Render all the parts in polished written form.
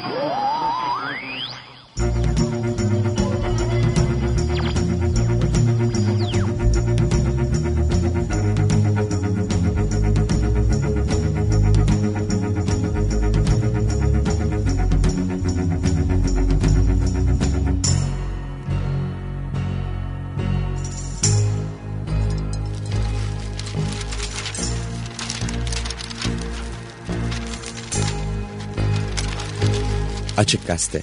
Açık Gazete.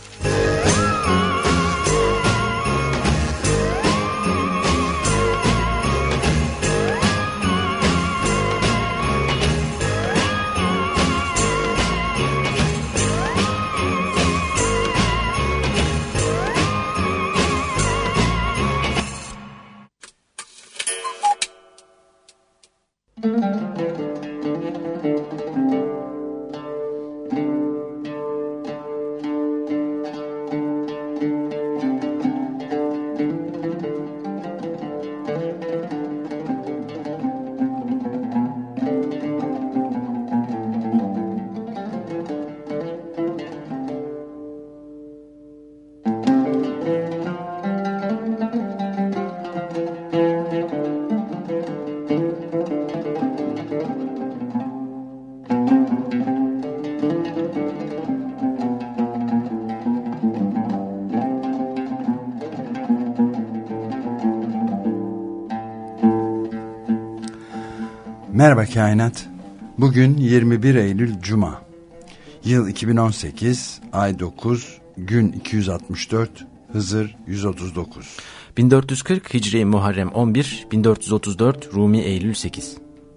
Merhaba Kainat. Bugün 21 Eylül Cuma. Yıl 2018, ay 9, gün 264, Hızır 139. 1440 Hicri Muharrem 11, 1434 Rumi Eylül 8.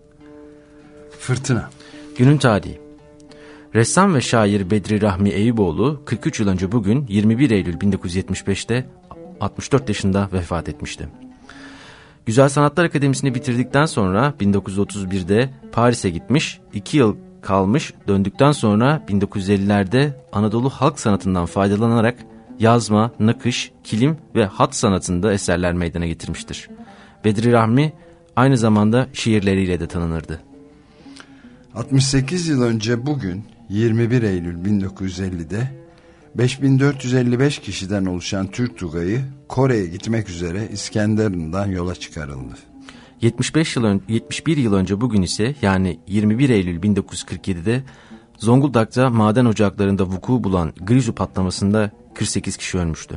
Fırtına. Günün tarihi. Ressam ve şair Bedri Rahmi Eyüboğlu 43 yıl önce bugün 21 Eylül 1975'te 64 yaşında vefat etmişti. Güzel Sanatlar Akademisi'ni bitirdikten sonra 1931'de Paris'e gitmiş, 2 yıl kalmış, döndükten sonra 1950'lerde Anadolu halk sanatından faydalanarak yazma, nakış, kilim ve hat sanatında eserler meydana getirmiştir. Bedri Rahmi aynı zamanda şiirleriyle de tanınırdı. 68 yıl önce bugün 21 Eylül 1950'de 5455 kişiden oluşan Türk Kore'ye gitmek üzere İskenderun'dan yola çıkarıldı. 71 yıl önce bugün ise yani 21 Eylül 1947'de Zonguldak'ta maden ocaklarında vuku bulan Grizu patlamasında 48 kişi ölmüştü.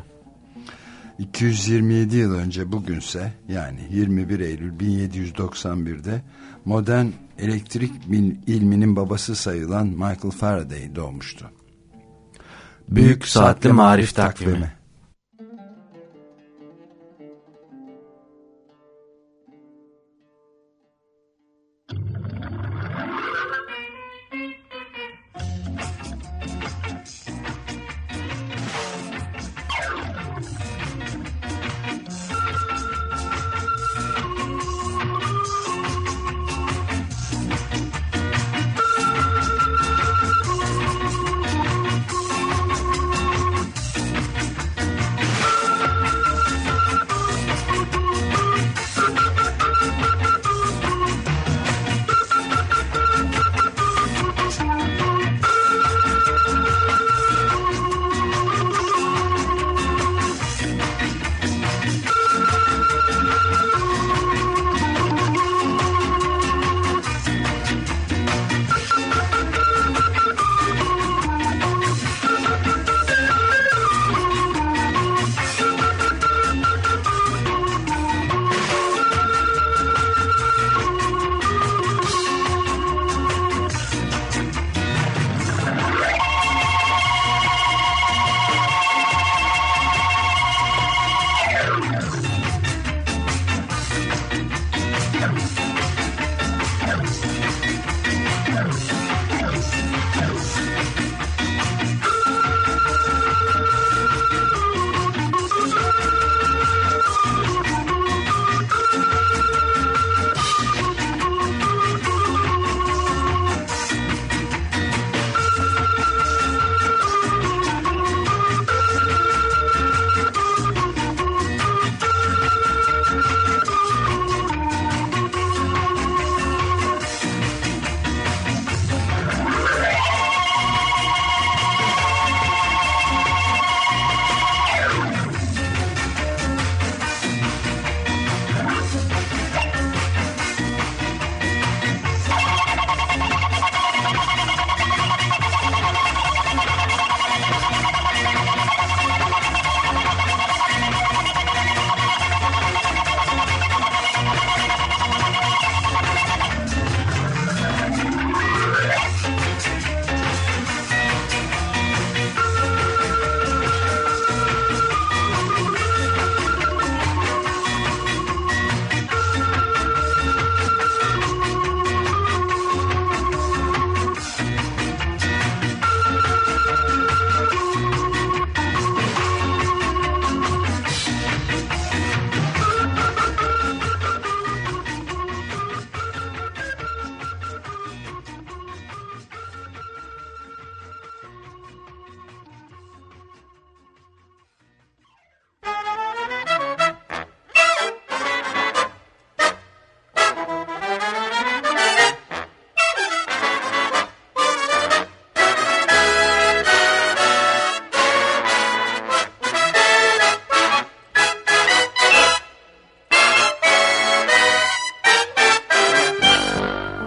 227 yıl önce bugünse yani 21 Eylül 1791'de modern elektrik ilminin babası sayılan Michael Faraday doğmuştu. Büyük Saatli Marif Takvimi.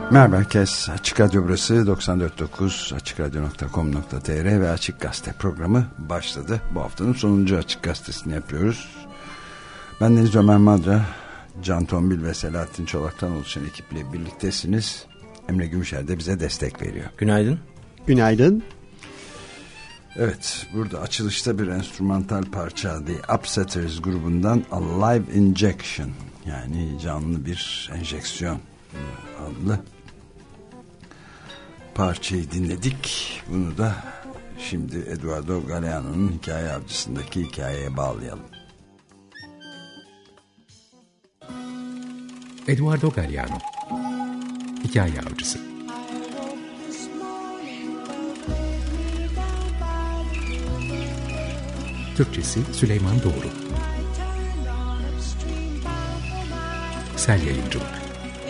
Merhaba herkes. Açık Radyo burası 94.9 açıkradyo.com.tr ve Açık Gazete programı başladı. Bu haftanın sonuncu Açık Gazetesini yapıyoruz. Ben Deniz Ömer Madra, Can Tombil ve Selahattin Çolak'tan oluşan ekiple birliktesiniz. Emre Gümüşer de bize destek veriyor. Günaydın. Günaydın. Evet, burada açılışta bir enstrümantal parça The Upsetters grubundan A Live Injection, yani canlı bir enjeksiyon adlı parçayı dinledik. Bunu da şimdi Eduardo Galeano'nun Hikaye Avcısı'ndaki hikayeye bağlayalım. Eduardo Galeano, Hikaye Avcısı. Türkçesi Süleyman Doğru. Sel Yayıncılık.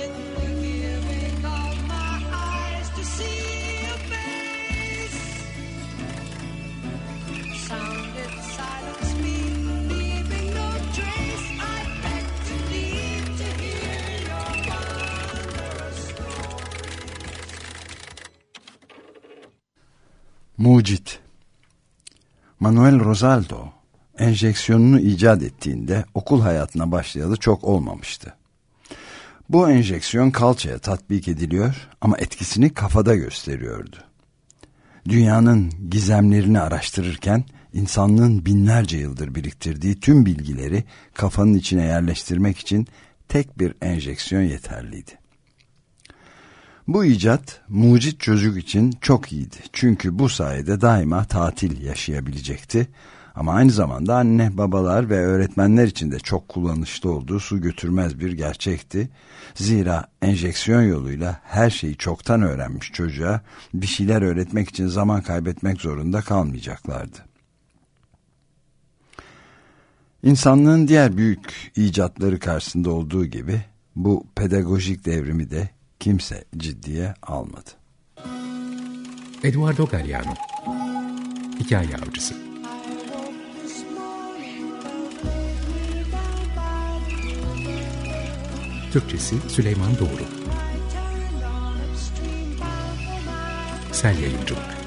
Mucit. Manuel Rosaldo enjeksiyonunu icat ettiğinde okul hayatına başlayalı çok olmamıştı. Bu enjeksiyon kalçaya tatbik ediliyor ama etkisini kafada gösteriyordu. Dünyanın gizemlerini araştırırken insanlığın binlerce yıldır biriktirdiği tüm bilgileri kafanın içine yerleştirmek için tek bir enjeksiyon yeterliydi. Bu icat mucit çocuk için çok iyiydi. Çünkü bu sayede daima tatil yaşayabilecekti. Ama aynı zamanda anne, babalar ve öğretmenler için de çok kullanışlı olduğu su götürmez bir gerçekti. Zira enjeksiyon yoluyla her şeyi çoktan öğrenmiş çocuğa bir şeyler öğretmek için zaman kaybetmek zorunda kalmayacaklardı. İnsanlığın diğer büyük icatları karşısında olduğu gibi bu pedagojik devrimi de kimse ciddiye almadı. Eduardo Galeano, Hikaye Avcısı. Türkçesi Süleyman Doğru. Sel Yayıncılık.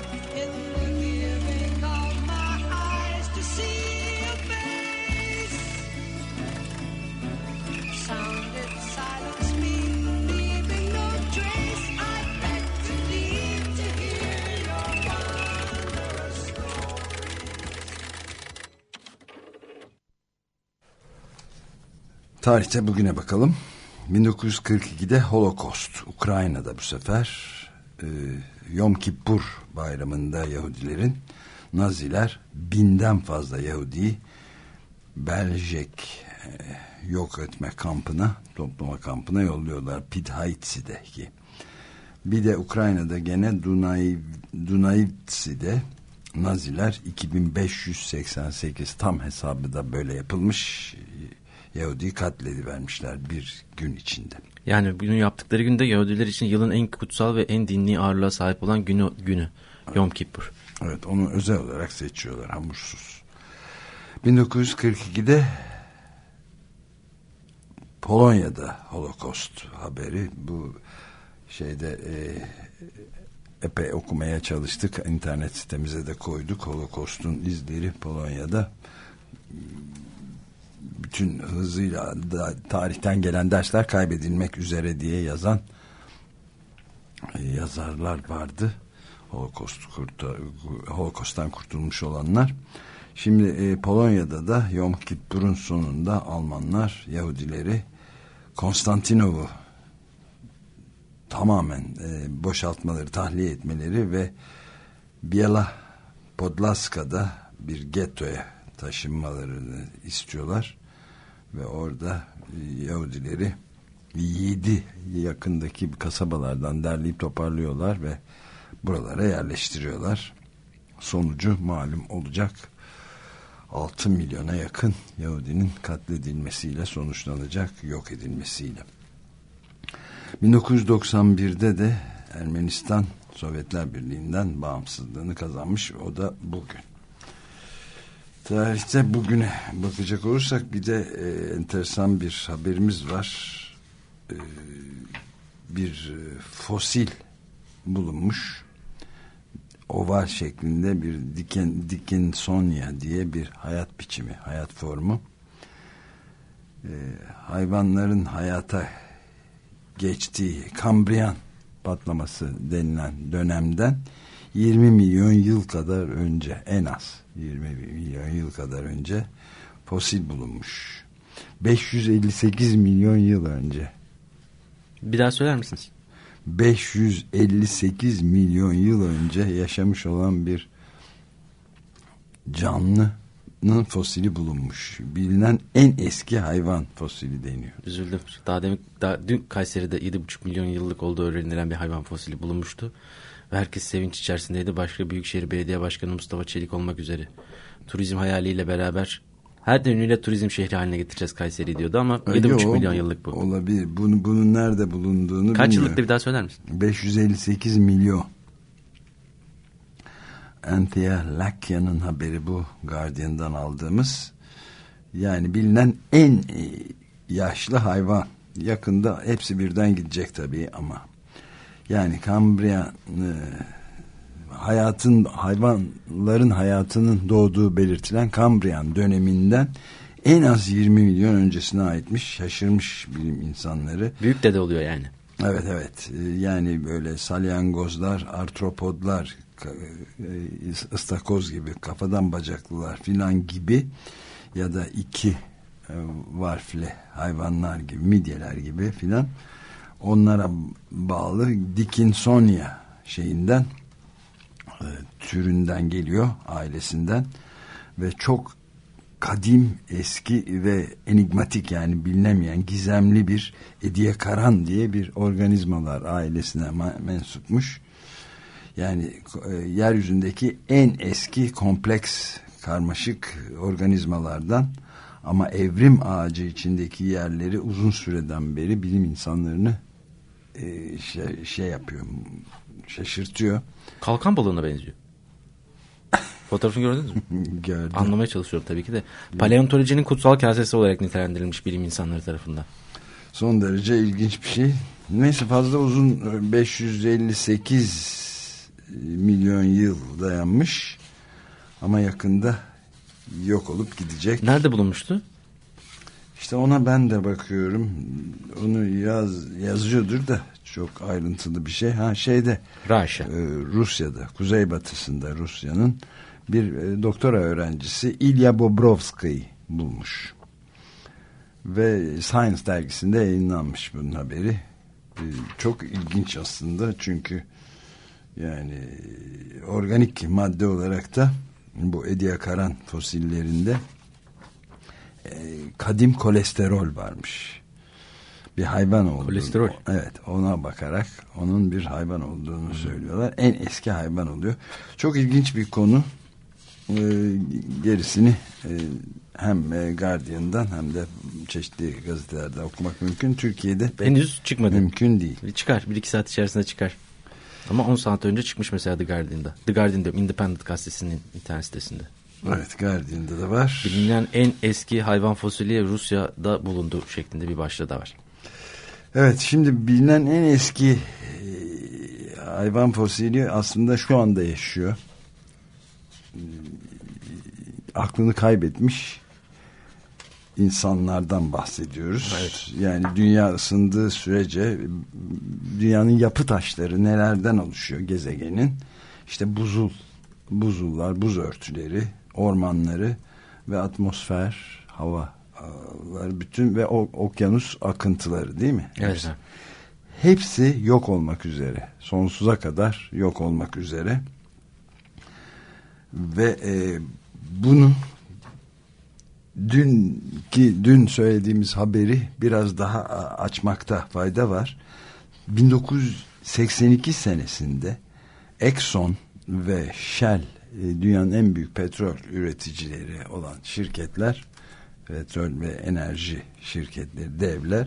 Tarihte bugüne bakalım. 1942'de Holocaust, Ukrayna'da bu sefer Yom Kippur bayramında Yahudilerin, Naziler 1000'den fazla Yahudi'yi Belzec yok etme kampına, toplama kampına yolluyorlar. Pidhaitsi'deki. Bir de Ukrayna'da gene Dunaivtsi'de Naziler 2588, tam hesabı da böyle yapılmış, Yahudi katledivermişler bir gün içinde. Yani bunu yaptıkları günde Yahudiler için yılın en kutsal ve en dini ağırlığa sahip olan günü evet. Yom Kippur. Evet, onu özel olarak seçiyorlar, hamursuz. 1942'de Polonya'da Holocaust haberi, bu şeyde epey okumaya çalıştık, internet sitemize de koyduk. Holocaust'un izleri Polonya'da bütün hızıyla tarihten gelen dersler kaybedilmek üzere diye yazan yazarlar vardı. Holocaust'tan kurtulmuş olanlar. Şimdi Polonya'da da Yom Kippur'un sonunda Almanlar Yahudileri Konstantinov'u tamamen boşaltmaları, tahliye etmeleri ve Biela Podlaska'da bir ghettoya taşınmalarını istiyorlar. Ve orada Yahudileri 7 yakındaki kasabalardan derleyip toparlıyorlar ve buralara yerleştiriyorlar. Sonucu malum olacak. 6 milyona yakın Yahudinin katledilmesiyle sonuçlanacak, yok edilmesiyle. 1991'de de Ermenistan Sovyetler Birliği'nden bağımsızlığını kazanmış. O da bugün. Tarihte bugüne bakacak olursak bir de enteresan bir haberimiz var. bir fosil bulunmuş. Oval şeklinde bir Dickinsonia diye bir hayat biçimi, hayat formu. Hayvanların hayata geçtiği Kambriyan patlaması denilen dönemden 20 milyon yıl kadar önce, en az 20 milyon yıl kadar önce fosil bulunmuş. 558 milyon yıl önce. Bir daha söyler misiniz? 558 milyon yıl önce yaşamış olan bir canlının fosili bulunmuş. Bilinen en eski hayvan fosili deniyor. Üzüldüm. Daha dün Kayseri'de 7,5 milyon yıllık olduğu öğrenilen bir hayvan fosili bulunmuştu. Ve herkes sevinç içerisindeydi. Başka Büyükşehir Belediye Başkanı Mustafa Çelik olmak üzere. Turizm hayaliyle beraber her yönüyle turizm şehri haline getireceğiz Kayseri diyordu ama 7,5 milyon yıllık bu. Olabilir. Bunun nerede bulunduğunu kaç bilmiyorum. Yıllıkta bir daha söyler misin? 558 milyon. Anthea Lakya'nın haberi bu, Guardian'dan aldığımız. Yani bilinen en yaşlı hayvan. Yakında hepsi birden gidecek tabii ama. Yani Kambriyan hayvanların hayatının doğduğu belirtilen Kambriyan döneminden en az 20 milyon öncesine aitmiş. Şaşırmış bilim insanları. Büyük dede oluyor yani. Evet. Yani böyle salyangozlar, artropodlar, ıstakoz gibi kafadan bacaklılar filan gibi ya da iki varfli hayvanlar gibi, midyeler gibi filan, onlara bağlı Dickinsonia şeyinden, türünden geliyor, ailesinden ve çok kadim, eski ve enigmatik, yani bilinemeyen, gizemli bir Ediacaran diye bir organizmalar ailesine mensupmuş. Yani yeryüzündeki en eski kompleks, karmaşık organizmalardan, ama evrim ağacı içindeki yerleri uzun süreden beri bilim insanlarını yapıyor, şaşırtıyor. Kalkan balığına benziyor. Fotoğrafını gördünüz mü? Gördüm. Anlamaya çalışıyorum tabii ki de. Paleontolojinin kutsal kasesi olarak nitelendirilmiş bilim insanları tarafından. Son derece ilginç bir şey. Neyse, fazla uzun, 558 milyon yıl dayanmış ama yakında yok olup gidecek. Nerede bulunmuştu? İşte ona ben de bakıyorum. Onu yazıyordur da çok ayrıntılı bir şey. Raşa. Rusya'da, kuzeybatısında Rusya'nın bir doktora öğrencisi İlya Bobrovskiy bulmuş. Ve Science dergisinde yayınlanmış bunun haberi. Çok ilginç aslında, çünkü yani organik madde olarak da bu Ediacaran fosillerinde kadim kolesterol varmış. Bir hayvan olduğunu. Kolesterol. Evet, ona bakarak onun bir hayvan olduğunu söylüyorlar. En eski hayvan oluyor. Çok ilginç bir konu. Gerisini hem Guardian'dan hem de çeşitli gazetelerde okumak mümkün. Türkiye'de henüz çıkmadı. Mümkün değil. Çıkar. 1-2 saat içerisinde çıkar. Ama 10 saat önce çıkmış mesela The Guardian'da. The Guardian diyorum, Independent gazetesinin internet sitesinde. Evet, Guardian'da da var. Bilinen en eski hayvan fosili Rusya'da bulundu şeklinde bir başlığı da var. Evet, şimdi bilinen en eski hayvan fosili aslında şu anda yaşıyor. Aklını kaybetmiş insanlardan bahsediyoruz. Evet. Yani dünya ısındığı sürece dünyanın yapı taşları nelerden oluşuyor gezegenin? İşte buzullar, buz örtüleri, ormanları ve atmosfer, havalar, bütün ve okyanus akıntıları, değil mi? Evet. Hepsi yok olmak üzere. Sonsuza kadar yok olmak üzere. Ve bunu dün söylediğimiz haberi biraz daha açmakta fayda var. 1982 senesinde Exxon ve Shell, dünyanın en büyük petrol üreticileri olan şirketler, petrol ve enerji şirketleri, devler,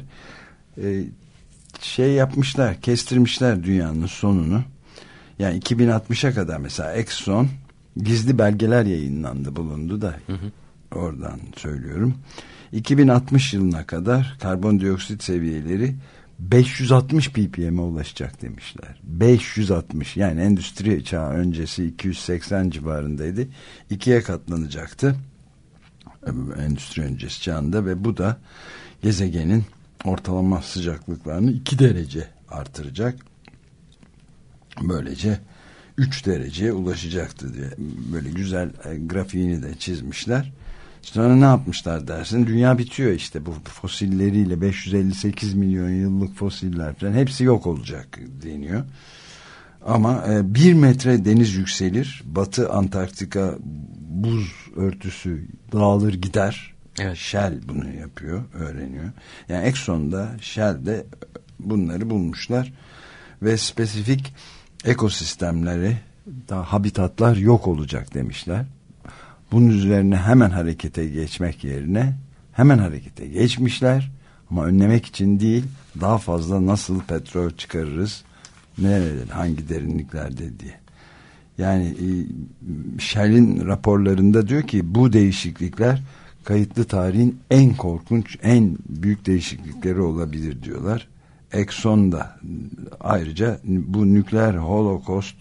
yapmışlar, kestirmişler dünyanın sonunu. Yani 2060'a kadar mesela Exxon, gizli belgeler bulundu da oradan söylüyorum. 2060 yılına kadar karbondioksit seviyeleri 560 ppm'e ulaşacak demişler. 560, yani endüstri çağı öncesi 280 civarındaydı. 2'ye katlanacaktı endüstri öncesi çağında ve bu da gezegenin ortalama sıcaklıklarını 2 derece artıracak. Böylece 3 dereceye ulaşacaktı diye böyle güzel grafiğini de çizmişler. Sonra ne yapmışlar dersin? Dünya bitiyor işte, bu fosilleriyle 558 milyon yıllık fosiller falan hepsi yok olacak deniyor. Ama 1 metre deniz yükselir. Batı Antarktika buz örtüsü dağılır gider. Evet. Shell bunu yapıyor, öğreniyor. Yani Exxon'da, Shell'de bunları bulmuşlar ve spesifik ekosistemleri, daha habitatlar yok olacak demişler. Bunun üzerine hemen harekete geçmek yerine hemen harekete geçmişler ama önlemek için değil, daha fazla nasıl petrol çıkarırız, nerede, hangi derinliklerde diye. Yani Shell'in raporlarında diyor ki bu değişiklikler kayıtlı tarihin en korkunç, en büyük değişiklikleri olabilir diyorlar. Exxon da ayrıca bu nükleer holocaust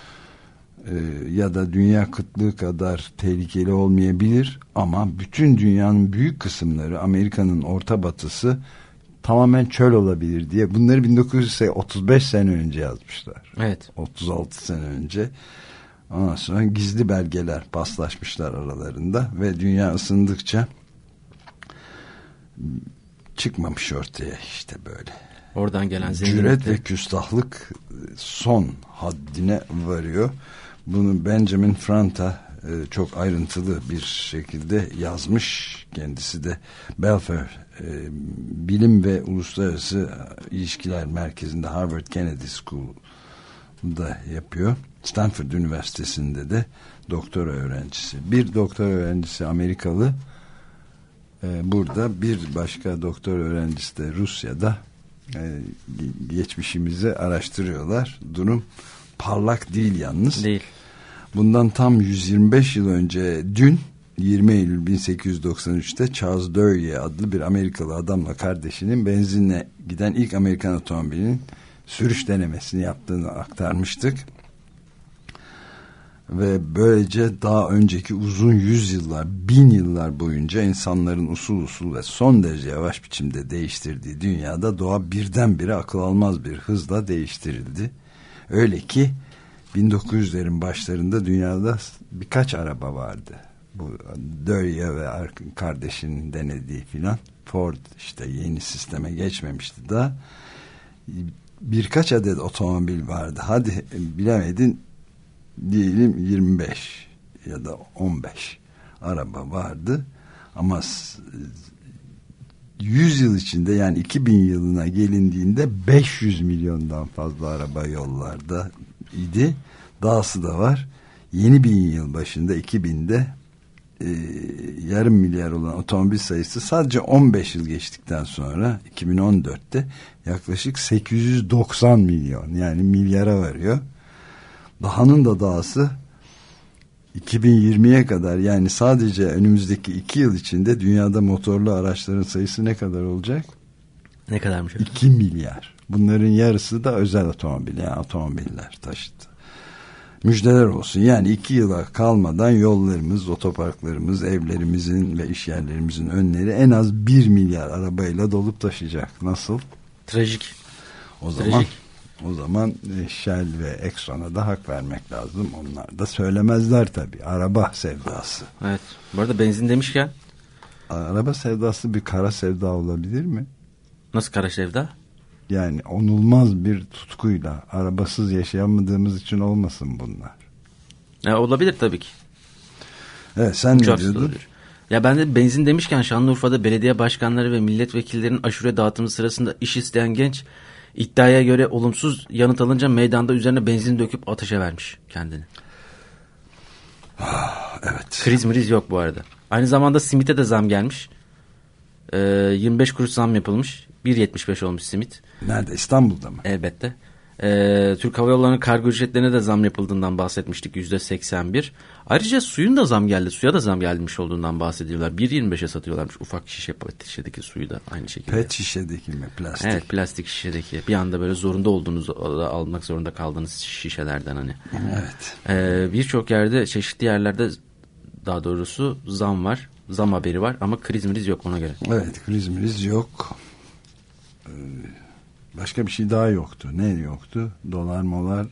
ya da dünya kıtlığı kadar tehlikeli olmayabilir ama bütün dünyanın büyük kısımları, Amerika'nın orta batısı tamamen çöl olabilir diye bunları 1935 sene önce yazmışlar. Evet. 36 sene önce. Ondan sonra gizli belgeler paslaşmışlar aralarında ve dünya ısındıkça çıkmamış ortaya işte böyle. Oradan gelen cüret ve küstahlık son haddine varıyor. Bunu Benjamin Franta çok ayrıntılı bir şekilde yazmış. Kendisi de Belfer Bilim ve Uluslararası İlişkiler Merkezi'nde Harvard Kennedy School'da yapıyor. Stanford Üniversitesi'nde de doktora öğrencisi. Bir doktora öğrencisi Amerikalı. Burada bir başka doktor öğrencisi de Rusya'da geçmişimizi araştırıyorlar. Durum parlak değil yalnız. Değil. Bundan tam 125 yıl önce dün 20 Eylül 1893'te Charles Duryea adlı bir Amerikalı adamla kardeşinin benzinle giden ilk Amerikan otomobilinin sürüş denemesini yaptığını aktarmıştık. Ve böylece daha önceki uzun yüzyıllar, 1000 yıllar boyunca insanların usul usul ve son derece yavaş biçimde değiştirdiği dünyada doğa birdenbire akıl almaz bir hızla değiştirildi. Öyle ki 1900'lerin başlarında dünyada birkaç araba vardı. Bu Duryea ve kardeşinin denediği filan. Ford işte yeni sisteme geçmemişti daha. Birkaç adet otomobil vardı. Hadi bilemedin, diyelim 25 ya da 15 araba vardı. Ama 100 yıl içinde, yani 2000 yılına gelindiğinde 500 milyondan fazla araba yollarda idi. Dahası da var. Yeni 1000 yıl başında 2000'de yarım milyar olan otomobil sayısı sadece 15 yıl geçtikten sonra 2014'te yaklaşık 890 milyon, yani milyara varıyor. Dahanın da dahası 2020'ye kadar, yani sadece önümüzdeki 2 yıl içinde dünyada motorlu araçların sayısı ne kadar olacak? Ne kadarmış? 2 milyar. Bunların yarısı da özel otomobil, yani otomobiller taşıdı. Müjdeler olsun. Yani 2 yıla kalmadan yollarımız, otoparklarımız, evlerimizin ve iş yerlerimizin önleri en az 1 milyar arabayla dolup taşıyacak. Nasıl? Trajik. O zaman Shell ve Exxon'a da hak vermek lazım. Onlar da söylemezler tabii. Araba sevdası. Evet. Bu arada benzin demişken. Araba sevdası bir kara sevda olabilir mi? Nasıl kara sevda? Yani onulmaz bir tutkuyla arabasız yaşayamadığımız için olmasın bunlar. Olabilir tabii ki. Evet, sen ne diyordun? Ya ben de benzin demişken Şanlıurfa'da belediye başkanları ve milletvekillerinin aşure dağıtımı sırasında iş isteyen genç iddiaya göre olumsuz yanıt alınca meydanda üzerine benzin döküp ateşe vermiş kendini. Evet. Kriz mriz yok bu arada. Aynı zamanda simite de zam gelmiş. 25 kuruş zam yapılmış. 1.75 olmuş simit. Nerede? İstanbul'da mı? Elbette. Türk Hava Yolları'nın kargo ücretlerine de zam yapıldığından bahsetmiştik, %81. Ayrıca suyun da zam geldi. Suya da zam gelmiş olduğundan bahsediyorlar. 1.25'e satıyorlarmış ufak pet şişedeki suyu da aynı şekilde. Pet şişedeki mi? Plastik. Evet, plastik şişedeki. Bir anda böyle zorunda olduğunuz, almak zorunda kaldığınız şişelerden hani. Evet. Birçok yerde, çeşitli yerlerde daha doğrusu zam var. Zam haberi var ama kriz yok ona göre. Evet, kriz yok. Başka bir şey daha yoktu. Ne yoktu? Dolar molar.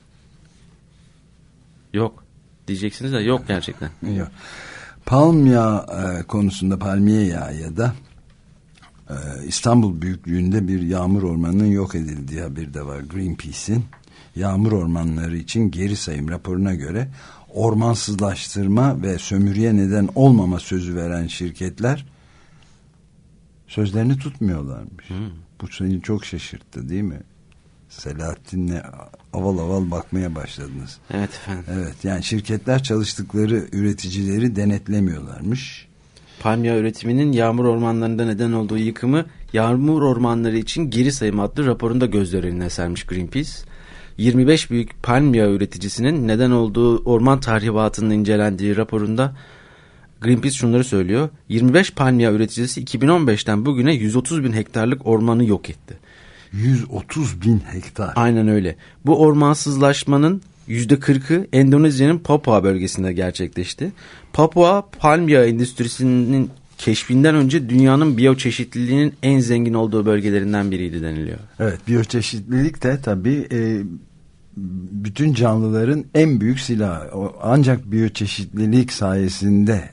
Yok. Diyeceksiniz de yok gerçekten. Yok. Palm yağı konusunda, palmiye yağı ya da İstanbul büyüklüğünde bir yağmur ormanının yok edildiği haberi de var. Greenpeace'in yağmur ormanları için geri sayım raporuna göre ormansızlaştırma ve sömürüye neden olmama sözü veren şirketler sözlerini tutmuyorlarmış. Bu seni çok şaşırttı değil mi? Selahattin'le aval aval bakmaya başladınız. Evet efendim. Evet, yani şirketler çalıştıkları üreticileri denetlemiyorlarmış. Palm yağı üretiminin yağmur ormanlarında neden olduğu yıkımı yağmur ormanları için geri sayım adlı raporunda gözler önüne sermiş Greenpeace. 25 büyük palm yağı üreticisinin neden olduğu orman tahribatının incelendiği raporunda Greenpeace şunları söylüyor. 25 palm yağı üreticisi 2015'ten bugüne 130 bin hektarlık ormanı yok etti. 130 bin hektar. Aynen öyle. Bu ormansızlaşmanın %40'ı Endonezya'nın Papua bölgesinde gerçekleşti. Papua, palm yağı endüstrisinin keşfinden önce dünyanın biyoçeşitliliğinin en zengin olduğu bölgelerinden biriydi deniliyor. Evet, biyoçeşitlilik de tabii bütün canlıların en büyük silahı. Ancak biyoçeşitlilik sayesinde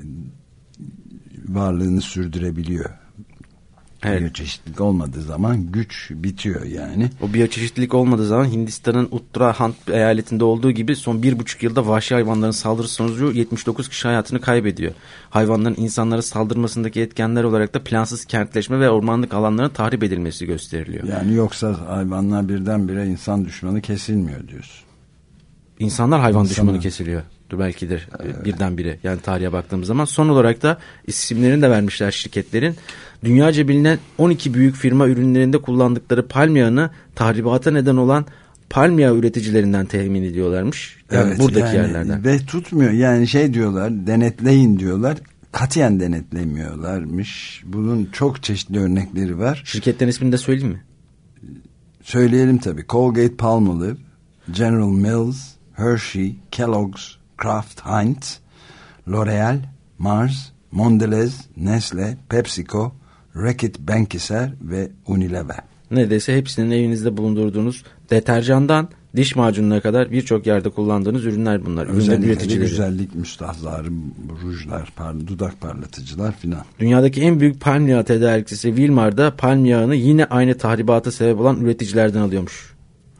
varlığını sürdürebiliyor. Evet. Biyoçeşitlilik olmadığı zaman güç bitiyor yani. O biyoçeşitlilik olmadığı zaman Hindistan'ın Uttarakhand eyaletinde olduğu gibi son 1,5 yılda vahşi hayvanların saldırısı sonucu 79 kişi hayatını kaybediyor. Hayvanların insanlara saldırmasındaki etkenler olarak da plansız kentleşme ve ormanlık alanların tahrip edilmesi gösteriliyor. Yani yoksa hayvanlar birdenbire insan düşmanı kesilmiyor diyorsun. İnsanlar hayvan düşmanı kesiliyor. Belkidir birdenbire, yani tarihe baktığımız zaman. Son olarak da isimlerini de vermişler şirketlerin. Dünyaca bilinen 12 büyük firma ürünlerinde kullandıkları palm yağını tahribata neden olan palm yağı üreticilerinden temin ediyorlarmış. Yani evet, buradaki yerlerden. Ve tutmuyor yani, şey diyorlar, denetleyin diyorlar. Katiyen denetlemiyorlarmış. Bunun çok çeşitli örnekleri var. Şirketlerin ismini de söyleyeyim mi? Söyleyelim tabii. Colgate-Palmolive, General Mills, Hershey, Kellogg's, Kraft Heinz, L'Oreal, Mars, Mondelez, Nestle, PepsiCo, Reckitt Benckiser ve Unilever. Neredeyse hepsinin evinizde bulundurduğunuz deterjandan diş macununa kadar birçok yerde kullandığınız ürünler bunlar. Özellikle güzellik müstahzarı, rujlar, dudak parlatıcılar filan. Dünyadaki en büyük palm yağı tedarikçisi Wilmar da palm yağını yine aynı tahribata sebep olan üreticilerden alıyormuş.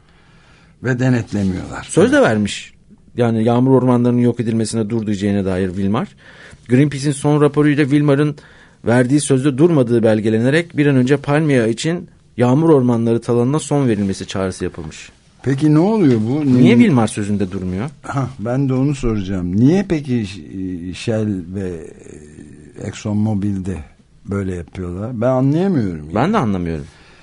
Ve denetlemiyorlar. Söz de vermiş. Yani yağmur ormanlarının yok edilmesine dur diyeceğine dair Wilmar. Greenpeace'in son raporuyla Wilmar'ın verdiği sözde durmadığı belgelenerek bir an önce palm yağı için yağmur ormanları talanına son verilmesi çağrısı yapılmış. Peki ne oluyor bu? Niye Wilmar sözünde durmuyor? Ben de onu soracağım. Niye peki Shell ve ExxonMobil'de böyle yapıyorlar? Ben anlayamıyorum. Yani. Ben de anlamıyorum.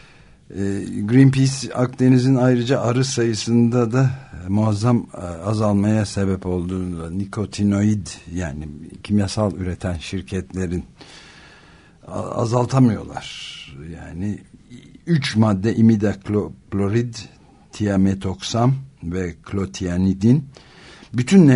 Greenpeace Akdeniz'in ayrıca arı sayısında da muazzam azalmaya sebep olduğunu, nikotinoid yani kimyasal üreten şirketlerin azaltamıyorlar. Yani 3 madde imidaklorid, tiametoksam ve klotianidin bütün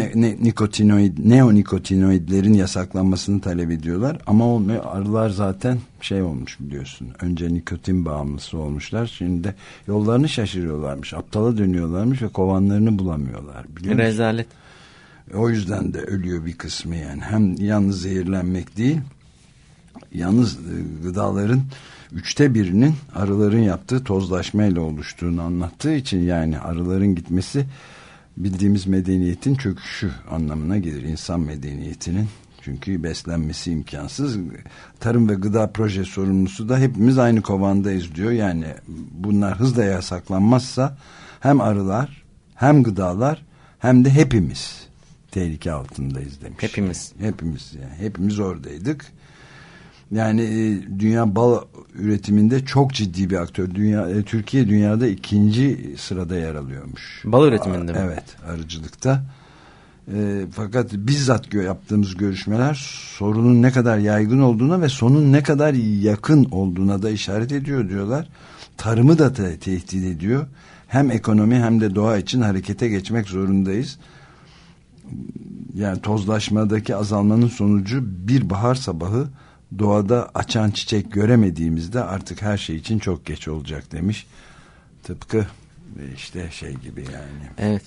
neonikotinoidlerin yasaklanmasını talep ediyorlar. Ama olmuyor. Arılar zaten şey olmuş biliyorsun. Önce nikotin bağımlısı olmuşlar. Şimdi de yollarını şaşırıyorlarmış. Aptala dönüyorlarmış ve kovanlarını bulamıyorlar. Rezalet. O yüzden de ölüyor bir kısmı yani. Hem yalnız zehirlenmek değil, yalnız gıdaların 1/3'inin arıların yaptığı tozlaşmayla oluştuğunu anlattığı için, yani arıların gitmesi bildiğimiz medeniyetin çöküşü anlamına gelir. İnsan medeniyetinin, çünkü beslenmesi imkansız. Tarım ve Gıda Proje sorumlusu da hepimiz aynı kovandayız diyor. Yani bunlar hızla yasaklanmazsa hem arılar hem gıdalar hem de hepimiz tehlike altındayız demiş. Hepimiz. Hepimiz yani. Hepimiz oradaydık. Yani dünya bal üretiminde çok ciddi bir aktör. Türkiye dünyada 2. sırada yer alıyormuş. Bal üretiminde mi? Evet, arıcılıkta. Fakat bizzat yaptığımız görüşmeler sorunun ne kadar yaygın olduğuna ve sonun ne kadar yakın olduğuna da işaret ediyor diyorlar. Tarımı da tehdit ediyor. Hem ekonomi hem de doğa için harekete geçmek zorundayız. Yani tozlaşmadaki azalmanın sonucu bir bahar sabahı doğada açan çiçek göremediğimizde artık her şey için çok geç olacak demiş. Tıpkı işte şey gibi yani. Evet.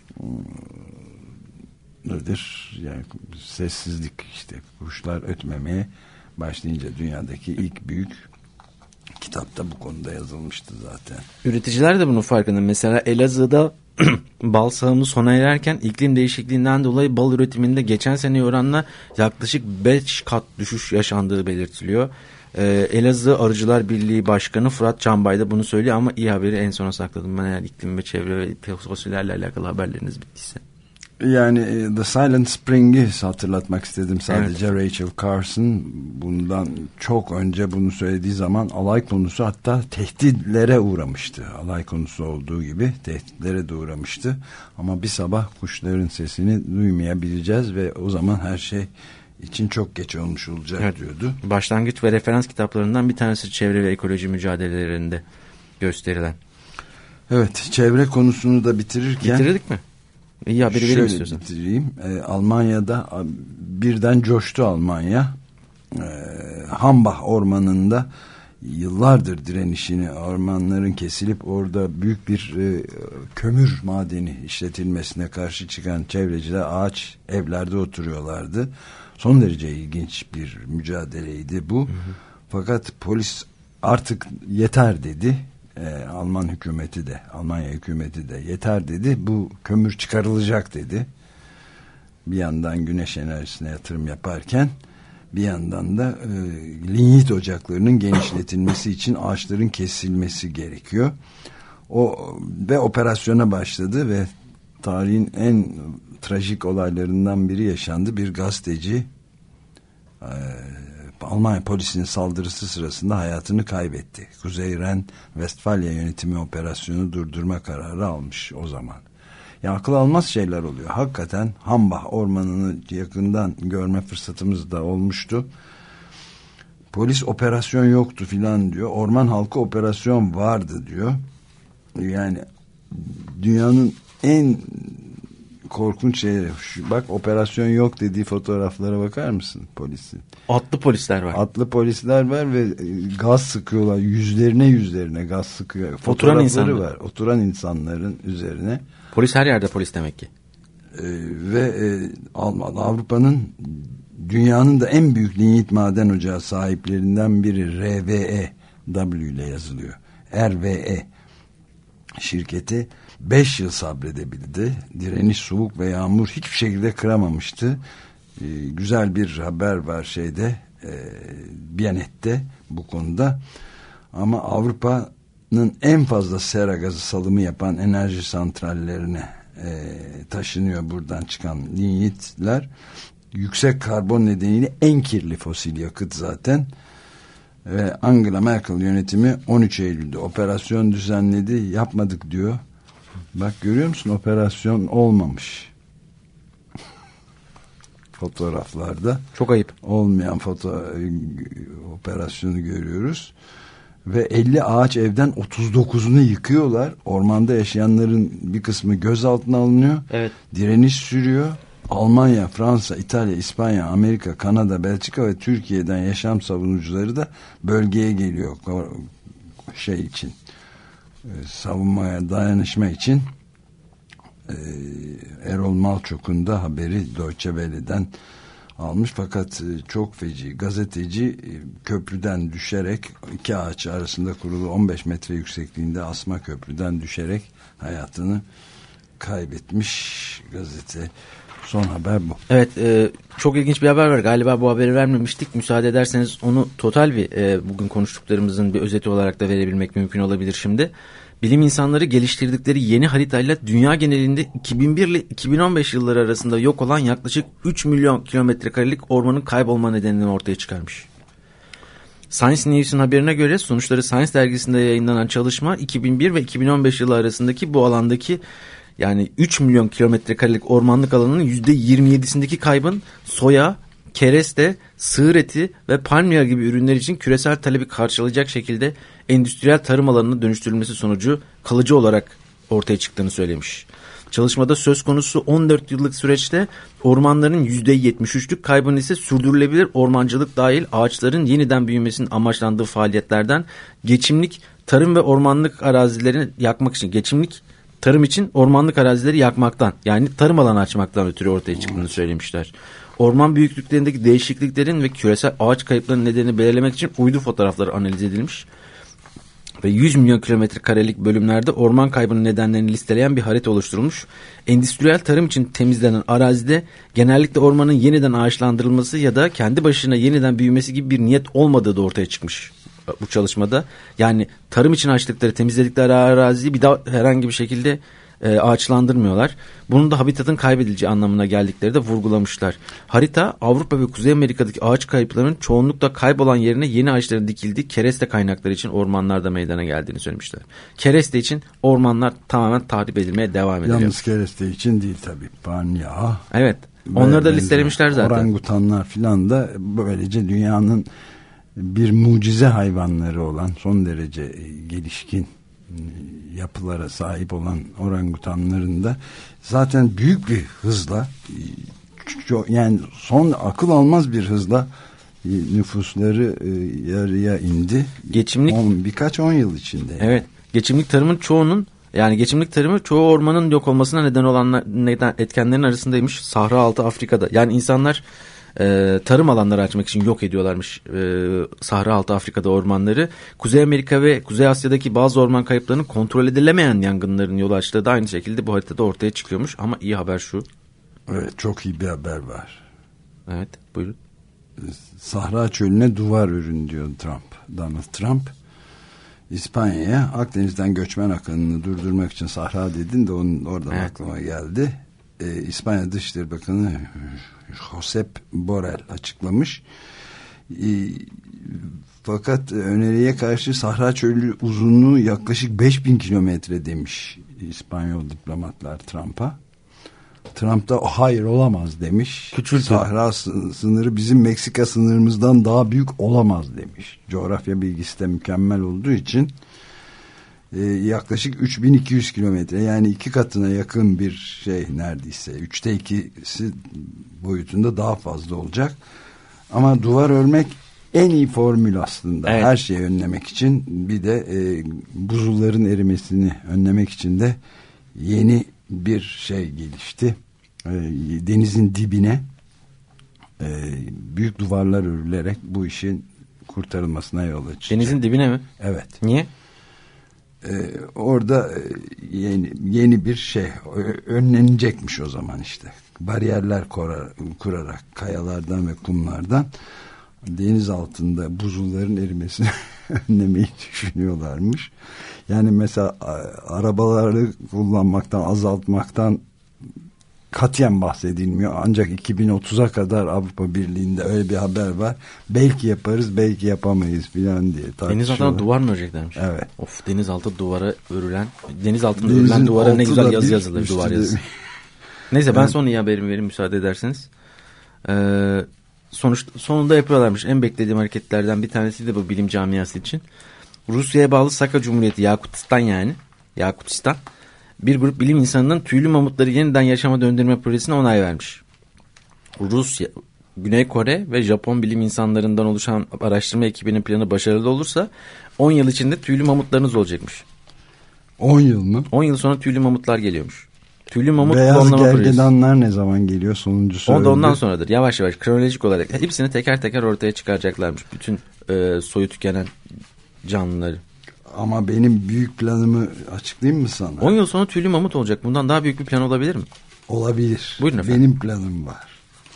Nedir? Yani sessizlik, işte kuşlar ötmemeye başlayınca dünyadaki ilk büyük kitapta bu konuda yazılmıştı zaten. Üreticiler de bunun farkında. Mesela Elazığ'da bal sağımı sona ererken iklim değişikliğinden dolayı bal üretiminde geçen seneye oranla yaklaşık 5 kat düşüş yaşandığı belirtiliyor. Elazığ Arıcılar Birliği Başkanı Fırat Canbay da bunu söylüyor ama iyi haberi en sona sakladım ben, eğer iklim ve çevre ve fosillerle alakalı haberleriniz bittiyse. Yani The Silent Spring'i hatırlatmak istedim sadece. Evet. Rachel Carson bundan çok önce bunu söylediği zaman alay konusu, hatta tehditlere uğramıştı. Alay konusu olduğu gibi tehditlere de uğramıştı. Ama bir sabah kuşların sesini duymayabileceğiz ve o zaman her şey için çok geç olmuş olacak, evet, diyordu. Başlangıç ve referans kitaplarından bir tanesi çevre ve ekoloji mücadelelerinde gösterilen. Evet, çevre konusunu da bitirirken... Bitirdik mi? İyi haberi vereyim istiyorsan. Bitireyim. Almanya'da birden coştu Almanya. Hambach ormanında yıllardır direnişini, ormanların kesilip orada büyük bir kömür madeni işletilmesine karşı çıkan çevreciler ağaç evlerde oturuyorlardı. Son derece ilginç bir mücadeleydi bu. Hı hı. Fakat polis artık yeter dedi. Alman hükümeti de, Almanya hükümeti de yeter dedi. Bu kömür çıkarılacak dedi. Bir yandan güneş enerjisine yatırım yaparken bir yandan da linyit ocaklarının genişletilmesi için ağaçların kesilmesi gerekiyor. Ve operasyona başladı ve tarihin en trajik olaylarından biri yaşandı. Bir gazeteci Almanya polisinin saldırısı sırasında hayatını kaybetti. Kuzey Ren-Vestfalya yönetimi operasyonu durdurma kararı almış o zaman. Ya akıl almaz şeyler oluyor. Hakikaten Hambach ormanını yakından görme fırsatımız da olmuştu. Polis operasyon yoktu filan diyor. Orman halkı operasyon vardı diyor. Yani dünyanın en korkunç şeyleri. Bak, operasyon yok dediği fotoğraflara bakar mısın polisin? Atlı polisler var. Atlı polisler var ve gaz sıkıyorlar. Yüzlerine gaz sıkıyor. Fotoğrafları var. Oturan insanların üzerine. Polis her yerde polis demek ki. Avrupa'nın, dünyanın da en büyük linyit maden ocağı sahiplerinden biri RWE, W ile yazılıyor. RWE şirketi 5 yıl sabredebildi. Direniş, soğuk ve yağmur hiçbir şekilde kıramamıştı. Güzel bir haber var şeyde, Biyanet'te bu konuda. Ama Avrupa'nın en fazla sera gazı salımı yapan enerji santrallerine taşınıyor buradan çıkan linyitler. Yüksek karbon nedeniyle en kirli fosil yakıt zaten. Ve Angela Merkel yönetimi 13 Eylül'de operasyon düzenledi. Yapmadık diyor. Bak, görüyor musun, operasyon olmamış. Fotoğraflarda. Çok ayıp. Olmayan operasyonu görüyoruz. Ve 50 ağaç evden 39'unu yıkıyorlar. Ormanda yaşayanların bir kısmı gözaltına alınıyor. Evet. Direniş sürüyor. Almanya, Fransa, İtalya, İspanya, Amerika, Kanada, Belçika ve Türkiye'den yaşam savunucuları da bölgeye geliyor için, savunmaya, dayanışma için. Erol Malçok'un da haberi Deutsche Welle'den almış, fakat çok feci. Gazeteci köprüden düşerek, iki ağaç arasında kurulu 15 metre yüksekliğinde asma köprüden düşerek hayatını kaybetmiş. Gazete. Son haber bu. Evet, çok ilginç bir haber var. Galiba bu haberi vermemiştik. Müsaade ederseniz onu total bir bugün konuştuklarımızın bir özeti olarak da verebilmek mümkün olabilir şimdi. Bilim insanları geliştirdikleri yeni haritayla dünya genelinde 2001 ile 2015 yılları arasında yok olan yaklaşık 3 milyon kilometre karelik ormanın kaybolma nedenini ortaya çıkarmış. Science News'un haberine göre sonuçları Science dergisinde yayınlanan çalışma 2001 ve 2015 yılı arasındaki bu alandaki yani 3 milyon kilometre karelik ormanlık alanının %27'sindeki kaybın soya, kereste, sığır eti ve palm yağı gibi ürünler için küresel talebi karşılayacak şekilde endüstriyel tarım alanına dönüştürülmesi sonucu kalıcı olarak ortaya çıktığını söylemiş. Çalışmada söz konusu 14 yıllık süreçte ormanların %73'lük kaybının ise sürdürülebilir ormancılık dahil ağaçların yeniden büyümesinin amaçlandığı faaliyetlerden geçimlik tarım ve ormanlık arazilerini yakmak için tarım için ormanlık arazileri yakmaktan yani tarım alanı açmaktan ötürü ortaya çıktığını söylemişler. Orman büyüklüklerindeki değişikliklerin ve küresel ağaç kayıplarının nedenini belirlemek için uydu fotoğrafları analiz edilmiş. Ve 100 milyon kilometre karelik bölümlerde orman kaybının nedenlerini listeleyen bir harita oluşturulmuş. Endüstriyel tarım için temizlenen arazide genellikle ormanın yeniden ağaçlandırılması ya da kendi başına yeniden büyümesi gibi bir niyet olmadığı da ortaya çıkmış bu çalışmada. Yani tarım için açtıkları, temizledikleri araziyi bir daha herhangi bir şekilde ağaçlandırmıyorlar. Bunun da habitatın kaybedileceği anlamına geldikleri de vurgulamışlar. Harita Avrupa ve Kuzey Amerika'daki ağaç kayıplarının çoğunlukla kaybolan yerine yeni ağaçların dikildiği kereste kaynakları için ormanlarda meydana geldiğini söylemişler. Kereste için ormanlar tamamen tahrip edilmeye devam ediyor. Yalnız kereste için değil tabii. Palm yağı. Evet. Onları da listelemişler zaten. Orangutanlar filan da böylece dünyanın bir mucize hayvanları olan son derece gelişkin yapılara sahip olan orangutanların da zaten büyük bir hızla yani son akıl almaz bir hızla nüfusları yarıya indi. Birkaç 10 yıl içinde. Evet. Geçimlik tarımın çoğu ormanın yok olmasına neden olan etkenlerin arasındaymış. Sahra altı Afrika'da. Yani insanlar tarım alanları açmak için yok ediyorlarmış Sahra altı Afrika'da ormanları. Kuzey Amerika ve Kuzey Asya'daki bazı orman kayıplarının kontrol edilemeyen yangınların yol açtığı da aynı şekilde bu haritada ortaya çıkıyormuş. Ama iyi haber şu. Evet, çok iyi bir haber var. Evet, buyurun. Sahra çölüne duvar örün diyor Donald Trump. İspanya'ya Akdeniz'den göçmen akınını durdurmak için Sahra dedin de onun oradan aklıma geldi. İspanya Dışişleri Bakanı Josep Borrell açıklamış. Fakat öneriye karşı Sahra çölü uzunluğu yaklaşık 5000 kilometre demiş İspanyol diplomatlar Trump'a. Trump da hayır olamaz demiş. Sahra sınırı bizim Meksika sınırımızdan daha büyük olamaz demiş. Coğrafya bilgisi de mükemmel olduğu için yaklaşık 3200 kilometre yani 2 katına yakın bir şey neredeyse 3'te 2'si boyutunda daha fazla olacak. Ama duvar örmek en iyi formül aslında. Evet. Her şeyi önlemek için bir de buzulların erimesini önlemek için de yeni bir şey gelişti. Denizin dibine büyük duvarlar örülerek bu işin kurtarılmasına yol açacak. Denizin dibine mi? Evet. Niye? Orada yeni bir şey önlenecekmiş o zaman işte. Bariyerler kurarak kayalardan ve kumlardan deniz altında buzulların erimesini önlemeyi düşünüyorlarmış. Yani mesela arabaları kullanmaktan, azaltmaktan katiyen bahsedilmiyor. Ancak 2030'a kadar Avrupa Birliği'nde öyle bir haber var. Belki yaparız, belki yapamayız filan diye tartışıyorlar. Deniz altına duvar mı öreceklermiş? Evet. Of, deniz altı duvara örülen, deniz altında örülen duvara ne güzel yazı yazılır, duvar yazısı. Neyse ben son iyi haberimi vereyim müsaade ederseniz. Sonunda yapıyorlarmış. En beklediğim hareketlerden bir tanesi de bu bilim camiası için. Rusya'ya bağlı Saka Cumhuriyeti, Yakutistan bir grup bilim insanının tüylü mamutları yeniden yaşama döndürme projesine onay vermiş. Rusya, Güney Kore ve Japon bilim insanlarından oluşan araştırma ekibinin planı başarılı olursa 10 yıl içinde tüylü mamutlarınız olacakmış. 10 yıl mı? 10 yıl sonra tüylü mamutlar geliyormuş. Tüylü mamut beyaz gergedanlar ne zaman geliyor? Sonuncusu öldü. Ondan sonradır. Yavaş yavaş kronolojik olarak hepsini teker teker ortaya çıkaracaklarmış. Bütün soyu tükenen canlıları. Ama benim büyük planımı açıklayayım mı sana? 10 yıl sonra tüylü mamut olacak. Bundan daha büyük bir plan olabilir mi? Olabilir. Buyurun efendim. Benim planım var.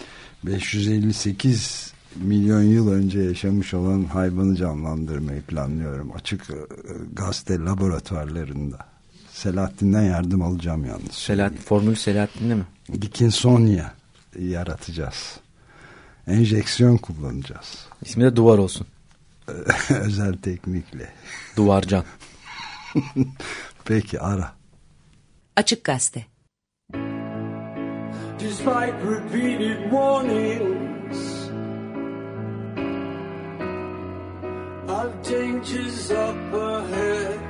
558 milyon yıl önce yaşamış olan hayvanı canlandırmayı planlıyorum. Açık gazete laboratuvarlarında. Selahattin'den yardım alacağım yalnız. Formül Selahattin'de mi? Dickinsonia yaratacağız. Enjeksiyon kullanacağız. İsmi de duvar olsun. özel teknikle. Duvarcan. Peki ara. Açık Gazete. Despite repeated warnings of dangers up ahead,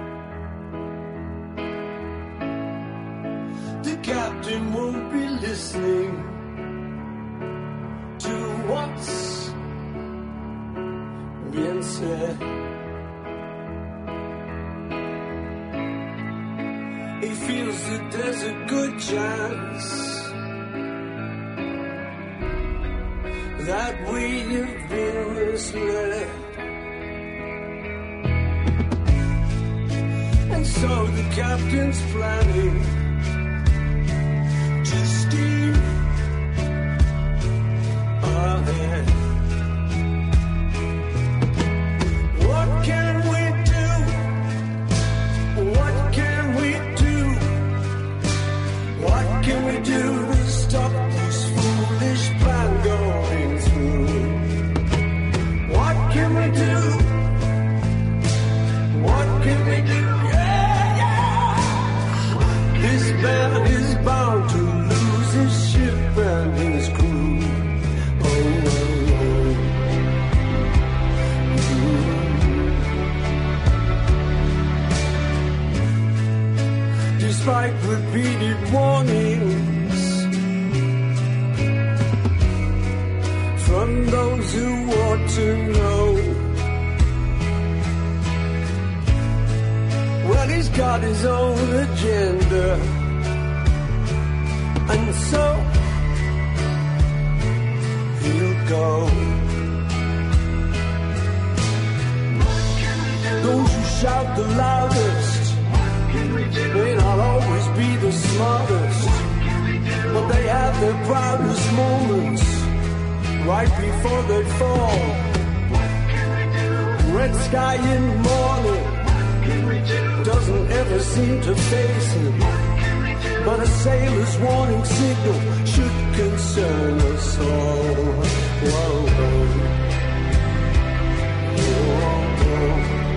the captain won't be listening to what's being said. He feels that there's a good chance that we have been misled, and so the captain's planning to steam ahead. What can we do? What can we do? What can we do to stop this foolish plan going through? What can we do? What can we do? Yeah, yeah. This man is bound to lose his ship and his crew. Oh, oh, oh. Despite repeated warnings from those who ought to know, well, he's got his own agenda, and so he'll go. Those who shout the loudest may not always be the smartest, but they have their proudest moments right before they fall. Red sky in the morning doesn't ever seem to face him, but a sailor's warning signal should concern us all. Whoa, whoa. Whoa, whoa.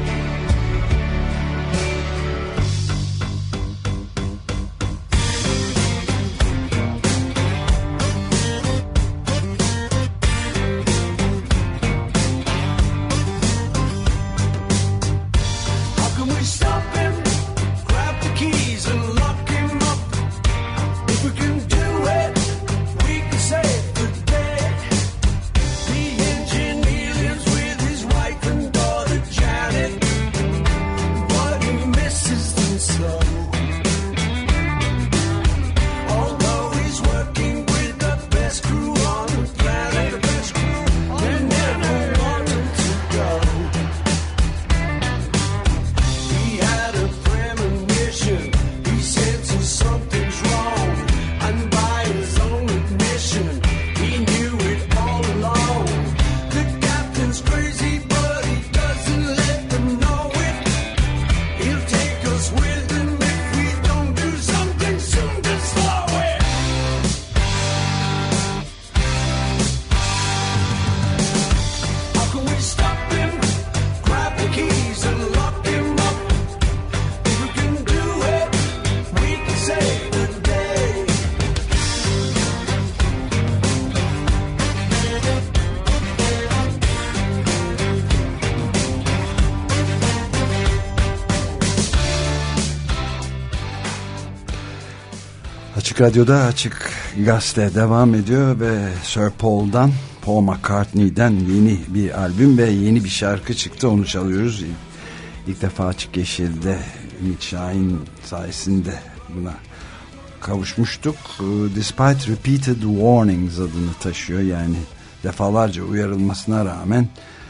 Açık Radyo'da Açık Gazete devam ediyor ve Sir Paul McCartney'den yeni bir albüm ve yeni bir şarkı çıktı, onu çalıyoruz. İlk defa Açık Yeşil'de Ümit Şahin sayesinde buna kavuşmuştuk. Despite Repeated Warnings adını taşıyor, yani defalarca uyarılmasına rağmen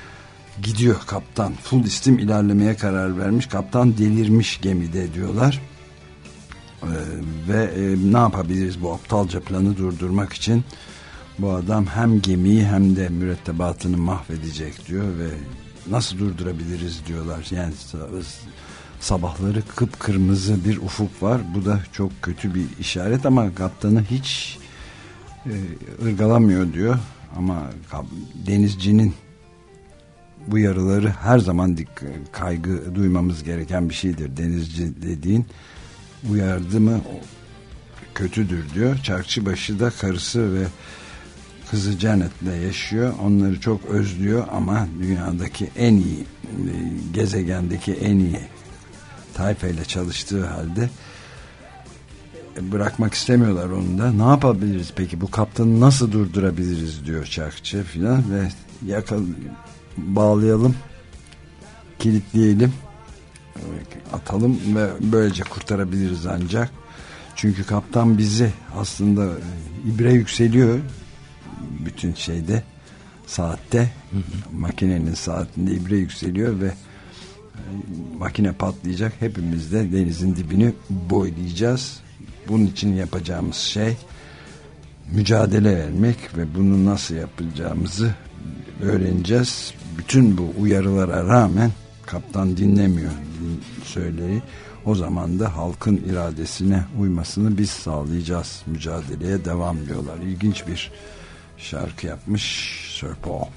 gidiyor kaptan. Full istim ilerlemeye karar vermiş. Kaptan delirmiş gemide diyorlar. Ve ne yapabiliriz bu aptalca planı durdurmak için? Bu adam hem gemiyi hem de mürettebatını mahvedecek diyor ve nasıl durdurabiliriz diyorlar. Yani sabahları kıpkırmızı bir ufuk var. Bu da çok kötü bir işaret ama kaptanı hiç ırgalamıyor diyor. Ama denizcinin uyarıları her zaman kaygı duymamız gereken bir şeydir. Denizci dediğin uyardı mı kötüdür diyor. Çarkçıbaşı da karısı ve kızı Janet'le yaşıyor. Onları çok özlüyor ama dünyadaki en iyi, gezegendeki en iyi tayfayla çalıştığı halde bırakmak istemiyorlar onu da. Ne yapabiliriz peki? Bu kaptanı nasıl durdurabiliriz diyor çarkçı filan ve bağlayalım, kilitleyelim, atalım ve böylece kurtarabiliriz ancak. Çünkü kaptan bizi aslında ibre yükseliyor bütün şeyde, saatte, makinenin saatinde ibre yükseliyor ve makine patlayacak. Hepimiz de denizin dibini boylayacağız. Bunun için yapacağımız şey mücadele vermek ve bunu nasıl yapacağımızı öğreneceğiz. Bütün bu uyarılara rağmen kaptan dinlemiyor söyleyi. O zaman da halkın iradesine uymasını biz sağlayacağız. Mücadeleye devam diyorlar. İlginç bir şarkı yapmış Sir Paul.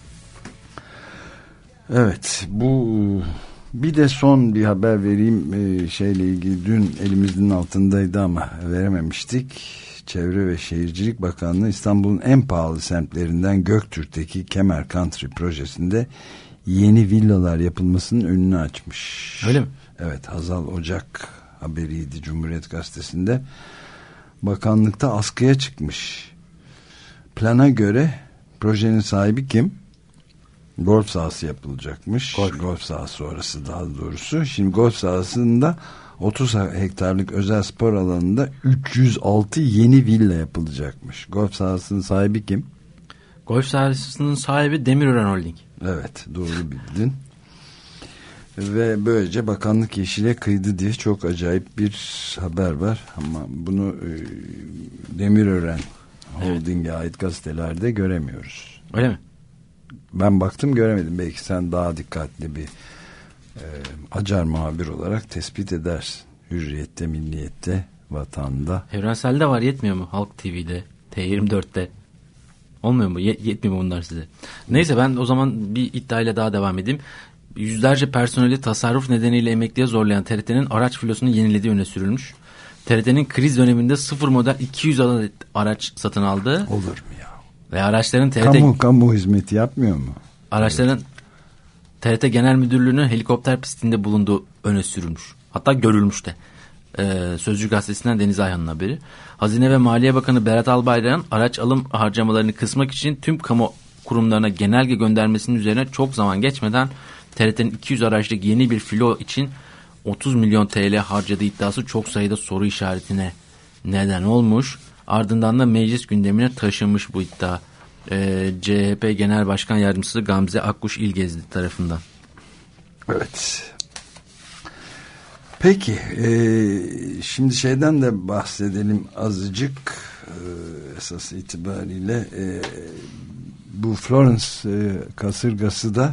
Evet, bu bir de son bir haber vereyim şeyle ilgili. Dün elimizin altındaydı ama verememiştik. Çevre ve Şehircilik Bakanlığı İstanbul'un en pahalı semtlerinden Göktürk'teki Kemer Country projesinde yeni villalar yapılmasının önünü açmış. Öyle mi? Evet, Hazal Ocak haberiydi Cumhuriyet Gazetesi'nde. Bakanlıkta askıya çıkmış. Plana göre projenin sahibi kim? Golf sahası yapılacakmış. Golf sahası orası daha doğrusu. Şimdi golf sahasında 30 hektarlık özel spor alanında 306 yeni villa yapılacakmış. Golf sahasının sahibi kim? Golf sahasının sahibi Demirören Holding. Evet, doğru bildin. Ve böylece bakanlık yeşile kıydı diye çok acayip bir haber var. Ama bunu Demirören Holding'e ait gazetelerde göremiyoruz. Öyle mi? Ben baktım göremedim. Belki sen daha dikkatli bir acar muhabir olarak tespit edersin. Hürriyet'te, Milliyet'te, Vatan'da. Evrensel'de var, yetmiyor mu? Halk TV'de, T24'te. Olmuyor mu? Yetmiyor mu bunlar size? Neyse, ben o zaman bir iddiayla daha devam edeyim. Yüzlerce personeli tasarruf nedeniyle emekliye zorlayan TRT'nin araç filosunu yenilediği öne sürülmüş. TRT'nin kriz döneminde 0 model 200 adet araç satın aldı. Olur mu ya? Ve araçların TRT... Kamu hizmeti yapmıyor mu? Araçların TRT Genel Müdürlüğü'nün helikopter pistinde bulunduğu öne sürülmüş. Hatta görülmüş de. Sözcü Gazetesi'nden Deniz Ayhan'ın haberi. Hazine ve Maliye Bakanı Berat Albayrak'ın araç alım harcamalarını kısmak için tüm kamu kurumlarına genelge göndermesinin üzerine çok zaman geçmeden TRT'nin 200 araçlık yeni bir filo için 30 milyon TL harcadığı iddiası çok sayıda soru işaretine neden olmuş. Ardından da meclis gündemine taşınmış bu iddia. CHP Genel Başkan Yardımcısı Gamze Akkuş İlgezdi tarafından. Evet. Peki şimdi şeyden de bahsedelim azıcık. Esas itibariyle bu Florence kasırgası da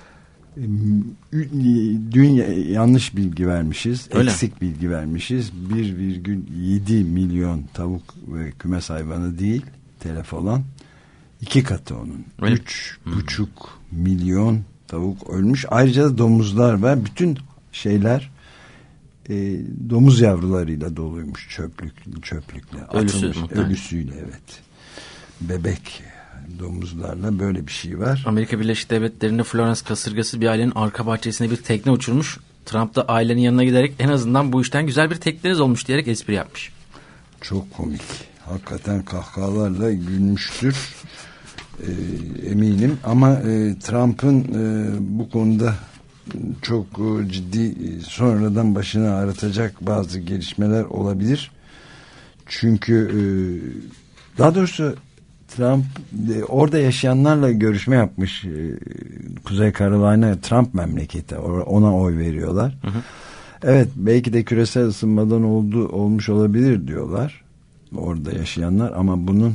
dün yanlış bilgi vermişiz. Öyle. Eksik bilgi vermişiz. 1,7 milyon tavuk ve kümes hayvanı değil telef olan, 2 katı onun. 3,5 milyon tavuk ölmüş. Ayrıca da domuzlar var. Bütün şeyler domuz yavrularıyla doluymuş, çöplükle ölüsüyle, evet. Bebek domuzlarla böyle bir şey var. Amerika Birleşik Devletleri'nde Florence kasırgası bir ailenin arka bahçesine bir tekne uçurmuş. Trump da ailenin yanına giderek en azından bu işten güzel bir tekneniz olmuş diyerek espri yapmış. Çok komik. Hakikaten kahkahalarla gülmüştür. Eminim ama Trump'ın bu konuda çok ciddi sonradan başını ağrıtacak bazı gelişmeler olabilir. Çünkü daha doğrusu Trump orada yaşayanlarla görüşme yapmış. Kuzey Carolina Trump memleketi, ona oy veriyorlar. Hı hı. Evet, belki de küresel ısınmadan olmuş olabilir diyorlar orada yaşayanlar, ama bunun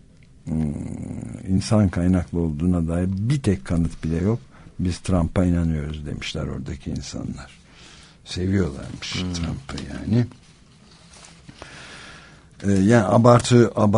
insan kaynaklı olduğuna dair bir tek kanıt bile yok. Biz Trump'a inanıyoruz demişler oradaki insanlar. Seviyorlarmış Trump'ı yani. Yani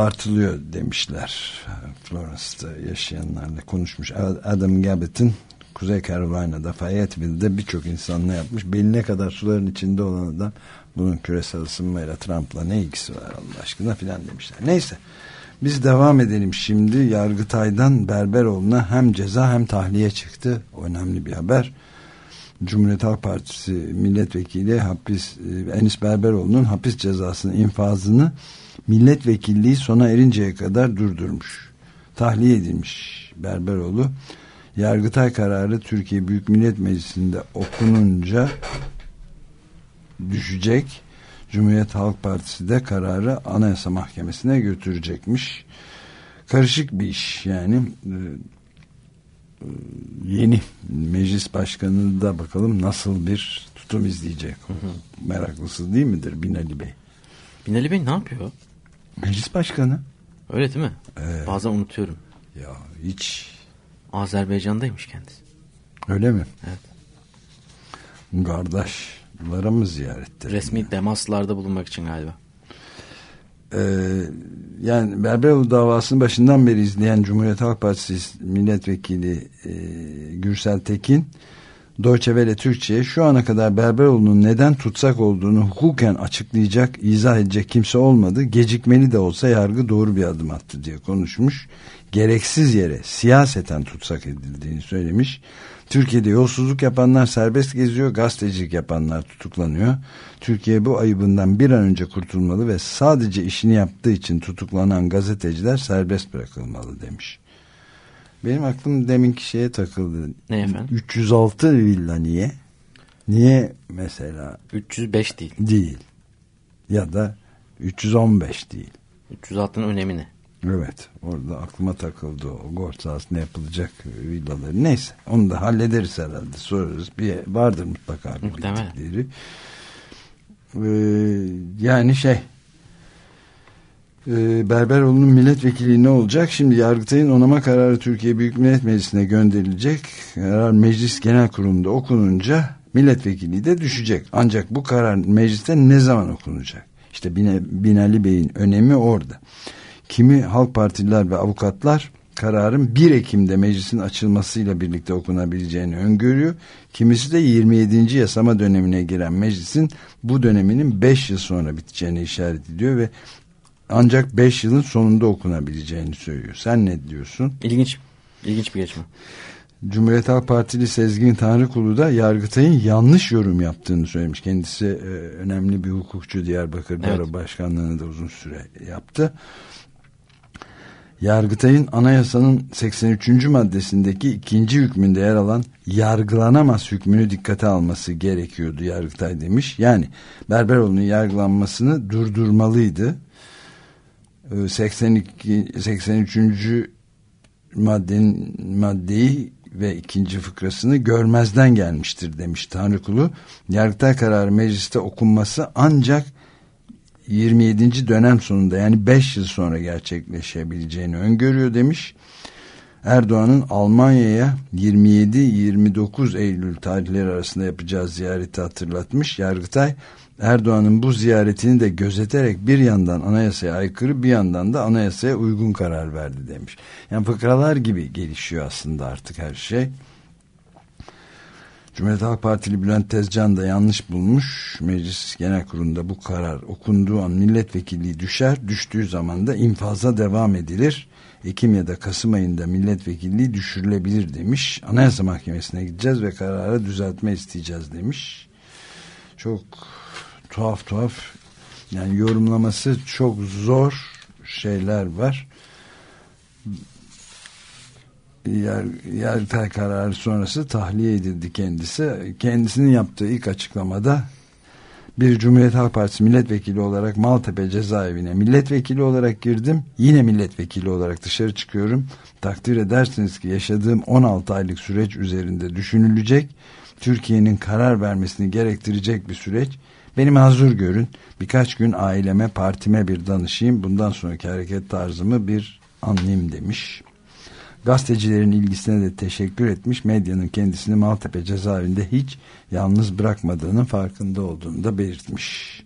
abartılıyor demişler. Florence'da yaşayanlarla konuşmuş. Adam Gabbett'in Kuzey Carolina'da, Fayetteville'de birçok insanla yapmış. Beline kadar suların içinde olan adam bunun küresel ısınmayla, Trump'la ne ilgisi var Allah aşkına filan demişler. Neyse biz devam edelim şimdi. Yargıtay'dan Berberoğlu'na hem ceza hem tahliye çıktı. Önemli bir haber. Cumhuriyet Halk Partisi milletvekili Enis Berberoğlu'nun hapis cezasının infazını milletvekilliği sona erinceye kadar durdurmuş. Tahliye edilmiş Berberoğlu. Yargıtay kararı Türkiye Büyük Millet Meclisi'nde okununca düşecek. Cumhuriyet Halk Partisi de kararı Anayasa Mahkemesi'ne götürecekmiş. Karışık bir iş yani. Yeni meclis başkanı da bakalım nasıl bir tutum izleyecek. Meraklısı değil midir Binali Bey? Binali Bey ne yapıyor? Meclis başkanı. Öyle değil mi? Bazen unutuyorum. Ya hiç. Azerbaycan'daymış kendisi. Öyle mi? Evet. Kardeşlara mı ziyarettir? Resmi temaslarda bulunmak için galiba. Yani Berberoğlu davasının başından beri izleyen Cumhuriyet Halk Partisi milletvekili Gürsel Tekin Deutsche Welle Türkçe'ye şu ana kadar Berberoğlu'nun neden tutsak olduğunu hukuken açıklayacak, izah edecek kimse olmadı. Gecikmeli de olsa yargı doğru bir adım attı diye konuşmuş. Gereksiz yere siyaseten tutsak edildiğini söylemiş. Türkiye'de yolsuzluk yapanlar serbest geziyor, gazetecilik yapanlar tutuklanıyor. Türkiye bu ayıbından bir an önce kurtulmalı ve sadece işini yaptığı için tutuklanan gazeteciler serbest bırakılmalı demiş. Benim aklım deminki şeye takıldı. Ne efendim? 306 villa niye? Niye mesela? 305 değil. Değil. Ya da 315 değil. 306'nın önemi ne? Evet. Orada aklıma takıldı o gol sahasında yapılacak villaları. Neyse. Onu da hallederiz herhalde. Sorarız. Vardır mutlaka bir bildikleri. Yani Berberoğlu'nun milletvekili ne olacak? Şimdi Yargıtay'ın onama kararı Türkiye Büyük Millet Meclisi'ne gönderilecek. Karar Meclis Genel Kurulu'nda okununca milletvekilliği de düşecek. Ancak bu karar mecliste ne zaman okunacak? İşte Binali Bey'in önemi orada. Kimi Halk Partililer ve avukatlar kararın 1 Ekim'de meclisin açılmasıyla birlikte okunabileceğini öngörüyor. Kimisi de 27. yasama dönemine giren meclisin bu döneminin 5 yıl sonra biteceğini işaret ediyor ve ancak 5 yılın sonunda okunabileceğini söylüyor. Sen ne diyorsun? İlginç bir gelişme. Cumhuriyet Halk Partili Sezgin Tanrıkulu da Yargıtay'ın yanlış yorum yaptığını söylemiş. Kendisi önemli bir hukukçu, Diyarbakır Baro Başkanlığı'nı da uzun süre yaptı. Yargıtay'ın anayasanın 83. maddesindeki 2. hükmünde yer alan yargılanamaz hükmünü dikkate alması gerekiyordu Yargıtay demiş. Yani Berberoğlu'nun yargılanmasını durdurmalıydı. 83. maddeyi ve 2. fıkrasını görmezden gelmiştir demiş Tanrıkulu. Yargıtay kararı mecliste okunması ancak 27. dönem sonunda yani 5 yıl sonra gerçekleşebileceğini öngörüyor demiş. Erdoğan'ın Almanya'ya 27-29 Eylül tarihleri arasında yapacağı ziyareti hatırlatmış. Yargıtay Erdoğan'ın bu ziyaretini de gözeterek bir yandan anayasaya aykırı bir yandan da anayasaya uygun karar verdi demiş. Yani fıkralar gibi gelişiyor aslında artık her şey. Cumhuriyet Halk Partili Bülent Tezcan da yanlış bulmuş. Meclis Genel Kurulu'nda bu karar okunduğu an milletvekilliği düşer. Düştüğü zaman da infaza devam edilir. Ekim ya da Kasım ayında milletvekilliği düşürülebilir demiş. Anayasa Mahkemesi'ne gideceğiz ve karara düzeltme isteyeceğiz demiş. Çok tuhaf yani yorumlaması çok zor şeyler var. Yargıtay kararı sonrası tahliye edildi kendisi. Kendisinin yaptığı ilk açıklamada bir Cumhuriyet Halk Partisi milletvekili olarak Maltepe cezaevine milletvekili olarak girdim. Yine milletvekili olarak dışarı çıkıyorum. Takdir edersiniz ki yaşadığım 16 aylık süreç üzerinde düşünülecek. Türkiye'nin karar vermesini gerektirecek bir süreç. Beni mazur görün. Birkaç gün aileme, partime bir danışayım. Bundan sonraki hareket tarzımı bir anlayayım demiş. Gazetecilerin ilgisine de teşekkür etmiş. Medyanın kendisini Maltepe cezaevinde hiç yalnız bırakmadığının farkında olduğunu da belirtmiş.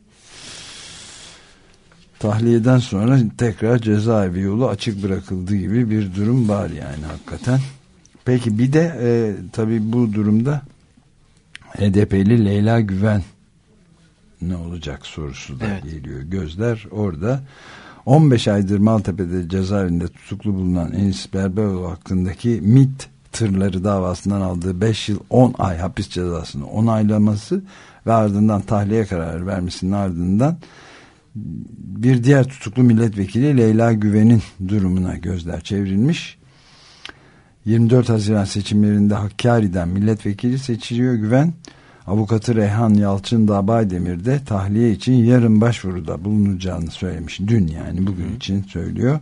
Tahliyeden sonra tekrar cezaevi yolu açık bırakıldığı gibi bir durum var yani hakikaten. Peki bir de tabii bu durumda HDP'li Leyla Güven ne olacak sorusu da geliyor. Gözler orada. 15 aydır Maltepe'de cezaevinde tutuklu bulunan Enis Berberoğlu hakkındaki MİT tırları davasından aldığı 5 yıl 10 ay hapis cezasını onaylaması ve ardından tahliye kararı vermesinin ardından bir diğer tutuklu milletvekili Leyla Güven'in durumuna gözler çevrilmiş. 24 Haziran seçimlerinde Hakkari'den milletvekili seçiliyor Güven. Avukatı Reyhan Yalçın Baydemir de tahliye için yarın başvuruda bulunacağını söylemiş. Dün, yani bugün için söylüyor.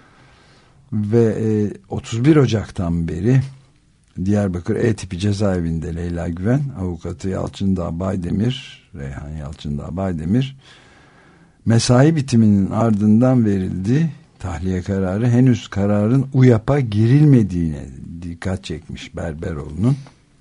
Ve 31 Ocak'tan beri Diyarbakır E-tipi cezaevinde Leyla Güven, avukatı Yalçın Baydemir, Reyhan Yalçın Baydemir, mesai bitiminin ardından verildi tahliye kararı. Henüz kararın UYAP'a girilmediğine dikkat çekmiş Berberoğlu'nun.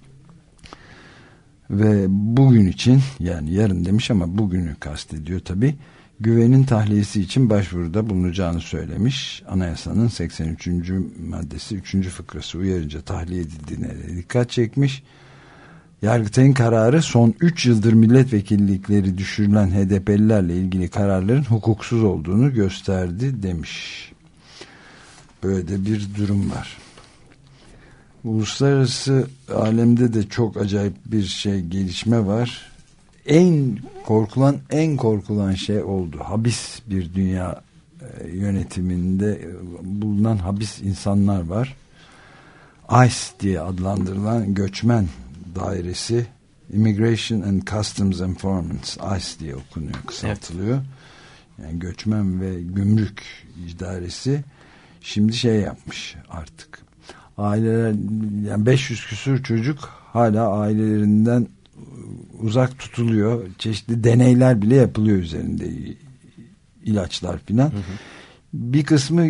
Ve bugün için, yani yarın demiş ama bugünü kastediyor tabii, Güven'in tahliyesi için başvuruda bulunacağını söylemiş. Anayasanın 83. maddesi 3. fıkrası uyarınca tahliye edildiğine dikkat çekmiş. Yargıtay'ın kararı son 3 yıldır milletvekillikleri düşürülen HDP'lilerle ilgili kararların hukuksuz olduğunu gösterdi demiş. Böyle de bir durum var. Uluslararası alemde de çok acayip bir gelişme var. En korkulan şey oldu. Habis bir dünya yönetiminde bulunan habis insanlar var. ICE diye adlandırılan göçmen dairesi, Immigration and Customs Enforcement, ICE diye okunuyor, kısaltılıyor. Evet. Yani göçmen ve gümrük idaresi şimdi yapmış artık. Aileler, yani 500 küsur çocuk hala ailelerinden uzak tutuluyor. Çeşitli deneyler bile yapılıyor üzerinde, ilaçlar filan. Bir kısmı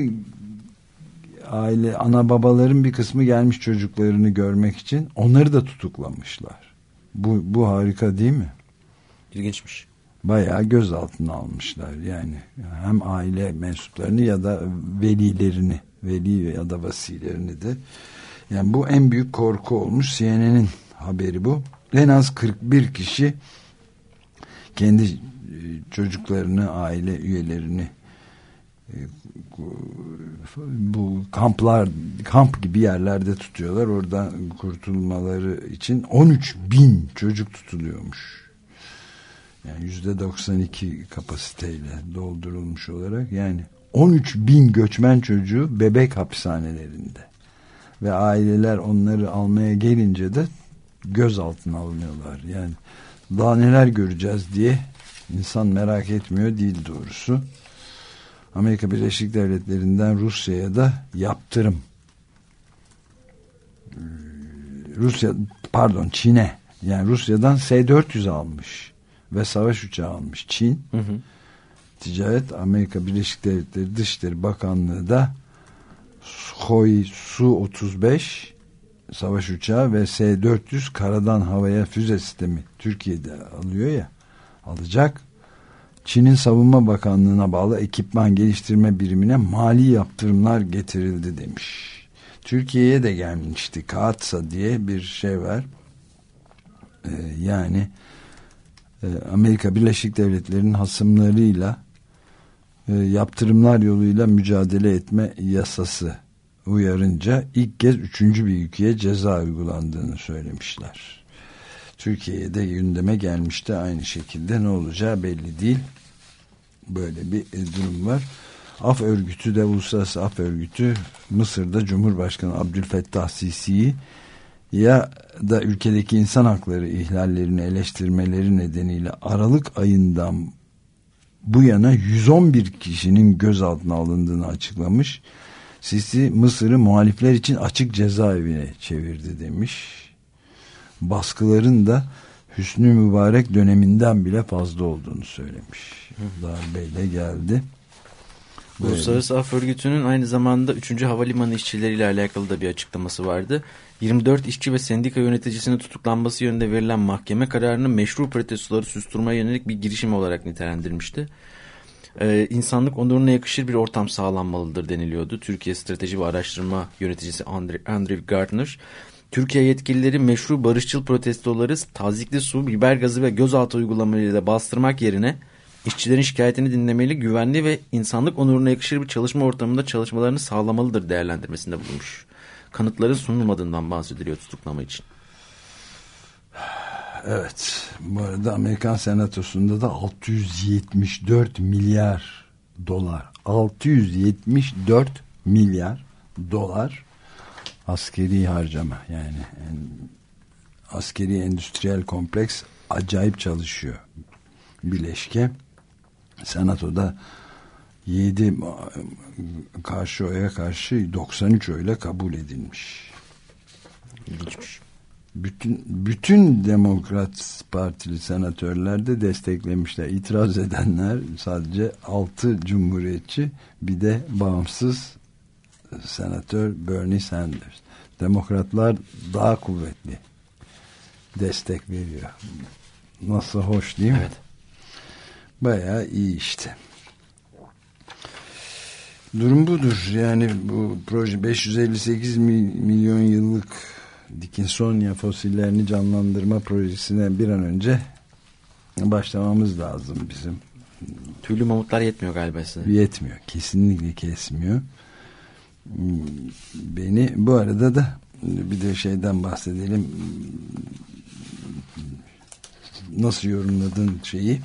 ana babaların bir kısmı gelmiş çocuklarını görmek için, onları da tutuklamışlar. Bu harika değil mi? İlginçmiş. Bayağı gözaltına almışlar yani. Hem aile mensuplarını ya da velilerini, veli ya da vasilerini de. Yani bu en büyük korku olmuş. CNN'in haberi bu. En az 41 kişi kendi çocuklarını, aile üyelerini bu kamp gibi yerlerde tutuyorlar. Oradan kurtulmaları için 13.000 çocuk tutuluyormuş. Yani %92 kapasiteyle doldurulmuş olarak, yani 13.000 göçmen çocuğu bebek hapishanelerinde ve aileler onları almaya gelince de gözaltına alınıyorlar. Yani daha neler göreceğiz diye insan merak etmiyor değil doğrusu. Amerika Birleşik Devletleri'nden Rusya'ya da yaptırım. Çin'e, yani Rusya'dan S-400 almış ve savaş uçağı almış Çin. Ticaret, Amerika Birleşik Devletleri Dışişleri Bakanlığı da Sukhoi Su-35 savaş uçağı ve S-400 karadan havaya füze sistemi Türkiye'de alacak. Çin'in Savunma Bakanlığı'na bağlı ekipman geliştirme birimine mali yaptırımlar getirildi demiş. Türkiye'ye de gelmişti. KAATSA diye bir şey var. Yani Amerika Birleşik Devletleri'nin hasımlarıyla yaptırımlar yoluyla mücadele etme yasası uyarınca ilk kez 3. bir ülkeye ceza uygulandığını söylemişler. Türkiye'ye de gündeme gelmişti aynı şekilde, ne olacağı belli değil. Böyle bir durum var. Af örgütü de, Uluslararası Af Örgütü Mısır'da Cumhurbaşkanı Abdülfettah Sisi'yi ya da ülkedeki insan hakları ihlallerini eleştirmeleri nedeniyle Aralık ayından bu yana 111 kişinin gözaltına alındığını açıklamış. Sisi Mısır'ı muhalifler için açık cezaevine çevirdi demiş. Baskıların da Hüsnü Mübarek döneminden bile fazla olduğunu söylemiş. Darbeyle geldi. Böyle. Uluslararası Af Örgütü'nün aynı zamanda 3. Havalimanı işçileriyle alakalı da bir açıklaması vardı. 24 işçi ve sendika yöneticisinin tutuklanması yönünde verilen mahkeme kararını meşru protestoları susturmaya yönelik bir girişim olarak nitelendirmişti. insanlık onuruna yakışır bir ortam sağlanmalıdır deniliyordu. Türkiye Strateji ve Araştırma Yöneticisi Andrew Gardner, Türkiye yetkilileri meşru barışçıl protestoları tazikli su, biber gazı ve gözaltı uygulamalarıyla bastırmak yerine işçilerin şikayetini dinlemeli, güvenli ve insanlık onuruna yakışır bir çalışma ortamında çalışmalarını sağlamalıdır değerlendirmesinde bulunmuş. Kanıtların sunulmadığından bahsediliyor tutuklama için. Evet, bu arada Amerikan Senatosu'nda da 674 milyar dolar, 674 milyar dolar askeri harcama, yani askeri endüstriyel kompleks acayip çalışıyor. Bileşke Senato'da 7 karşı oya karşı 93 oyla kabul edilmiş. İlginçmiş. Bütün Demokrat Partili senatörler de desteklemişler. İtiraz edenler sadece 6 cumhuriyetçi, bir de bağımsız senatör Bernie Sanders. Demokratlar daha kuvvetli destek veriyor. Nasıl hoş değil mi? Evet. Bayağı iyi işte. Durum budur. Yani bu proje 558 milyon yıllık Dickinsonia fosillerini canlandırma projesine bir an önce başlamamız lazım bizim. Tüylü mamutlar yetmiyor galiba size. Yetmiyor. Kesinlikle kesmiyor. Beni bu arada da bir de şeyden bahsedelim. Nasıl yorumladın şeyi?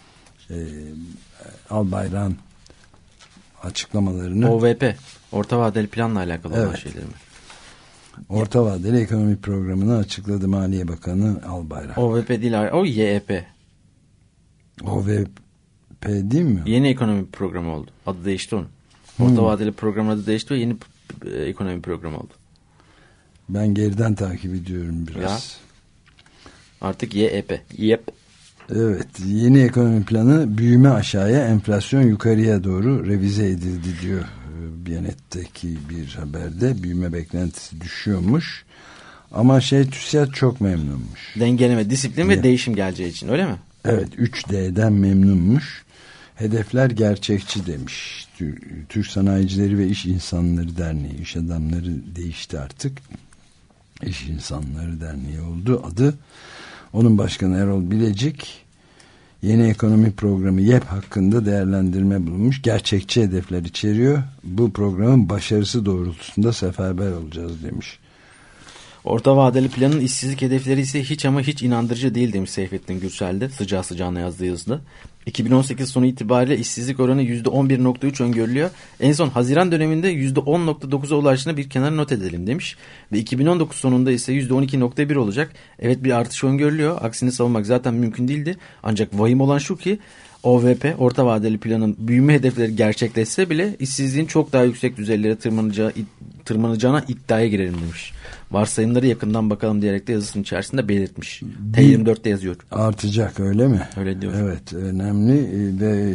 Albayrak'ın açıklamalarını. OVP, Orta Vadeli Planla alakalı olan Evet. şeyleri mi? Orta vadeli ekonomi programını açıkladı Maliye Bakanı Albayrak. OVP değil, o YEP. OVP değil mi? Yeni ekonomi programı oldu. Adı değişti onun. Orta vadeli programın adı değişti ve yeni ekonomi programı oldu. Ben geriden takip ediyorum biraz. Ya. Artık YEP. YEP. Evet, yeni ekonomi planı büyüme aşağıya, enflasyon yukarıya doğru revize edildi diyor. Biyanet'teki bir haberde büyüme beklentisi düşüyormuş. Ama TÜSİAD çok memnunmuş. Dengeleme, disiplin ve değişim geleceği için, öyle mi? Evet, 3D'den memnunmuş. Hedefler gerçekçi demiş. Türk Sanayicileri ve İş İnsanları Derneği, iş adamları değişti artık. İş İnsanları Derneği oldu adı. Onun başkanı Erol Bilecik yeni ekonomi programı YEP hakkında değerlendirme bulunmuş. Gerçekçi hedefler içeriyor. Bu programın başarısı doğrultusunda seferber olacağız demiş. Orta vadeli planın işsizlik hedefleri ise hiç ama hiç inandırıcı değil demiş Seyfettin Gürsel'de sıcağı sıcağına yazdığı yazıda. 2018 sonu itibariyle işsizlik oranı %11.3 öngörülüyor. En son Haziran döneminde %10.9'a ulaştığını bir kenara not edelim demiş. Ve 2019 sonunda ise %12.1 olacak. Evet, bir artış öngörülüyor. Aksini savunmak zaten mümkün değildi. Ancak vahim olan şu ki OVP, orta vadeli planın büyüme hedefleri gerçekleşse bile işsizliğin çok daha yüksek düzeylere tırmanacağına iddiaya girelim demiş. Varsayımları yakından bakalım diyerek de yazısının içerisinde belirtmiş. T24'te yazıyor. Artacak, öyle mi? Öyle diyor. Evet, önemli ve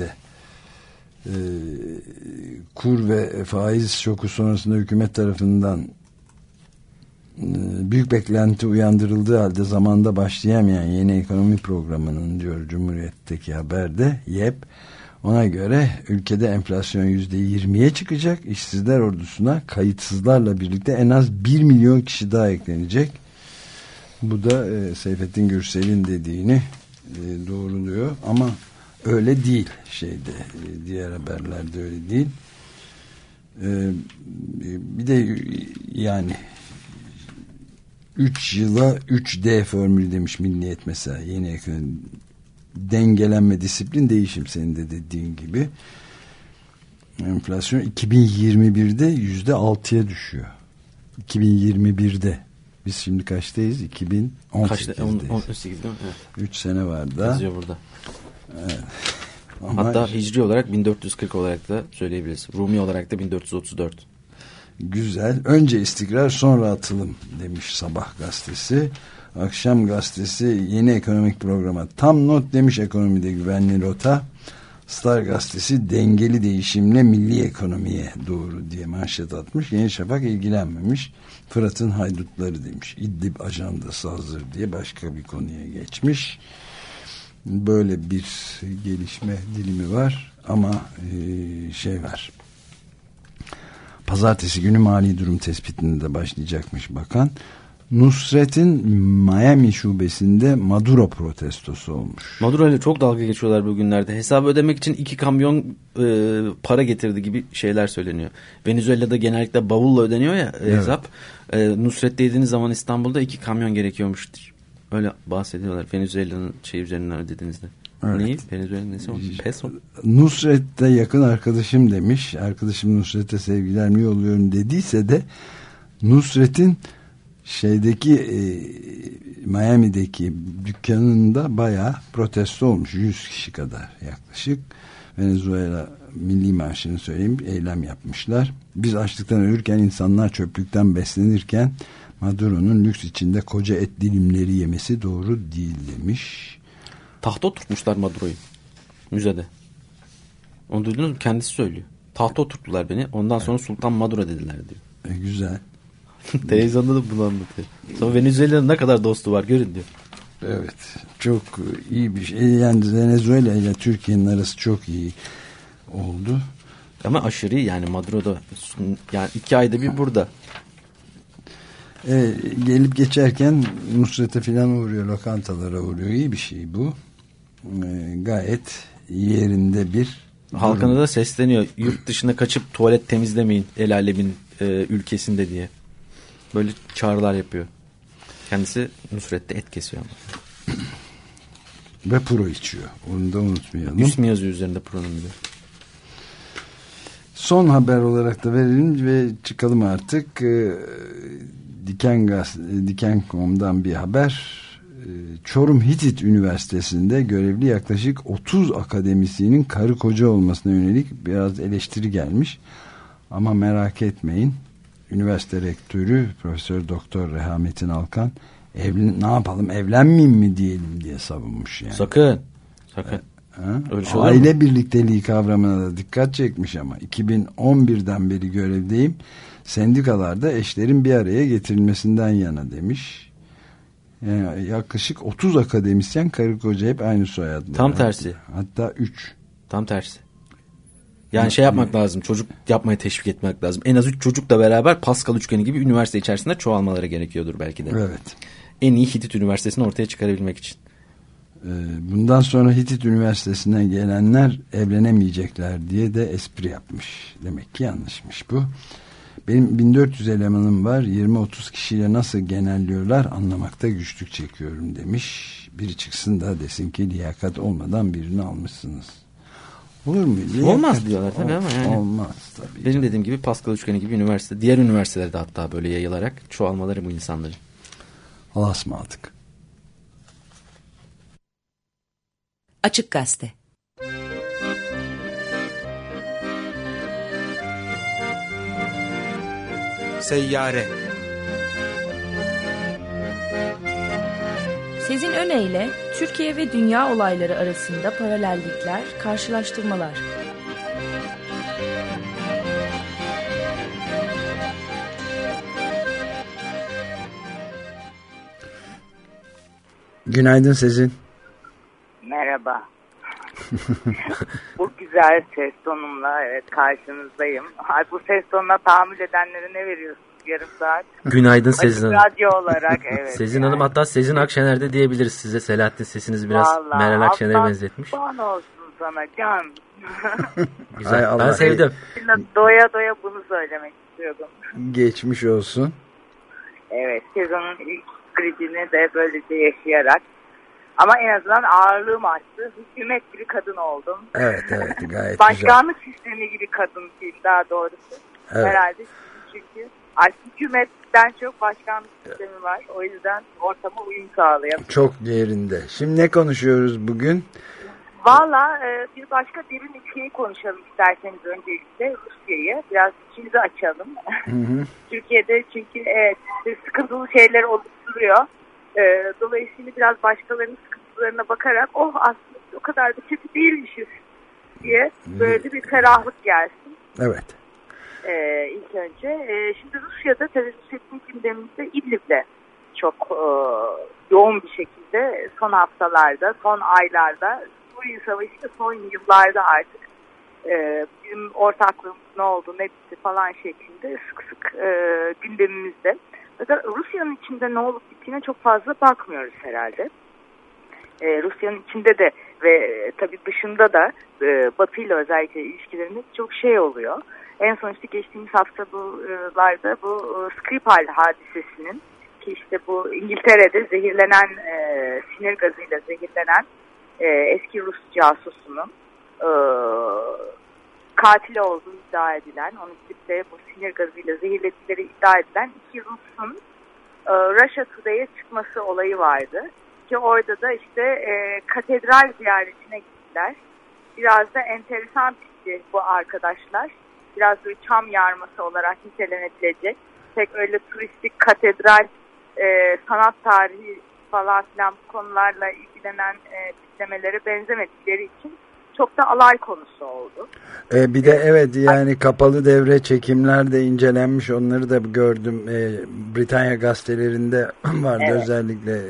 kur ve faiz şoku sonrasında hükümet tarafından büyük beklenti uyandırıldığı halde zamanda başlayamayan yeni ekonomi programının, diyor Cumhuriyet'teki haberde YEP, ona göre ülkede enflasyon %20'ye çıkacak, işsizler ordusuna kayıtsızlarla birlikte en az 1 milyon kişi daha eklenecek. Bu da Seyfettin Gürsel'in dediğini doğruluyor ama öyle değil diğer haberlerde öyle değil. Bir de yani 3 yıla 3D formülü demiş Milliyet mesela, yeni ekonomi dengelenme, disiplin, değişim, senin de dediğin gibi. Enflasyon 2021'de %6'ya düşüyor. 2021'de. Biz şimdi kaçtayız? 2018'deyiz. 18 değil mi? Evet. 3 sene var da. Yazıyor burada. Evet. Ama hatta hicri olarak 1440 olarak da söyleyebiliriz. Rumi olarak da 1434. Güzel. Önce istikrar, sonra atılım demiş Sabah gazetesi. Akşam gazetesi yeni ekonomik programa tam not demiş, ekonomide güvenli rota. Star gazetesi dengeli değişimle milli ekonomiye doğru diye manşet atmış. Yeni Şafak ilgilenmemiş. Fırat'ın haydutları demiş. İdlib ajandası hazır diye başka bir konuya geçmiş. Böyle bir gelişme dilimi var. ama şey var. Pazartesi günü mali durum tespitinde de başlayacakmış bakan. Nusret'in Miami şubesinde Maduro protestosu olmuş. Maduro ile çok dalga geçiyorlar bugünlerde. Hesabı ödemek için 2 kamyon para getirdi gibi şeyler söyleniyor. Venezuela'da genellikle bavulla ödeniyor ya hesap. Nusret dediğiniz zaman İstanbul'da 2 kamyon gerekiyormuştur. Öyle bahsediyorlar Venezuela'nın üzerinden ödediğinizde. Evet. Neyi? Venezuela'nın nesi o? Peso. Nusret de yakın arkadaşım demiş. Arkadaşım Nusret'e sevgilerimi yolluyorum dediyse de Nusret'in Miami'deki dükkanında bayağı protesto olmuş. 100 kişi kadar yaklaşık. Venezuela Milli Marşı'nı söyleyeyim, eylem yapmışlar. Biz açlıktan ölürken, insanlar çöplükten beslenirken Maduro'nun lüks içinde koca et dilimleri yemesi doğru değil demiş. Tahta oturtmuşlar Maduro'yu müzede. Onu duydunuz mu? Kendisi söylüyor. Tahta oturttular beni. Ondan sonra Sultan Maduro dediler diyor. Güzel. Televizyonda da bunu anlatıyor. Sonra Venezuela'nın ne kadar dostu var görün diyor. Evet. Çok iyi bir şey. Yani Venezuela ile Türkiye'nin arası çok iyi oldu. Ama aşırı yani Maduro'da yani 2 ayda bir burada. Gelip geçerken Nusret'e falan uğruyor, lokantalara uğruyor. İyi bir şey bu. Gayet yerinde bir halkına da sesleniyor. Yurt dışına kaçıp tuvalet temizlemeyin el alemin ülkesinde diye. Böyle çağrılar yapıyor. Kendisi Nusret'te et kesiyor ama. Ve pro içiyor. Onu da unutmayalım. İsmi yazıyor üzerinde pro'nun diyor. Son haber olarak da verelim ve çıkalım artık. Diken.com'dan bir haber. Çorum Hitit Üniversitesi'nde görevli yaklaşık 30 akademisyenin karı koca olmasına yönelik biraz eleştiri gelmiş. Ama merak etmeyin. Üniversite rektörü Profesör Doktor Rehamettin Alkan ne yapalım, evlenmeyeyim mi diyelim diye savunmuş yani. Sakın. Öyle şey aile birlikteliği kavramına da dikkat çekmiş ama 2011'den beri görevdeyim. Sendikalarda eşlerin bir araya getirilmesinden yana demiş. Yani yaklaşık 30 akademisyen karı koca hep aynı soyadlı. Tam tersi. Hatta 3. Tam tersi. Yani şey yapmak lazım. Çocuk yapmaya teşvik etmek lazım. En az 3 çocukla beraber Pascal üçgeni gibi üniversite içerisinde çoğalmaları gerekiyordur belki de. Evet. En iyi Hitit Üniversitesi'ni ortaya çıkarabilmek için. Bundan sonra Hitit Üniversitesi'ne gelenler evlenemeyecekler diye de espri yapmış. Demek ki yanlışmış bu. Benim 1400 elemanım var. 20-30 kişiyle nasıl genelliyorlar anlamakta güçlük çekiyorum demiş. Biri çıksın da desin ki liyakat olmadan birini almışsınız. Olur mu? Olmaz diyorlar tabii ama yani. Olmaz tabii. Benim dediğim gibi Pascal üçgeni gibi üniversite, diğer üniversitelerde hatta böyle yayılarak çoğalmaları bu insanların. Allah'a ısmarladık. Açık Gazete. Seyyare. Sezin Öne Türkiye ve dünya olayları arasında paralellikler, karşılaştırmalar. Günaydın Sezin. Merhaba. Bu güzel ses tonumla evet karşınızdayım. Bu ses tonuna tahammül edenlere ne veriyorsunuz yarım saat? Günaydın Sezin Hanım. Radyo olarak evet. Sezin Hanım hatta Sezin Akşener'de diyebiliriz size. Selahattin sesinizi biraz vallahi, Meral Akşener'e benzetmiş. Vallahi olsun sana can. Güzel. Ben sevdim. Doya doya bunu söylemek istiyordum. Geçmiş olsun. Evet, sezonun ilk krizini de böylece yaşayarak. Ama en azından ağırlığım arttı. Hükümet gibi kadın oldum. Evet gayet Başkanlık sistemi gibi kadın değil daha doğrusu. Evet. Herhalde çünkü hükümetten çok başkanlık sistemi var. O yüzden ortama uyum sağlayalım. Çok yerinde. Şimdi ne konuşuyoruz bugün? Valla bir başka derin ülkeyi konuşalım isterseniz öncelikle Rusya'yı. Biraz içimizi açalım. Hı. Türkiye'de çünkü sıkıntılı şeyler oluşturuyor. Dolayısıyla biraz başkalarının sıkıntılarına bakarak aslında o kadar da kötü değilmişiz diye böyle bir ferahlık gelsin. Evet. İlk önce. Şimdi Rusya'da tabii Rusya'nın gündeminde İdlib'de çok yoğun bir şekilde son haftalarda, son aylarda, Suriye Savaşı'nda son yıllarda artık bizim ortaklığımız ne oldu, ne bitti falan şeklinde sık sık gündemimizde. Fakat Rusya'nın içinde ne olup bittiğine çok fazla bakmıyoruz herhalde. Rusya'nın içinde de ve tabii dışında da Batı ile özellikle ilişkilerinde çok şey oluyor. En son işte geçtiğimiz haftalarda bu Skripal hadisesinin, ki işte bu İngiltere'de zehirlenen, sinir gazıyla zehirlenen eski Rus casusunun katili olduğu iddia edilen, onu gidip de bu sinir gazıyla zehirledikleri iddia edilen iki Rus'un Russia Today'e çıkması olayı vardı. Ki orada da işte katedral ziyaretine gittiler. Biraz da enteresan bir bu arkadaşlar. Biraz böyle çam yarması olarak nitelenebilecek. Pek öyle turistik katedral, sanat tarihi falan filan bu konularla ilgilenen tiplemelere benzemedikleri için çok da alay konusu oldu. Bir de evet, yani kapalı devre çekimler de incelenmiş, onları da gördüm. Britanya gazetelerinde vardı, evet. Özellikle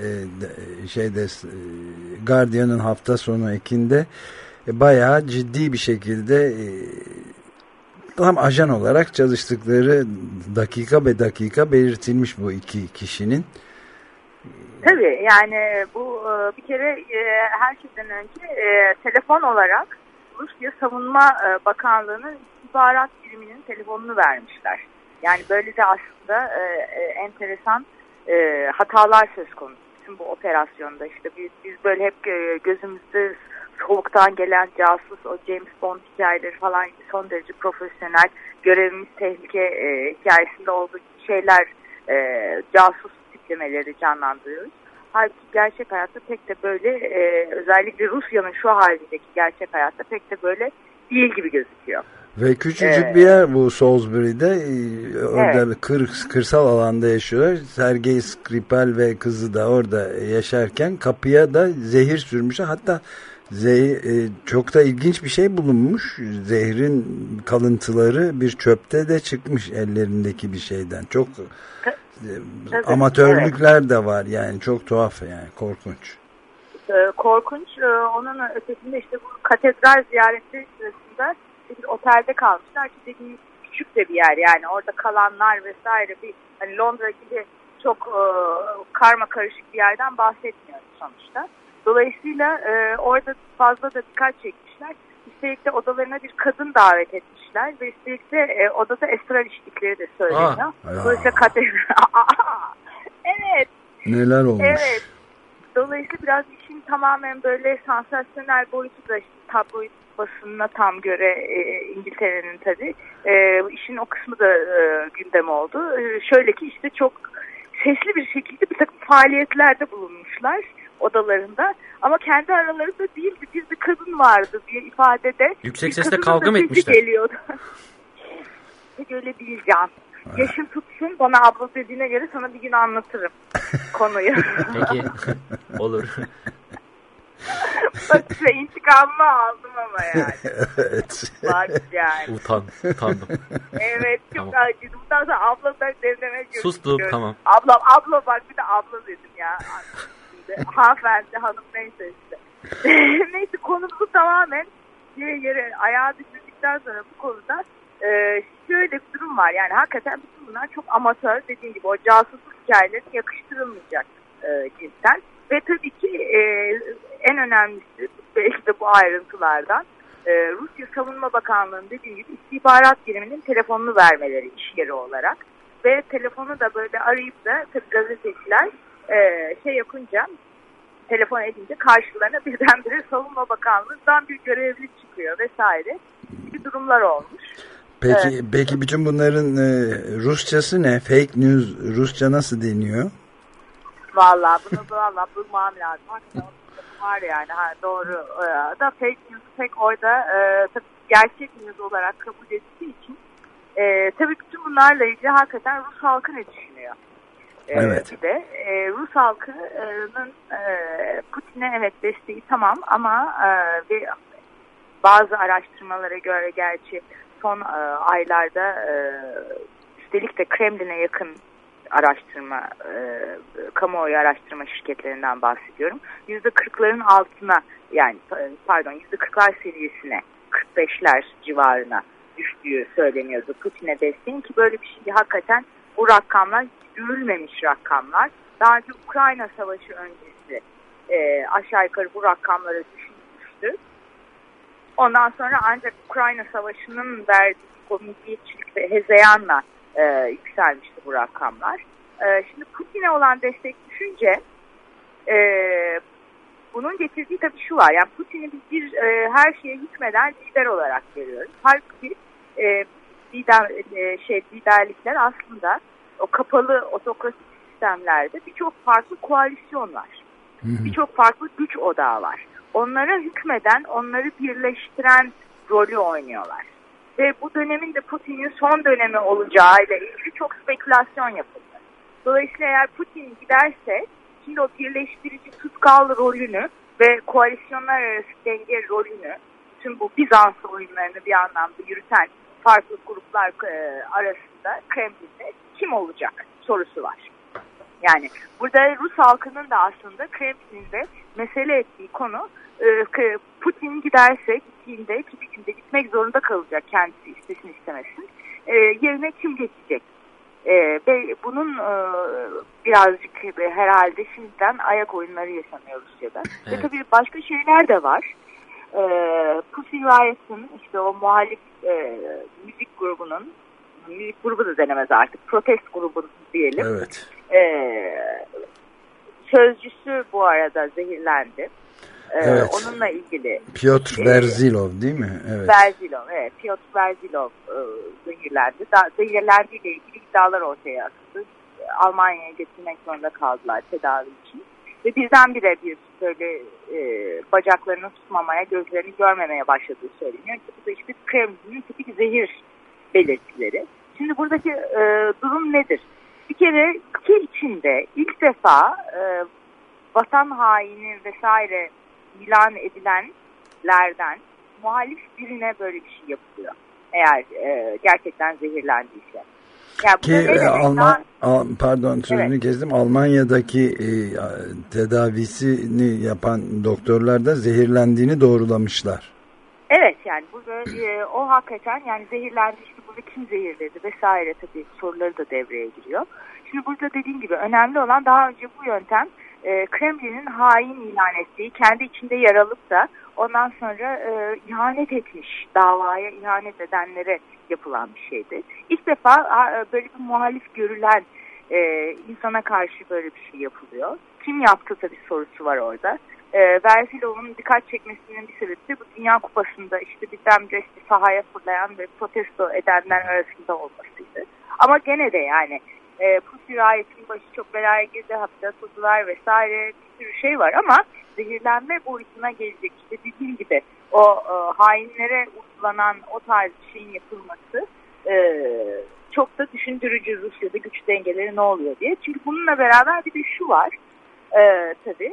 Guardian'ın hafta sonu ekinde bayağı ciddi bir şekilde tam ajan olarak çalıştıkları dakika be dakika belirtilmiş bu iki kişinin. Tabii yani bu bir kere her şeyden önce telefon olarak Rusya Savunma Bakanlığı'nın istihbarat biriminin telefonunu vermişler. Yani böyle de aslında enteresan hatalar söz konusu. Bütün bu operasyonda işte biz böyle hep gözümüzde soğuktan gelen casus, o James Bond hikayeleri falan son derece profesyonel, görevimiz tehlike hikayesinde olduğu şeyler, casus tiplemeleri canlandırıyoruz. Halbuki gerçek hayatta pek de böyle özellikle Rusya'nın şu halindeki gerçek hayatta pek de böyle değil gibi gözüküyor. Ve küçücük bir yer bu Salisbury'de, orada evet. Kırsal alanda yaşıyorlar. Sergey Skripal ve kızı da orada yaşarken kapıya da zehir sürmüşler. Hatta çok da ilginç bir şey bulunmuş. Zehrin kalıntıları bir çöpte de çıkmış ellerindeki bir şeyden. Çok amatörlükler evet. de var yani, çok tuhaf yani, korkunç. Korkunç. Onun ötesinde işte bu katedral ziyareti sırasında bir otelde kalmışlar ki dediğimiz küçük de bir yer yani, orada kalanlar vesaire, bir hani Londra gibi çok karma karışık bir yerden bahsetmiyoruz sonuçta. Dolayısıyla orada fazla da dikkat çekmişler. Üstelik de odalarına bir kadın davet etmişler ve üstelik de odada esrar içtikleri de söyleniyor. Dolayısıyla evet. Neler olmuş? Evet. Dolayısıyla biraz işin tamamen böyle sansasyonel boyutu da işte tabloid basınına tam göre İngiltere'nin tabii işin o kısmı da gündem oldu. Şöyle ki işte çok sesli bir şekilde bir takım faaliyetlerde bulunmuşlar odalarında, ama kendi aralarında değildi, bir kadın vardı diye ifadede. Yüksek sesle kavga mı etmişler? Geliyordu. Pek öyle değil Can. Yaşın tutsun, bana abla dediğine göre sana bir gün anlatırım konuyu. Peki, olur. Bak işte intikamımı aldım ama yani. Evet. Bak yani. Utandım. Evet, çok tamam. Acıydı. Bundan sonra abla ben demlemek yok. Sustum, tamam. Abla bak, bir de abla dedim ya. Hanımefendi, hanım neyse işte. Neyse, konumuzu tamamen yere ayağa düşürdükten sonra bu konuda şöyle bir durum var. Yani hakikaten bütün bunlar çok amatör, dediğim gibi o casusluk hikayelerine yakıştırılmayacak cinsten. Ve tabii ki en önemlisi belki de bu ayrıntılardan Rusya Savunma Bakanlığı'nın dediğim gibi istihbarat biriminin telefonunu vermeleri iş yeri olarak. Ve telefonu da böyle arayıp da tabii gazeteciler yapınca, telefon edince karşılarına birdenbire Savunma Bakanlığı'ndan bir görevli çıkıyor vesaire gibi durumlar olmuş. Peki bütün bunların Rusçası ne? Fake news Rusça nasıl deniyor? Vallahi bunu bulmam lazım. Hakikaten var yani, doğru. Da fake news pek orada tabii gerçek news olarak kabul edildiği için tabii bütün bunlarla ilgili hakikaten Rus halkı ne düşünüyor? Evet. Bir de Rus halkının Putin'e evet desteği tamam, ama bazı araştırmalara göre gerçi son aylarda üstelik de Kremlin'e yakın araştırma, kamuoyu araştırma şirketlerinden bahsediyorum. %40'ların altına, yani pardon %40'lar seviyesine %45'ler civarına düştüğü söyleniyordu Putin'e desteğin, ki böyle bir şey hakikaten bu rakamlar hiç görülmemiş rakamlar. Daha önce Ukrayna Savaşı öncesi aşağı yukarı bu rakamlara düşmüştü. Ondan sonra ancak Ukrayna Savaşı'nın verdiği o milliyetçilik ve hezeyanla yükselmişti bu rakamlar. Şimdi Putin'e olan destek düşünce bunun getirdiği tabii şu var. Yani Putin'i biz her şeye hükmeden lider olarak görüyoruz. Halbuki liderlikler aslında o kapalı otokratik sistemlerde birçok farklı koalisyon var. Birçok farklı güç odağı var. Onlara hükmeden, onları birleştiren rolü oynuyorlar. Ve bu dönemin de Putin'in son dönemi olacağıyla ilgili çok spekülasyon yapıldı. Dolayısıyla eğer Putin giderse şimdi o birleştirici tutkal rolünü ve koalisyonlar arası denge rolünü, tüm bu Bizans oyunlarını bir anlamda yürüten farklı gruplar arasında Kremlin'de kim olacak sorusu var. Yani burada Rus halkının da aslında Kremlin'de mesele ettiği konu Putin giderse, gittiğinde ki biçimde gitmek zorunda kalacak kendisi istesin istemesin, yerine kim geçecek? Ve bunun birazcık herhalde şimdiden ayak oyunları yaşanıyor Rusya'da. Evet. Ve tabii başka şeyler de var. Pussy Riot'ın işte o muhalif müzik grubunun, müzik grubu da denemez artık, protest grubu diyelim. Evet. Sözcüsü bu arada zehirlendi. Evet. Onunla ilgili. Piotr Verzilov değil mi? Evet. Verzilov, evet. Piotr Verzilov zehirlendi. Zehirlendiğiyle ilgili iddialar ortaya atıldı. Almanya'ya getirmek zorunda kaldılar tedavi için. Ve birdenbire bir böyle bacaklarını tutmamaya, gözlerini görmemeye başladığı söyleniyor. Bu da işte Kremlin'in tipik zehir belirtileri. Şimdi buradaki durum nedir? Bir kere ülke içinde ilk defa vatan haini vesaire ilan edilenlerden muhalif birine böyle bir şey yapılıyor. Eğer gerçekten zehirlendiyse. Yani ki pardon sözünü evet. Kestim. Almanya'daki tedavisini yapan doktorlar da zehirlendiğini doğrulamışlar. Evet, yani burada o hakikaten yani zehirlendi, işte burada kim zehirledi vesaire tabii soruları da devreye giriyor. Şimdi burada dediğim gibi önemli olan daha önce bu yöntem Kremlin'in hain ilan ettiği, kendi içinde yer alıp da ondan sonra ihanet etmiş, davaya ihanet edenlere yapılan bir şeydi. İlk defa böyle bir muhalif görülen insana karşı böyle bir şey yapılıyor. Kim yaptı tabii sorusu var orada. Verzilov'un dikkat çekmesinin bir sebebi de bu Dünya Kupası'nda işte birdenbire işte sahaya fırlayan ve protesto edenler arasında olmasıydı. Ama gene de yani Pussy Riot'ın başı çok belaya girdi, hapse atıldılar vesaire, bir sürü şey var ama zehirlenme boyutuna gelecek. İşte dediğim gibi o hainlere uygulanan o tarz şeyin yapılması çok da düşündürücü, Rusya'da güç dengeleri ne oluyor diye. Çünkü bununla beraber bir de şu var tabii.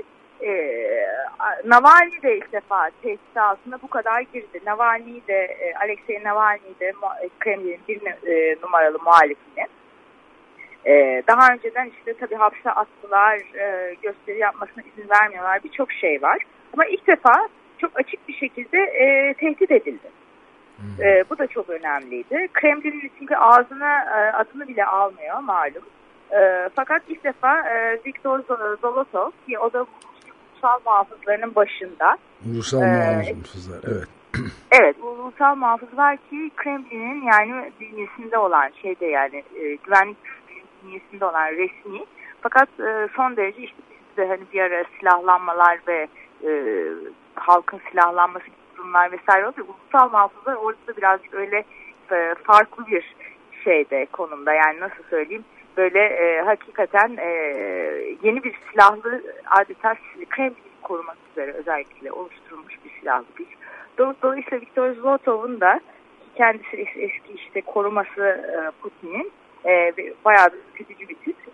Navalny de ilk defa tehdit altında bu kadar girdi. Navalny de Alexei Navalny de Kremlin'in bir numaralı muhalifini. Daha önceden işte tabii hapse attılar, gösteri yapmasına izin vermiyorlar, birçok şey var. Ama ilk defa çok açık bir şekilde tehdit edildi. Bu da çok önemliydi. Kremlin'in çünkü ağzına adını bile almıyor malum. Fakat ilk defa Viktor Zolotov, ki o da ulusal muhafızlarının başında. Ulusal muhafızlar, evet. Evet, ulusal muhafızlar ki Kremlin'in yani bünyesinde olan şeyde yani güvenlik bünyesinde olan resmi. Fakat son derece işte bizde hani bir ara silahlanmalar ve halkın silahlanması gibi durumlar vesaire oldu. Ulusal muhafızlar orada birazcık öyle farklı bir şeyde konumda, yani nasıl söyleyeyim, böyle hakikaten yeni bir silahlı adeta Kremlin korumak üzere özellikle oluşturulmuş bir silahlı güç. Dolayısıyla Viktor Zolotov'un da kendisi eski işte koruması Putin'in bayağı bir kötücü bir tip.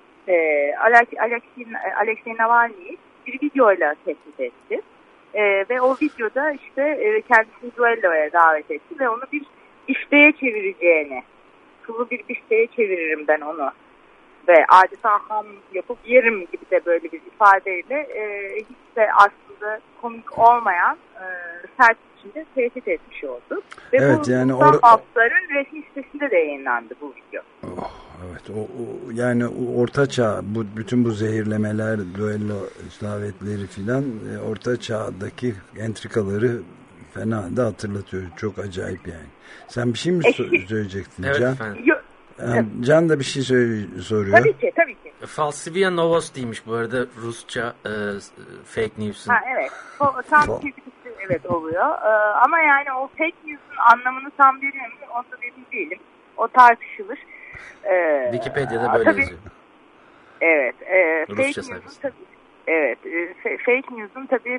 Alexei Navalny'yi bir videoyla tehdit etti. Ve o videoda işte kendisini duelloya davet etti ve onu bir bifteğe çevireceğini, sulu bir bifteğe çeviririm ben onu ve adeta ham yapıp yerim gibi de böyle bir ifadeyle hiç de aslında komik olmayan sert içinde tehdit etmiş oldu. Ve evet, bu yani Hafs'ların resmi sitesinde de yayınlandı bu video. Evet, yani Orta Çağ, bütün bu zehirlemeler, düello islavetleri filan Orta Çağ'daki entrikaları fena da hatırlatıyor. Çok acayip yani. Sen bir şey mi söyleyecektin evet, Can? Efendim. Can da bir şey soruyor. Tabii ki. Falsivia Novostiymiş bu arada Rusça fake news'un. Evet. O tam çizgisi evet oluyor. Ama yani o fake news'un anlamını tam veriyor mu? Onu da emin değilim. O tartışılır. Wikipedia'da böyle yazıyor. Evet. Rusça fake sayfası. Tabii, evet. Fake news'un tabii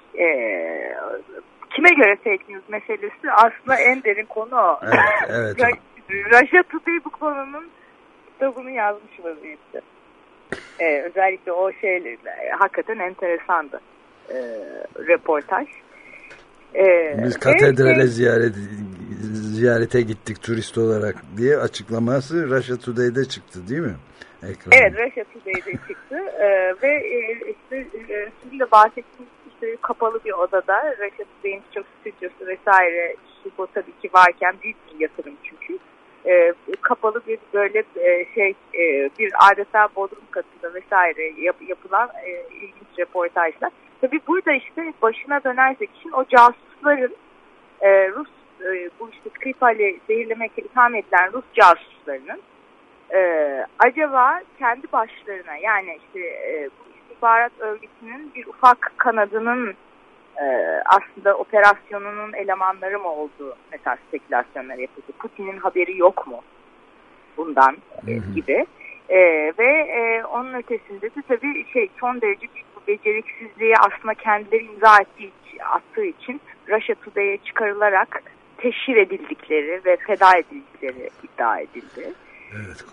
kime göre fake news meselesi aslında en derin konu o. Evet. Russia Today bu konunun kitabını yazmış vaziyette. Özellikle o şeylerle hakikaten enteresandı röportaj. Biz katedrale ziyarete gittik turist olarak diye açıklaması Russia Today'de çıktı değil mi? Ekranda. Evet, Russia Today'de çıktı ve işte sizin de bahsettiğiniz işte kapalı bir odada Russia Today'in çok stüdyosu vesaire bu tabii ki varken büyük bir yatırım çünkü. Kapalı bir böyle bir adeta bodrum katında vesaire yapılan ilginç röportajlar. Tabii burada işte başına dönersek için o casusların Rus bu işte Skripal'i zehirlemekle itham edilen Rus casuslarının acaba kendi başlarına yani işte bu istihbarat örgütünün bir ufak kanadının aslında operasyonunun elemanları mı olduğu mesela spekülasyonlar yapıldı. Putin'in haberi yok mu bundan gibi. Ve onun ötesinde de tabii son derece büyük bir beceriksizliği aslında kendileri attığı için Russia Today'e çıkarılarak teşhir edildikleri ve feda edildikleri iddia edildi. Evet,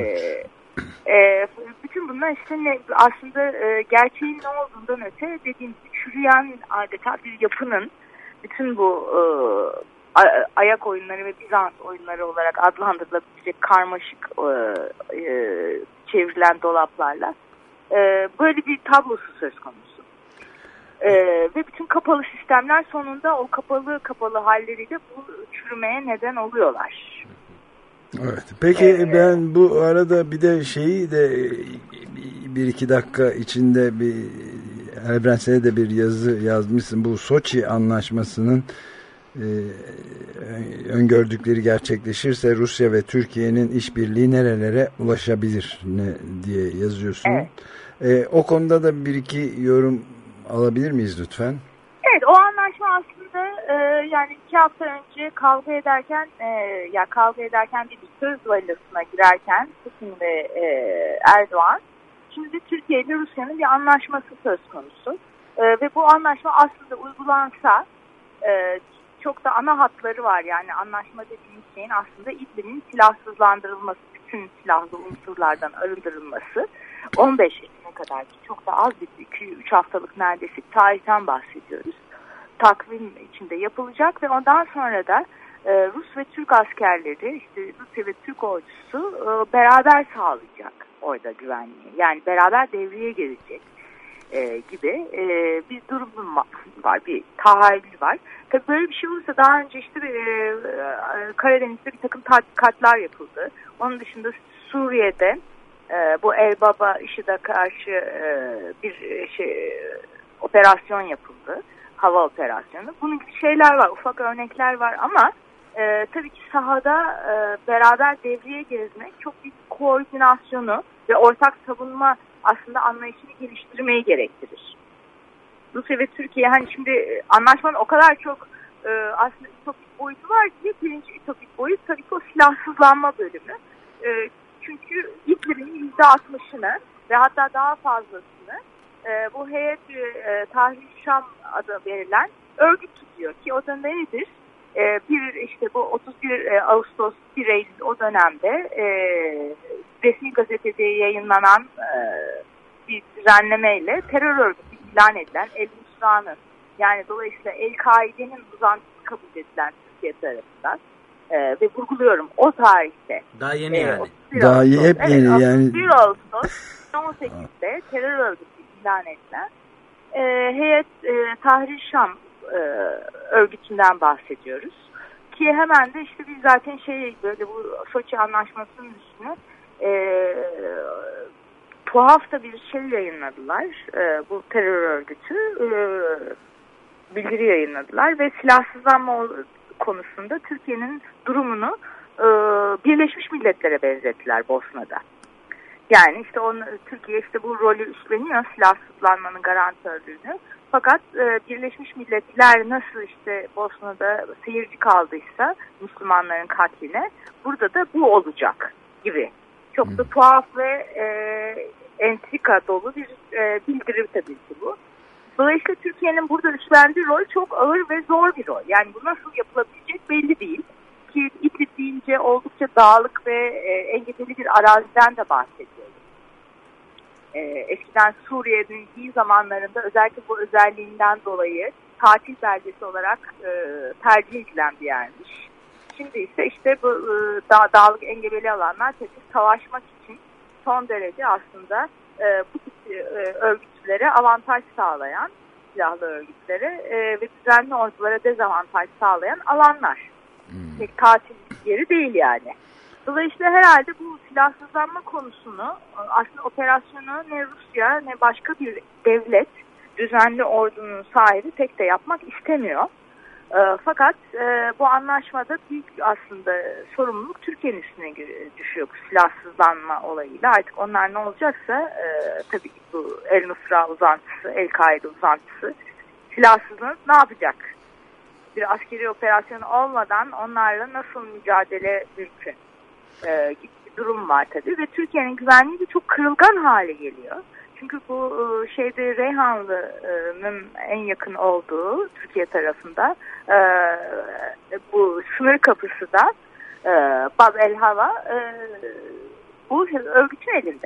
bütün bunlar işte aslında gerçeğin ne olduğundan öte dediğim gibi çürüyen adeta bir yapının bütün bu ayak oyunları ve Bizans oyunları olarak adlandırılabilecek karmaşık çevrilen dolaplarla böyle bir tablosu söz konusu. Ve bütün kapalı sistemler sonunda o kapalı halleriyle bu çürümeye neden oluyorlar. Evet. Peki ben bu arada bir de şeyi de 1-2 dakika içinde bir Evrensel'e de bir yazı yazmışsın. Bu Soçi anlaşmasının öngördükleri gerçekleşirse Rusya ve Türkiye'nin işbirliği nerelere ulaşabilir diye yazıyorsun. Evet. O konuda da 1-2 yorum alabilir miyiz lütfen? Evet, o anlaşma aslında yani 2 hafta önce kavga ederken bir söz varillasına girerken Putin ve Erdoğan, şimdi Türkiye ile Rusya'nın bir anlaşması söz konusu ve bu anlaşma aslında uygulansa çok da ana hatları var. Yani anlaşma dediğimiz şeyin aslında İdlib'in silahsızlandırılması, bütün silahlı unsurlardan arındırılması 15 Ekim'e kadar ki çok da az bir 2-3 haftalık neredeyse tarihten bahsediyoruz. Takvim içinde yapılacak ve ondan sonra da Rus ve Türk askerleri, işte Rusya ve Türk ordusu beraber sağlayacak orada güvenliği. Yani beraber devreye gelecek gibi bir durum var, bir tahayyül var. Tabii böyle bir şey olursa daha önce işte Karadeniz'de bir takım tatbikatlar yapıldı. Onun dışında Suriye'de bu Elbaba IŞİD'e karşı bir operasyon yapıldı. Hava operasyonu. Bunun gibi şeyler var, ufak örnekler var ama tabii ki sahada beraber devreye gezmek çok büyük koordinasyonu ve ortak savunma aslında anlayışını geliştirmeyi gerektirir. Rusya ve Türkiye şimdi anlaşmanın o kadar çok aslında ütopik boyutu var ki birinci ütopik boyut tabii ki o silahsızlanma bölümü. Çünkü İdlib'in %60'ını ve hatta daha fazlasını bu heyet Tahrir Şam adı verilen örgüt tutuyor ki o da nedir? Bu 31 Ağustos 1 Eylül o dönemde resmi gazetede yayınlanan bir düzenlemeyle terör örgütü ilan edilen El Nusra'nın yani dolayısıyla El-Kaide'nin uzantısı kabul edilen Türkiye tarafından ve vurguluyorum o tarihte. Daha yeni yani. Daha yepyeni yani. 1 Ağustos 18'de terör örgütü ilan edilen heyet Tahrir Şam örgütünden bahsediyoruz. Ki hemen de işte biz zaten böyle bu Soçi Anlaşması'nın üstüne tuhaf da bir şey yayınladılar. Bu terör örgütü bildiri yayınladılar ve silahsızlanma konusunda Türkiye'nin durumunu Birleşmiş Milletler'e benzettiler Bosna'da. Yani işte Türkiye işte bu rolü üstleniyor, silahsızlanmanın garantörlüğünü. Fakat Birleşmiş Milletler nasıl işte Bosna'da seyirci kaldıysa Müslümanların katline, burada da bu olacak gibi. Çok da tuhaf ve entrika dolu bir bildiri tabii ki bu. Dolayısıyla Türkiye'nin burada üstlendiği rol çok ağır ve zor bir rol. Yani bu nasıl yapılabilecek belli değil. Ki İdlib deyince oldukça dağlık ve engebeli bir araziden de bahsediyoruz. Eskiden Suriye denildiği zamanlarında özellikle bu özelliğinden dolayı tatil beldesi olarak tercih edilen bir yermiş. Şimdi ise işte bu dağlık engebeli alanlar tabii savaşmak için son derece aslında bu tip örgütlere avantaj sağlayan, silahlı örgütlere ve düzenli ordulara dezavantaj sağlayan alanlar. Tek tatil yeri değil yani. Dolayısıyla herhalde bu silahsızlanma konusunu aslında operasyonu ne Rusya ne başka bir devlet düzenli ordunun sahibi pek de yapmak istemiyor. Fakat bu anlaşmada büyük aslında sorumluluk Türkiye'nin üstüne düşüyor bu silahsızlanma olayıyla. Artık onlar ne olacaksa tabii ki bu El-Nusra uzantısı, El-Kaide uzantısı silahsızlanıp ne yapacak? Bir askeri operasyon olmadan onlarla nasıl mücadele mümkün gibi bir durum var tabii ve Türkiye'nin güvenliği de çok kırılgan hale geliyor. Çünkü bu Reyhanlı'nın en yakın olduğu Türkiye tarafında bu sınır kapısı da Bab el Hava bu örgütün elinde.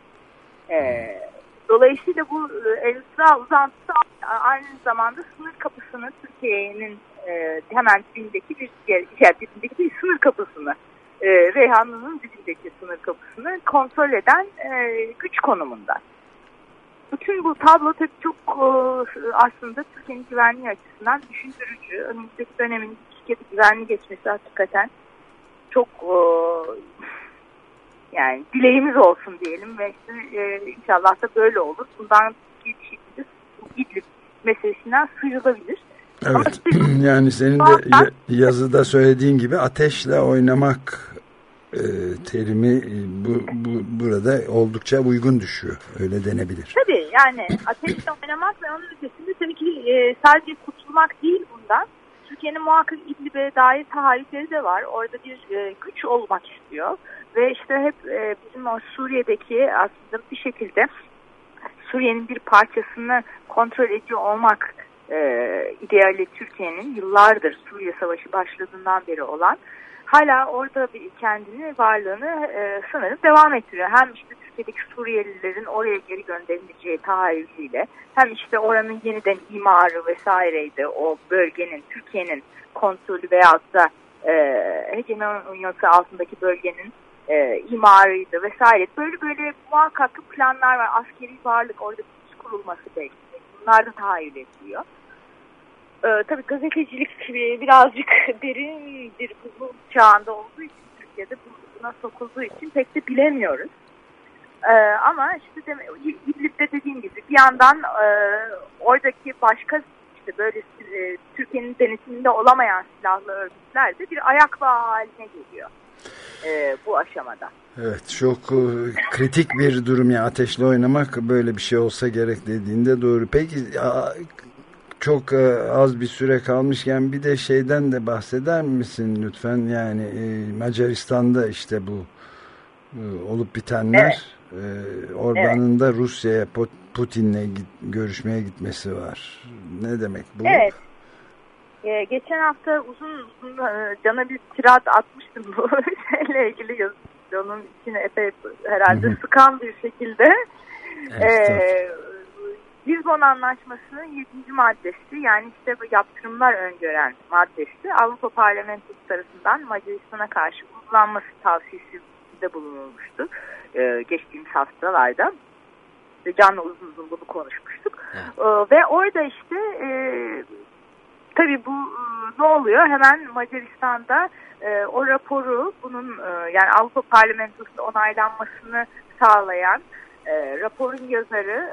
Dolayısıyla bu El-Nusra uzantısı aynı zamanda sınır kapısını Türkiye'nin hemen dibindeki bir sınır kapısını Reyhanlı'nın dibindeki sınır kapısını kontrol eden güç konumunda. Bütün bu tablo tabii çok aslında Türkiye'nin güvenliği açısından düşündürücü. Önümüzdeki dönemin Türkiye'de güvenli geçmesi hakikaten çok yani dileğimiz olsun diyelim ve işte, inşallah da böyle olur. Bundan bir şekilde İdlib meselesinden sıyrılabilir. Evet, yani senin de yazıda söylediğin gibi ateşle oynamak terimi burada oldukça uygun düşüyor. Öyle denebilir. Tabii yani ateşle oynamak ve onun ötesinde tabii ki sadece kurtulmak değil bundan. Türkiye'nin muhakkak İdlib'e dair taahhütleri de var. Orada bir güç olmak istiyor. Ve işte hep bizim o Suriye'deki aslında bir şekilde Suriye'nin bir parçasını kontrol ediyor olmak ideali Türkiye'nin yıllardır Suriye Savaşı başladığından beri olan hala orada bir kendini varlığını sanırım devam ettiriyor. Hem işte Türkiye'deki Suriyelilerin oraya geri gönderileceği tahayyülüyle hem işte oranın yeniden imarı vesaireydi o bölgenin Türkiye'nin kontrolü veyahut da hegemonyası altındaki bölgenin imarıydı vesaire. Böyle muhakkak planlar var. Askeri varlık orada bir kurulması belki. Bunlar da tahayyül ediliyor. Tabii gazetecilik birazcık derin bir buzul çağında olduğu için Türkiye'de buna sokulduğu için pek de bilemiyoruz. Ama işte İdlib'de dediğim gibi bir yandan oradaki başka işte böyle Türkiye'nin denetiminde olamayan silahlı örgütler de bir ayak bağı haline geliyor bu aşamada. Evet, çok kritik bir durum ya, ateşle oynamak böyle bir şey olsa gerek dediğinde doğru. Peki çok az bir süre kalmışken bir de şeyden de bahseder misin lütfen? Yani Macaristan'da işte bu olup bitenler, evet. Orban'ın da Rusya'ya Putin'le görüşmeye gitmesi var. Ne demek bu? Evet. Geçen hafta uzun cana bir tirat atmıştım bu şeyle ilgili yazı. Onun içine epey herhalde sıkan bir şekilde. Evet, Lizbon Anlaşması'nın 7. maddesi yani işte bu yaptırımlar öngören maddesi Avrupa Parlamentosu tarafından Macaristan'a karşı uygulanması tavsiyesinde bulunulmuştu. Geçtiğimiz haftalarda. Can'la uzun bunu konuşmuştuk. Evet. Ve orada işte tabii bu ne oluyor? Hemen Macaristan'da o raporu bunun yani Avrupa Parlamentosu'nda onaylanmasını sağlayan raporun yazarı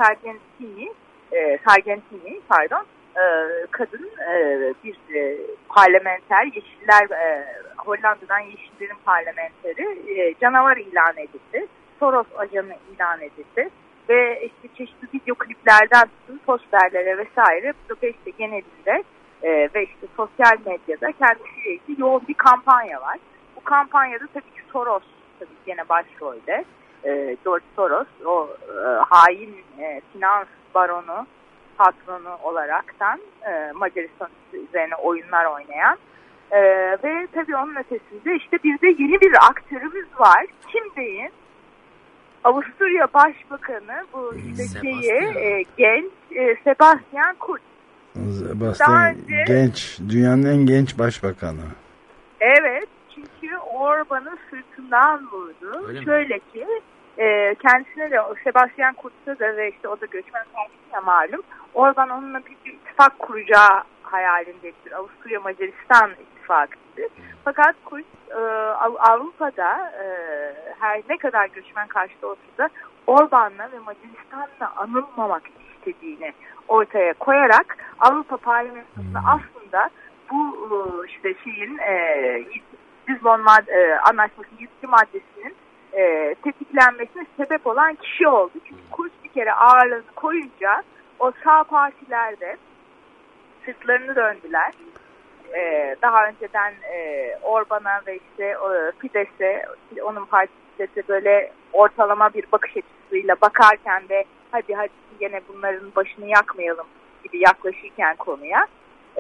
Sargentini kadın bir parlamenter Yeşiller Hollanda'dan Yeşillerin parlamenteri canavar ilan edildi. Soros ajanı ilan edildi. Ve işte çeşitli video kliplerden tutun posterlere vesaire Budapeşte genelinde ve işte sosyal medyada kendisiyle ilgili yoğun bir kampanya var. Bu kampanyada tabii ki Soros tabii gene başrolde. George Soros o hain finans baronu patronu olaraktan Macaristan üzerine oyunlar oynayan ve tabii onun ötesinde işte bir de yeni bir aktörümüz var. Kim deyin? Avusturya Başbakanı bu işte genç Sebastian Kurz. Sebastian genç, dünyanın en genç başbakanı. Evet, çünkü Orban'ın sırtından vurdu. Şöyle ki kendisine de Sebastian Kurz'a da ve işte o da göçmen konusunda malum. Orban onunla bir ittifak kuracağı hayalindedir. Avusturya Macaristan ittifakıdır. Fakat Kurz Avrupa'da her ne kadar göçmen karşıtı olsa da Orban'la ve Macaristan'la anılmamak istediğini ortaya koyarak Avrupa Parlamentosu'nda aslında bu işte şeyin Lizbon Anlaşması'nın 7. maddesinin tetiklenmesine sebep olan kişi oldu. Çünkü Kurz bir kere ağırlığını koyunca o sağ partilerde sırtlarını döndüler. Daha önceden Orban'a ve işte Fidesz'e, onun partisi böyle ortalama bir bakış açısıyla bakarken de hadi yine bunların başını yakmayalım gibi yaklaşırken konuya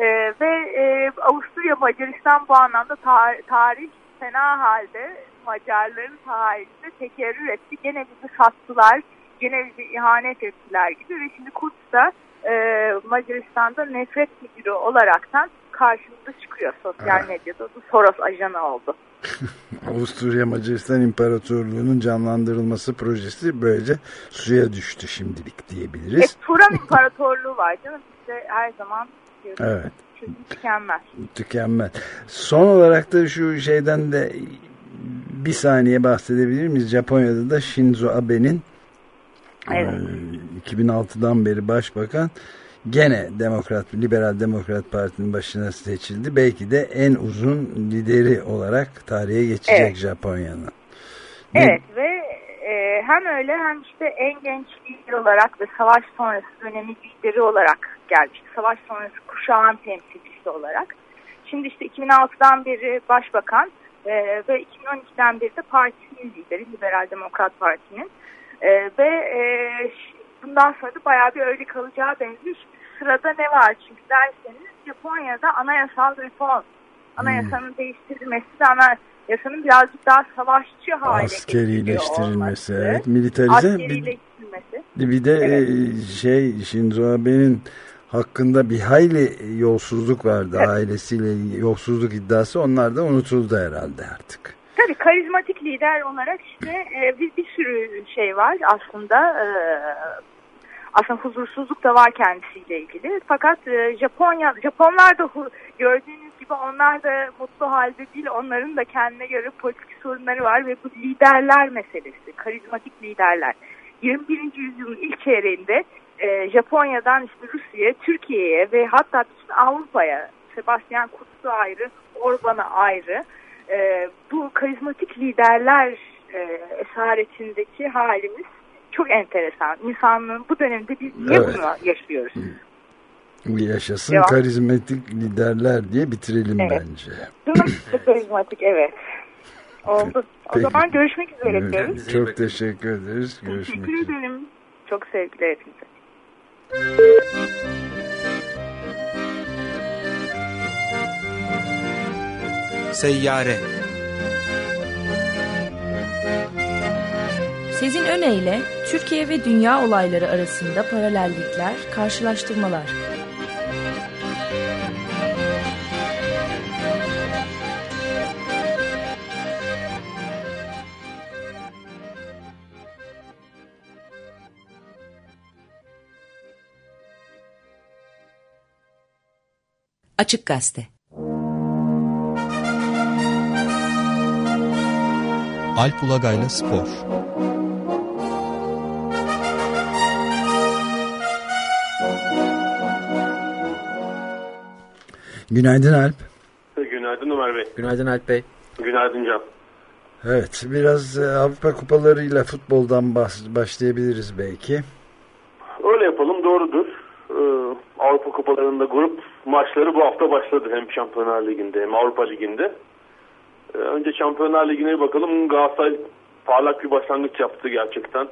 ve Avusturya Macaristan bu anlamda tarih fena halde Macarların tarihinde tekerrür etti. Gene bizi sattılar, gene bizi ihanet ettiler gibi ve şimdi Kurz da Macaristan'da nefret figürü olaraktan karşımıza çıkıyor sosyal medyada. Bu Soros ajanı oldu. Avusturya Macaristan İmparatorluğu'nun canlandırılması projesi böylece suya düştü şimdilik diyebiliriz. Turan İmparatorluğu var canım. Bizde her zaman evet. Tükenmez. Son olarak da şu şeyden de bir saniye bahsedebilir miyiz? Japonya'da da Shinzo Abe'nin 2006'dan beri başbakan gene Liberal Demokrat Parti'nin başına seçildi. Belki de en uzun lideri olarak tarihe geçecek Japonya'nın. Evet ve hem öyle hem işte en genç lider olarak ve savaş sonrası dönemi lideri olarak gelmişti. Savaş sonrası kuşağın temsilcisi olarak. Şimdi işte 2006'dan beri başbakan ve 2012'den beri de partisinin lideri, Liberal Demokrat Parti'nin. Ve bundan sonra da bayağı bir öyle kalacağı benziyor. Şimdi sırada ne var? Çünkü derseniz Japonya'da anayasal reform, anayasanın değiştirilmesi ve anayasanın birazcık daha savaşçı hale askerileştirilmesi, evet, militarize. Askerileştirilmesi. Bir de Shinzo Abe'nin hakkında bir hayli yolsuzluk vardı, ailesiyle yolsuzluk iddiası, onlar da unutuldu herhalde artık. Tabii karizmatik lider olarak işte bir sürü şey var aslında. Aslında huzursuzluk da var kendisiyle ilgili. Fakat Japonlar da gördüğünüz gibi onlar da mutlu halde değil. Onların da kendine göre politik sorunları var ve bu liderler meselesi, karizmatik liderler. 21. yüzyılın ilk çeyreğinde Japonya'dan işte Rusya'ya, Türkiye'ye ve hatta bütün Avrupa'ya, Sebastian Kurz'a ayrı, Orban'a ayrı, bu karizmatik liderler esaretindeki halimiz çok enteresan. İnsanlığın bu dönemde biz niye bunu yaşıyoruz? Yaşasın karizmatik liderler diye bitirelim bence. Karizmatik, evet. Oldu. O zaman görüşmek üzere diyoruz. Çok teşekkür ederiz. Teşekkür ederim. Çok sevgiler hepinize. Seyyare. Sezin Öne Türkiye ve dünya olayları arasında paralellikler, karşılaştırmalar. Açık Gazete. Alp Ulagay'la Spor. Günaydın Alp. Günaydın Ömer Bey. Günaydın Alp Bey. Günaydın Can. Evet, biraz Avrupa kupalarıyla futboldan başlayabiliriz belki. Öyle yapalım, doğrudur. Avrupa kupalarında grup maçları bu hafta başladı. Hem Şampiyonlar Ligi'nde hem Avrupa Ligi'nde. Önce Şampiyonlar Ligi'ne bakalım. Galatasaray parlak bir başlangıç yaptı gerçekten.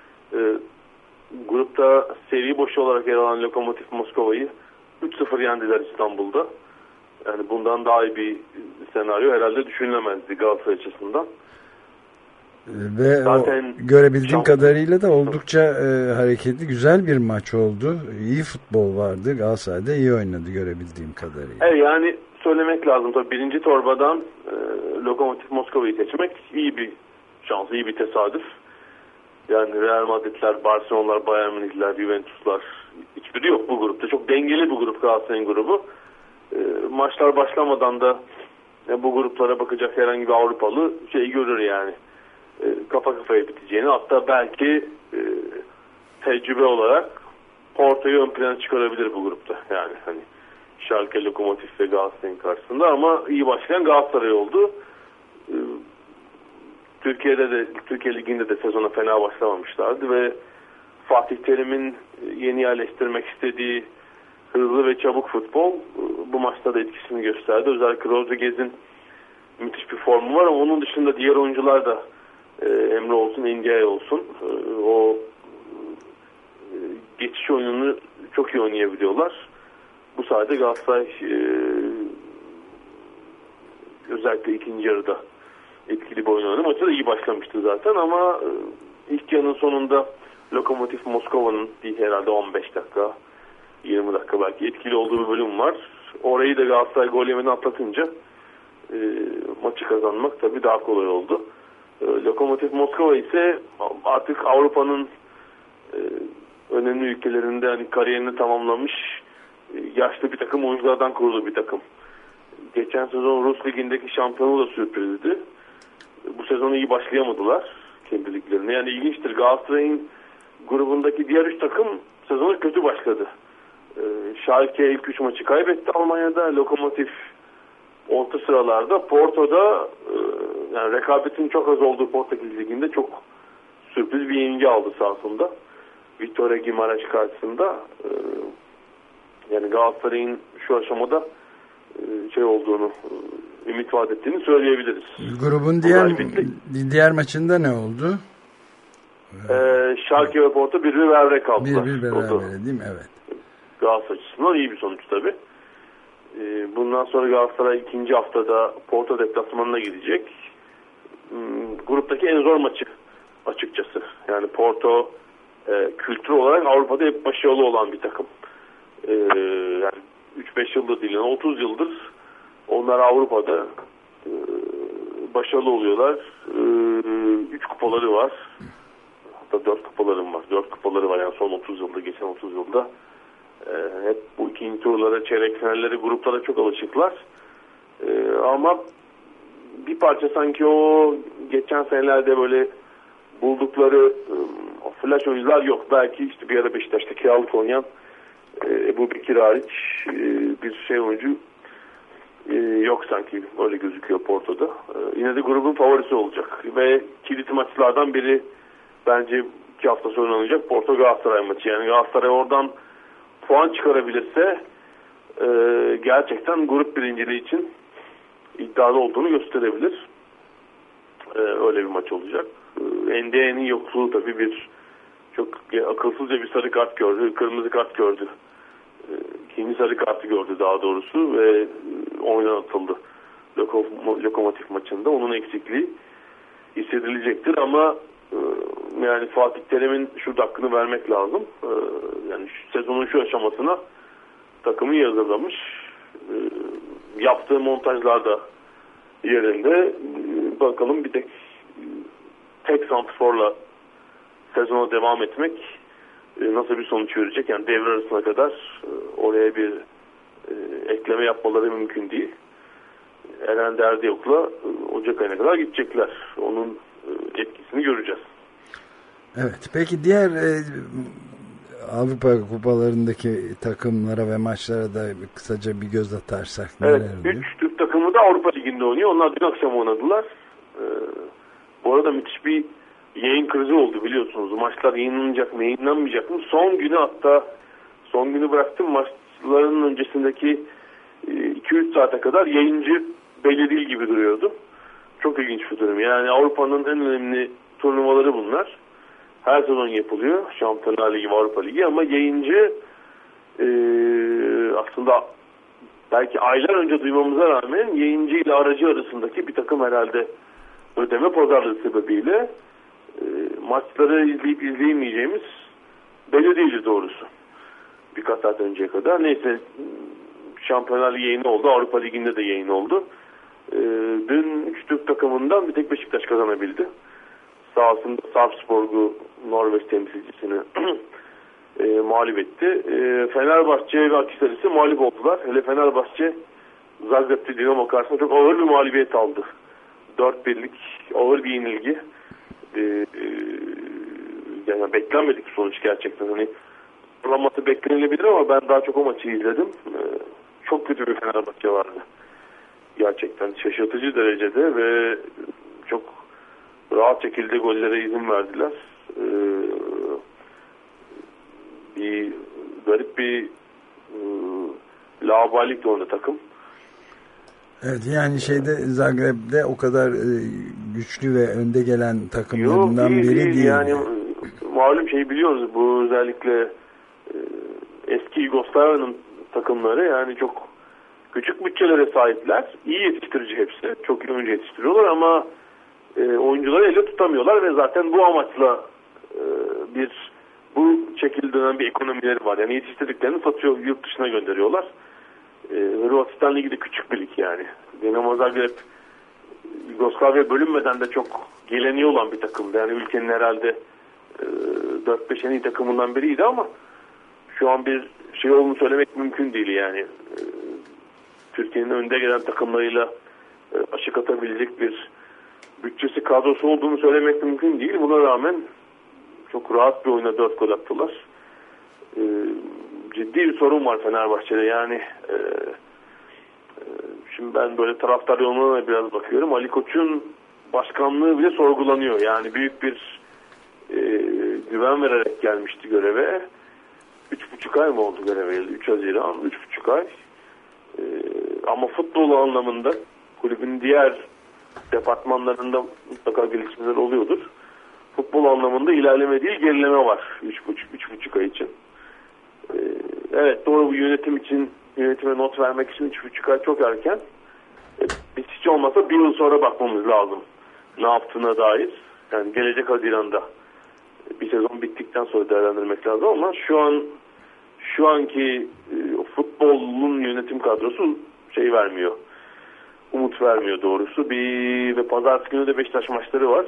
Grupta seri boşu olarak yer alan Lokomotiv Moskova'yı 3-0 yendiler İstanbul'da. Yani bundan daha iyi bir senaryo herhalde düşünülemezdi Galatasaray açısından. Ve zaten görebildiğim kadarıyla da oldukça hareketli, güzel bir maç oldu. İyi futbol vardı. Galatasaray'da iyi oynadı görebildiğim kadarıyla. Evet, yani söylemek lazım tabii, birinci torbadan Lokomotiv Moskova'yı seçmek iyi bir şans, iyi bir tesadüf. Yani Real Madrid'ler, Barcelona'lar, Bayern Münih'ler, Juventus'lar hiçbiri yok bu grupta. Çok dengeli bu grup, Galatasaray'ın grubu. Maçlar başlamadan da bu gruplara bakacak herhangi bir Avrupalı şeyi görür yani. Kafa kafaya biteceğini, hatta belki tecrübe olarak Porto'yu ön plana çıkarabilir bu grupta. Yani hani Schalke, Lokomotiv ve Galatasaray'ın karşısında, ama iyi başlayan Galatasaray oldu. Türkiye'de de, Türkiye Ligi'nde de sezona fena başlamamışlardı ve Fatih Terim'in yeni yerleştirmek istediği hızlı ve çabuk futbol bu maçta da etkisini gösterdi. Özellikle Rodriguez'in müthiş bir formu var ama onun dışında diğer oyuncular da Emre olsun, Ndiaye olsun o geçiş oyununu çok iyi oynayabiliyorlar. Bu sayede Galatasaray özellikle ikinci yarıda etkili bir oyun oynadı. Maçta da iyi başlamıştı zaten ama ilk yarının sonunda Lokomotiv Moskova'nın herhalde 15 dakika 20 dakika belki etkili olduğu bir bölüm var. Orayı da Galatasaray gol yemeden atlatınca maçı kazanmak tabii daha kolay oldu. Lokomotiv Moskova ise artık Avrupa'nın önemli ülkelerinde hani kariyerini tamamlamış yaşlı bir takım oyunculardan kurulu bir takım. Geçen sezon Rus Ligi'ndeki şampiyonu da sürprizdi. Bu sezonu iyi başlayamadılar kendi liglerine. Yani ilginçtir, Galatasaray'ın grubundaki diğer 3 takım sezonu kötü başladı. Schalke ilk 3 maçı kaybetti Almanya'da. Lokomotiv orta sıralarda. Porto'da yani rekabetin çok az olduğu Portekiz Ligi'nde çok sürpriz bir yenilgi aldı sahasında. Vitória Guimarães karşısında. Yani Galatasaray'ın şu aşamada şey olduğunu, ümit vaat ettiğini söyleyebiliriz. Grubun diğer maçında ne oldu? Schalke ve Porto 1-1 berabere kaldılar. 1-1 berabere değil mi? Evet. Galatasaray açısından iyi bir sonuç tabii. Bundan sonra Galatasaray ikinci haftada Porto deplasmanına gidecek. Gruptaki en zor maçı açıkçası. Yani Porto kültür olarak Avrupa'da hep başarılı olan bir takım. Yani 3-5 yıldır değil, yani 30 yıldır onlar Avrupa'da başarılı oluyorlar. 3 kupaları var. Hatta 4 kupaları var. 4 kupaları var yani son 30 yılda, geçen 30 yılda. Hep bu ikinci turlara, çeyrek finallere, gruplara çok alışıklar. Ama bir parça sanki o geçen senelerde böyle buldukları flash oyuncular yok. Belki işte bir ara Beşiktaş'ta kiralık oynayan Ebu Bekir hariç bir şey oyuncu yok sanki, öyle gözüküyor Porto'da. Yine de grubun favorisi olacak ve kilit maçlardan biri bence 2 hafta sonra oynanacak Porto Galatasaray maçı. Yani Galatasaray oradan puan çıkarabilirse gerçekten grup birinciliği için iddialı olduğunu gösterebilir. Öyle bir maç olacak. NDA'nın yokluğu tabii bir çok akılsızca bir sarı kart gördü, kırmızı kart gördü. İkinci sarı kartı gördü daha doğrusu ve oyundan atıldı Lokomotiv maçında. Onun eksikliği hissedilecektir ama yani Fatih Terim'in şurada hakkını vermek lazım. Yani sezonun şu aşamasına takımı iyi hazırlamış. Yaptığı montajlar da yerinde. Bakalım bir tek santrforla sezona devam etmek nasıl bir sonuç verecek? Yani devre arasına kadar oraya bir ekleme yapmaları mümkün değil. Eren Derdiyok'la Ocak ayına kadar gidecekler. Onun etkisini göreceğiz. Evet. Peki diğer Avrupa kupalarındaki takımlara ve maçlara da kısaca bir göz atarsak. Evet. 3 Türk takımı da Avrupa Ligi'nde oynuyor. Onlar dün akşam oynadılar. Bu arada müthiş bir yayın krizi oldu biliyorsunuz. Maçlar yayınlanacak mı, yayınlanmayacak mı? Son günü bıraktım. Maçların öncesindeki 2-3 saate kadar yayıncı belli değil gibi duruyordu. Çok ilginç bir durum. Yani Avrupa'nın en önemli turnuvaları bunlar. Her sezon yapılıyor. Şampiyonlar Ligi, Avrupa Ligi ama yayıncı aslında belki aylar önce duymamıza rağmen yayıncı ile aracı arasındaki bir takım herhalde ödeme pazarlığı sebebiyle maçları izleyip izleyemeyeceğimiz belli değildi doğrusu. Birkaç saat önceye kadar. Neyse Şampiyonlar Ligi yayını oldu. Avrupa Ligi'nde de yayın oldu. Dün 3 Türk takımından bir tek Beşiktaş kazanabildi. Sahasında Sarpsborg'u Norveç temsilcisini mağlup etti. Fenerbahçe ve Akhisar'ı mağlup oldular. Hele Fenerbahçe Zagreb'de Dinamo karşısında çok ağır bir mağlubiyet aldı. 4-1'lik ağır bir yenilgi. Yani beklenmedik bir sonuç gerçekten. Hani fırlaması beklenilebilir ama ben daha çok o maçı izledim. Çok kötü bir Fenerbahçe vardı. Gerçekten şaşırtıcı derecede ve çok rahat şekilde gollere izin verdiler. Bir garip bir laubalilikle oynadı takım. Evet yani Zagreb'de o kadar güçlü ve önde gelen takımlarından biri değil. Yani malum biliyoruz bu özellikle eski Yugoslavya'nın takımları yani çok küçük bütçelere sahipler. İyi yetiştirici hepsi. Çok iyi oyuncu yetiştiriyorlar ama oyuncuları elle tutamıyorlar ve zaten bu amaçla bu şekilde dönen bir ekonomileri var. Yani yetiştirdiklerini satıyor, yurt dışına gönderiyorlar. Hırvatistan Ligi de küçük bir lig yani. Dinamo Zagreb Yugoslavya bölünmeden de çok geleni olan bir takımdı. Yani ülkenin herhalde 4-5 en iyi takımından biriydi ama şu an bir şey olduğunu söylemek mümkün değil yani. Türkiye'nin önde gelen takımlarıyla aşık atabilecek bir bütçesi, kadrosu olduğunu söylemek mümkün değil. Buna rağmen çok rahat bir oyuna 4 gol attılar. Ciddi bir sorun var Fenerbahçe'de. Yani şimdi ben böyle taraftar yoluna biraz bakıyorum. Ali Koç'un başkanlığı bile sorgulanıyor. Yani büyük bir güven vererek gelmişti göreve. 3,5 ay mı oldu göreve? 3 Haziran, 3,5 ay. Ama futbol anlamında kulübün diğer departmanlarında mutlaka gelişmeler oluyordur. Futbol anlamında ilerleme değil gerileme var 3,5 ay için. Evet doğru, bu yönetime not vermek için 3,5 ay çok erken. Biz hiç olmazsa bir yıl sonra bakmamız lazım ne yaptığına dair. Yani gelecek Haziran'da bir sezon bittikten sonra değerlendirmek lazım ama şu anki futbolun yönetim kadrosu vermiyor. Umut vermiyor doğrusu. Ve pazartesi günü de Beşiktaş maçları var.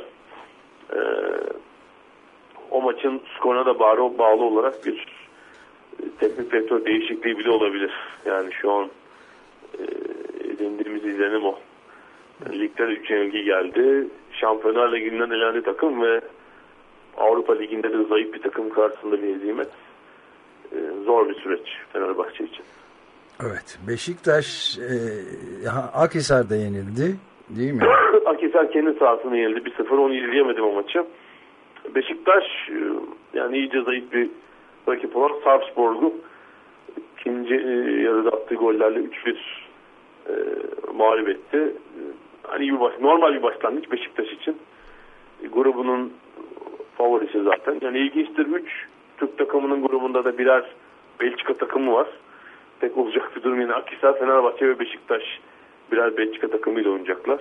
O maçın skoruna da bağlı olarak bir teknik direktör değişikliği bile olabilir. Yani şu an edindiğimiz izlenim o. Ligde 3 yenilgi geldi. Şampiyonlar Ligi'nden elendi takım ve Avrupa Ligi'nde de zayıf bir takım karşısında bir hezimet. Zor bir süreç Fenerbahçe için. Evet. Beşiktaş Akhisar'da yenildi. Değil mi? Akhisar kendi sahasında yenildi. 1-0. Onu izleyemedim o maçı. Beşiktaş yani iyice zayıf bir rakip olan Sarpsborg'u ikinci yarıda attığı gollerle 3-1 mağlup etti. Hani normal bir başlangıç Beşiktaş için. Grubunun favorisi zaten. Yani ilginçtir, 3 Türk takımının grubunda da birer Belçika takımı var. Pek olacak bir durum yine. Akhisar, Fenerbahçe ve Beşiktaş birer Belçika takımıyla oynayacaklar.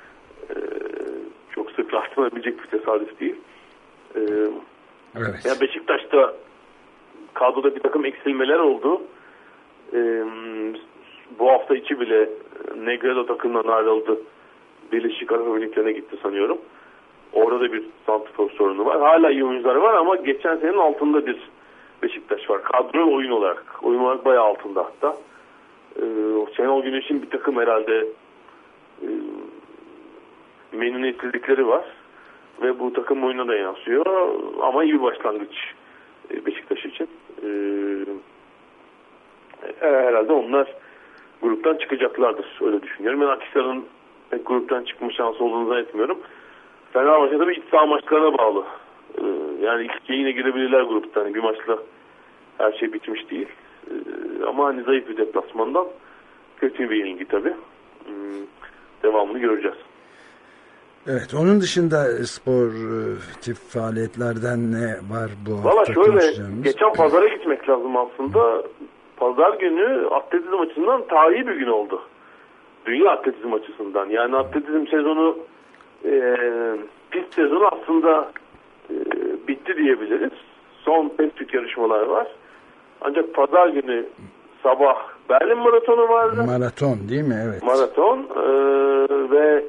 Çok sık rastlanabilecek bir tesadüf değil. Evet. Yani Beşiktaş'ta kadroda bir takım eksilmeler oldu. Bu hafta içi bile Negredo takımından ayrıldı. Birleşik Arap Emirlikleri'ne gitti sanıyorum. Orada da bir santrfor sorunu var. Hala iyi oyuncular var ama geçen senenin altında bir Beşiktaş var. Kadro oyun olarak bayağı altında hatta. Şenol Güneş'in bir takım herhalde memnuniyetsizlikleri var. Ve bu takım oyununa da yansıyor. Ama iyi bir başlangıç Beşiktaş için. Herhalde onlar gruptan çıkacaklardır. Öyle düşünüyorum. Ben Akhisar'ın gruptan çıkma şansı olduğunu zannetmiyorum. Fenerbahçe tabii iç saha maçlarına bağlı. Yani ilk yine girebilirler gruptan. Yani bir maçla her şey bitmiş değil. Ama hani zayıf bir deplasmandan kötü bir yenilgi tabii. Devamını göreceğiz. Evet, onun dışında sportif faaliyetlerden ne var bu hafta? Valla şöyle, geçen pazara gitmek lazım aslında. Pazar günü atletizm açısından tarihi bir gün oldu. Dünya atletizm açısından. Yani atletizm sezonu, pist sezonu aslında bitti diyebiliriz. Son pek çok yarışmalar var. Ancak pazar günü sabah Berlin maratonu vardı. Maraton değil mi? Evet. Maraton ve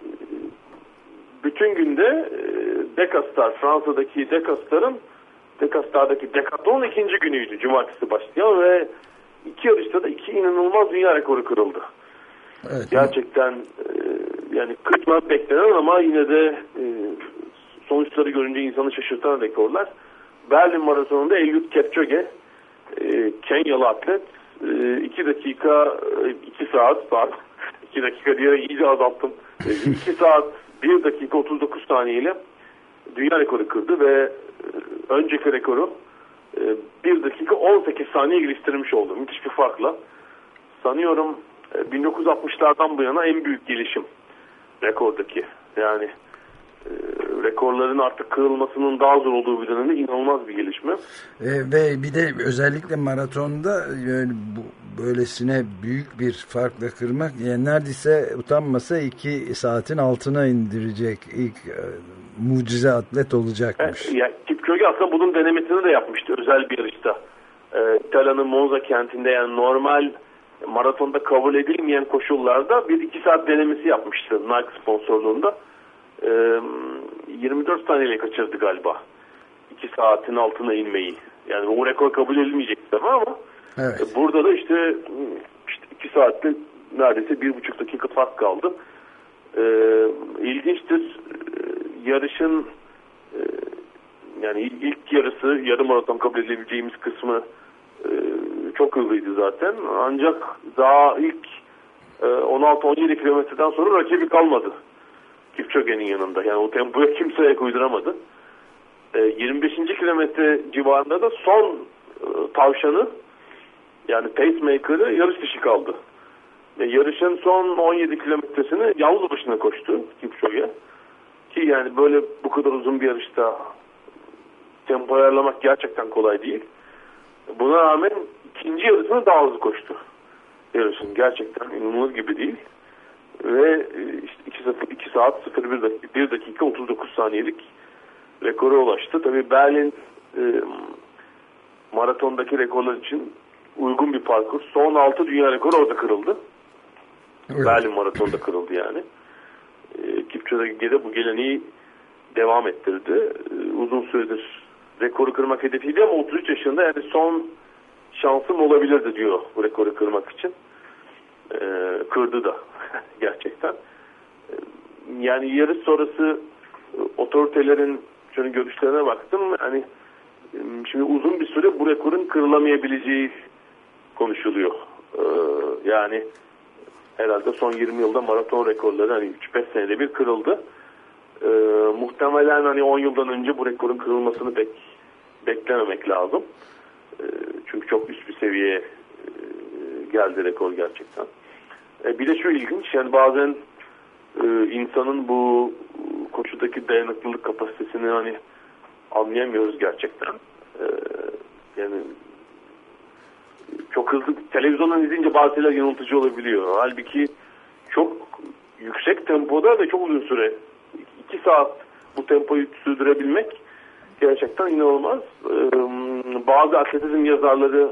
bütün günde Dekastar, Fransa'daki Dekastar'daki Decathlon ikinci günüydü. Cumartesi başlayan ve iki yarışta da iki inanılmaz dünya rekoru kırıldı. Evet. Gerçekten yani kırılmak beklenen ama yine de sonuçları görünce insanı şaşırtan rekorlar. Berlin Maratonu'nda Eliud Kipchoge, Kenyalı atlet 2 dakika 2 saat var. 2 dakika diye iyice azalttım. 2 saat 1 dakika 39 saniyeyle dünya rekoru kırdı ve önceki rekoru 1 dakika 18 saniye geliştirmiş oldu. Müthiş bir farkla. Sanıyorum 1960'lardan bu yana en büyük gelişim rekordaki. Yani rekorların artık kırılmasının daha zor olduğu bir dönemde inanılmaz bir gelişme. Ve bir de özellikle maratonda yani böylesine büyük bir farkla kırmak, yani neredeyse utanmasa 2 saatin altına indirecek ilk mucize atlet olacakmış. Yani Kipchoge aslında bunun denemesini de yapmıştı özel bir yarışta. İtalya'nın Monza kentinde, yani normal maratonda kabul edilmeyen koşullarda 1-2 saat denemesi yapmıştı Nike sponsorluğunda. 24 saniyeyle kaçırdı galiba 2 saatin altına inmeyi. Yani o rekor kabul edilmeyecekti ama evet. Burada da işte 2 saatte neredeyse 1,5 dakika fark kaldı. İlginçtir. Yarışın yani ilk yarısı, yarım maraton kabul edebileceğimiz kısmı çok hızlıydı zaten. Ancak daha ilk 16-17 kilometreden sonra rakibi kalmadı Kipchoge'nin yanında. Yani o tempoya kimse ayak uyduramadı. 25. kilometre civarında da son tavşanı, yani pacemaker'ı yarış dışı kaldı. Yarışın son 17 kilometresini yalnız başına koştu Kipchoge. Ki yani böyle bu kadar uzun bir yarışta tempo ayarlamak gerçekten kolay değil. Buna rağmen ikinci yarısını daha hızlı koştu. Yarışın gerçekten inanılmaz gibi değil. Ve işte 2 saat 1 dakika 39 saniyelik rekora ulaştı. Tabii Berlin maratondaki rekorlar için uygun bir parkur. Son 6 dünya rekoru orada kırıldı. Evet. Berlin maratonda kırıldı yani. Kipchoge de bu geleneği devam ettirdi. Uzun süredir rekoru kırmak hedefiydi ama 33 yaşında, yani son şansım olabilirdi diyor bu rekoru kırmak için. Kırdı da gerçekten. Yani yarış sonrası otoritelerin şöyle görüşlerine baktım. Hani şimdi uzun bir süre bu rekorun kırılamayabileceği konuşuluyor. Yani herhalde son 20 yılda maraton rekorları hani 3-5 senede bir kırıldı. Muhtemelen hani 10 yıldan önce bu rekorun kırılmasını beklememek lazım. Çünkü çok üst bir seviyeye geldi rekor gerçekten. Bir de şu ilginç, yani bazen insanın bu koşudaki dayanıklılık kapasitesini hani anlayamıyoruz gerçekten. Yani çok hızlı televizyondan izleyince bazı şeyler yanıltıcı olabiliyor. Halbuki çok yüksek tempoda ve çok uzun süre 2 saat bu tempoyu sürdürebilmek gerçekten inanılmaz. Bazı atletizm yazarları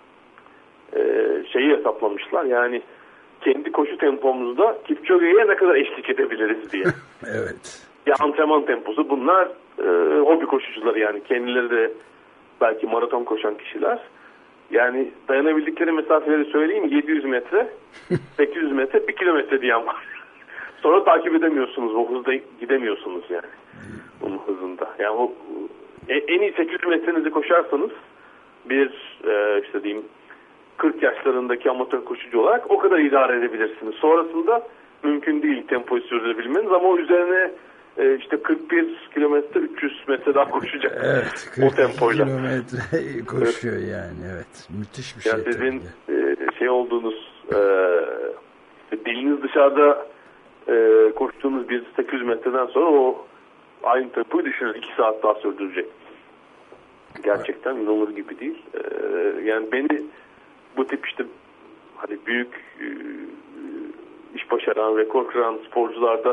şeyi hesaplamışlar, yani kendi koşu tempomuzda Kipchoge'ye ne kadar eşlik edebiliriz diye. Evet. Ya antrenman temposu, bunlar hobi koşucuları, yani kendileri de belki maraton koşan kişiler. Yani dayanabildikleri mesafeleri söyleyeyim, 700 metre, 800 metre, 1 kilometre diyen var. Sonra takip edemiyorsunuz, o hızda gidemiyorsunuz yani. Onun hızında. Yani o en iyi 800 metrenizi koşarsanız işte diyeyim 40 yaşlarındaki amatör koşucu olarak o kadar idare edebilirsiniz. Sonrasında mümkün değil tempoyu sürdürebilmeniz ama o üzerine işte 41 kilometre 300 metre daha koşacak. Evet, o tempoyla. Kilometre koşuyor yani, evet. Müthiş bir yani şey. Sizin olduğunuz diliniz dışarıda koştuğunuz bir 800 metreden sonra o aynı tempoyu düşünün 2 saat daha sürdürecek. Gerçekten inanılır gibi değil. Yani beni bu tip işte hani büyük iş başaran, rekor kıran sporcularda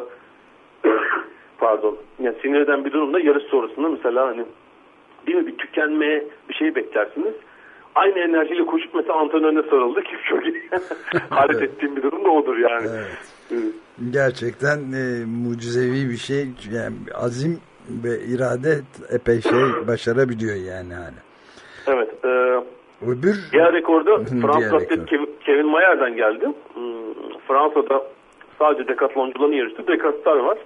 yani sinir eden bir durumda yarış sonrasında mesela hani değil mi bir tükenmeye bir şey beklersiniz. Aynı enerjiyle koşup mesela antrenörüne sarıldı ki çok hayret ettiğim bir durum da odur yani. Evet. Gerçekten mucizevi bir şey. Yani azim ve irade epey şey başarabiliyor yani hala. Evet. Öbür diğer rekorda Fransız Kevin Mayer'den geldi. Fransa'da sadece dekatloncuların yarıştığı Dekastar var.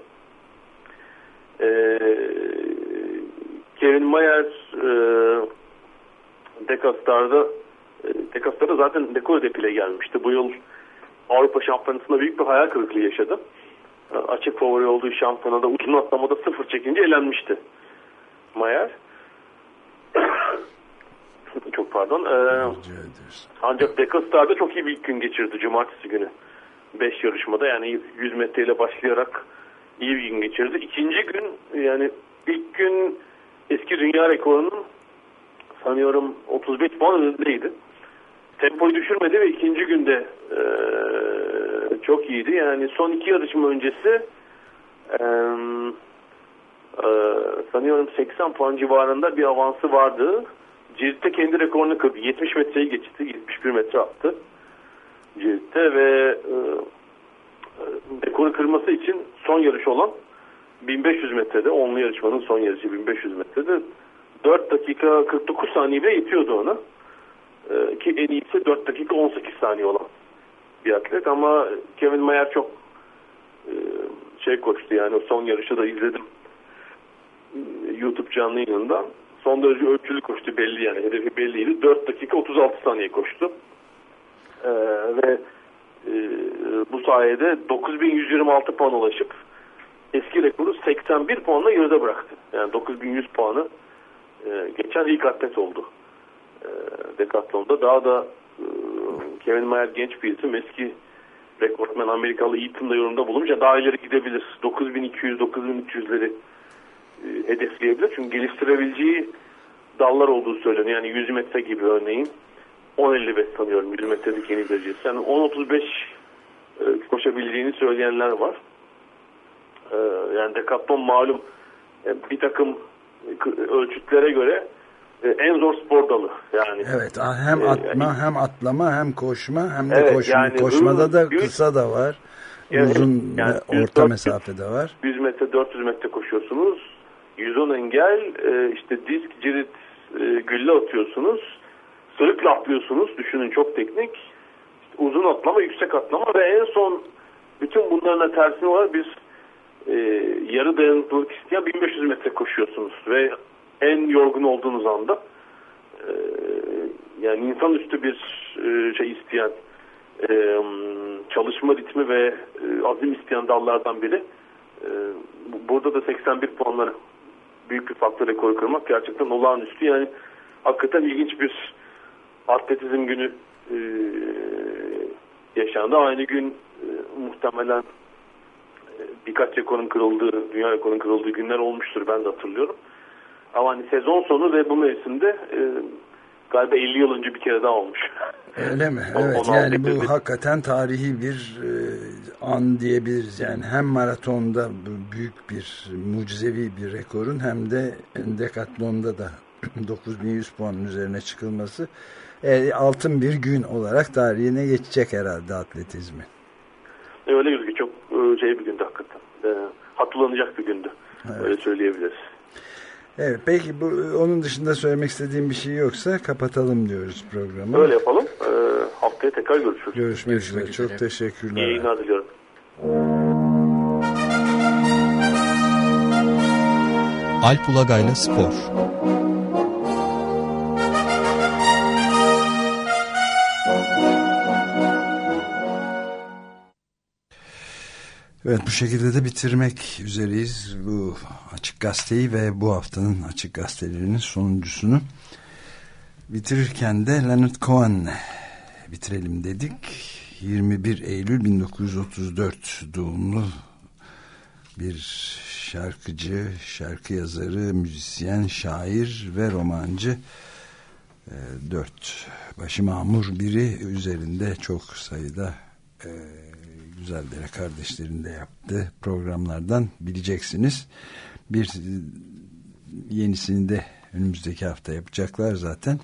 Kevin Mayer Dekastar'da zaten dekor hedefiyle gelmişti. Bu yıl Avrupa Şampiyonası'nda büyük bir hayal kırıklığı yaşadı. Açık favori olduğu şampiyonada uzun atlamada 0 çekince elenmişti Mayer. Çok pardon. Ancak Dekastar'da çok iyi bir ilk gün geçirdi cumartesi günü. 5 yarışmada yani 100 metreyle başlayarak iyi bir gün geçirdi. İkinci gün yani ilk gün eski dünya rekorunun sanıyorum 35 puan önündeydi. Tempoyu düşürmedi ve ikinci günde çok iyiydi. Yani son 2 yarışma öncesi sanıyorum 80 puan civarında bir avansı vardı. Cirit'te kendi rekorunu kırdı. 70 metreyi geçti. 71 metre attı Cirit'te ve rekoru kırması için son yarış olan 1500 metrede, onlu yarışmanın son yarışı 1500 metrede 4 dakika 49 saniye bile yetiyordu ona. Ki en iyisi 4 dakika 18 saniye olan bir atlet ama Kevin Mayer çok koştu yani o son yarışı da izledim YouTube canlı yayınından. Son derece ölçülü koştu, belli yani hedefi belliydi. 4 dakika 36 saniye koştu. Ve bu sayede 9126 puan ulaşıp eski rekoru 81 puanla geride bıraktı. Yani 9100 puanı geçen ilk atlet oldu. Decathlon'da daha da Kevin Mayer genç bir isim, eski rekortmen Amerikalı Ethan'da yorumda bulunmuş. Yani daha ileri gidebilir. 9200-9300'leri hedefleyebilir. Çünkü geliştirebileceği dallar olduğu söyleniyor. Yani 100 metre gibi örneğin 10.55 sanıyorum 100 metrelik yeni derecesi. Yani 10.35 koşabileceğini söyleyenler var. Yani Decathlon malum bir takım ölçütlere göre en zor spor dalı. Yani evet, hem hem atlama hem koşma hem de koşma. Yani koşmada da kısa da var. Evet, uzun yani orta mesafede var. 100 metre 400 metre koşuyorsunuz. 110 engel işte disk, cirit, gülle atıyorsunuz. Sırıkla atlıyorsunuz. Düşünün çok teknik. İşte uzun atlama, yüksek atlama ve en son bütün bunların tersine olarak bir yarı dayanıklılık isteyen 1500 metre koşuyorsunuz ve en yorgun olduğunuz anda yani insanüstü bir şey isteyen çalışma ritmi ve azim isteyen dallardan biri. Burada da 81 puanları büyük bir farklı rekoru kırmak gerçekten olağanüstü. Yani hakikaten ilginç bir atletizm günü yaşandı. Aynı gün muhtemelen birkaç rekorun kırıldığı, dünya rekorun kırıldığı günler olmuştur. Ben de hatırlıyorum. Ama hani sezon sonu ve bu mevsimde galiba 50 yıl önce bir kere daha olmuş. Öyle mi? Evet, yani bu hakikaten tarihi bir an diyebiliriz. Yani hem maratonda büyük bir mucizevi bir rekorun hem de Decathlon'da da 9100 puanın üzerine çıkılması altın bir gün olarak tarihine geçecek herhalde atletizmi. Öyle gözüküyor. Çok bir gündü hakikaten. Hatırlanacak bir gündü. Evet. Öyle söyleyebiliriz. Evet, peki onun dışında söylemek istediğim bir şey yoksa kapatalım diyoruz programı. Öyle yapalım. Haftaya tekrar görüşürüz. Görüşmek üzere. Çok teşekkürler. İyi yayınlar diliyorum. Alp Ulagay'la Spor. Evet, bu şekilde de bitirmek üzereyiz bu Açık Gazete'yi ve bu haftanın Açık Gazetelerinin sonuncusunu. Bitirirken de Leonard Cohen'le bitirelim dedik. 21 Eylül 1934 doğumlu bir şarkıcı, şarkı yazarı, müzisyen, şair ve romancı. 4 başı mamur biri, üzerinde çok sayıda Güzeldere kardeşlerin de yaptığı programlardan bileceksiniz. Bir yenisini de önümüzdeki hafta yapacaklar zaten.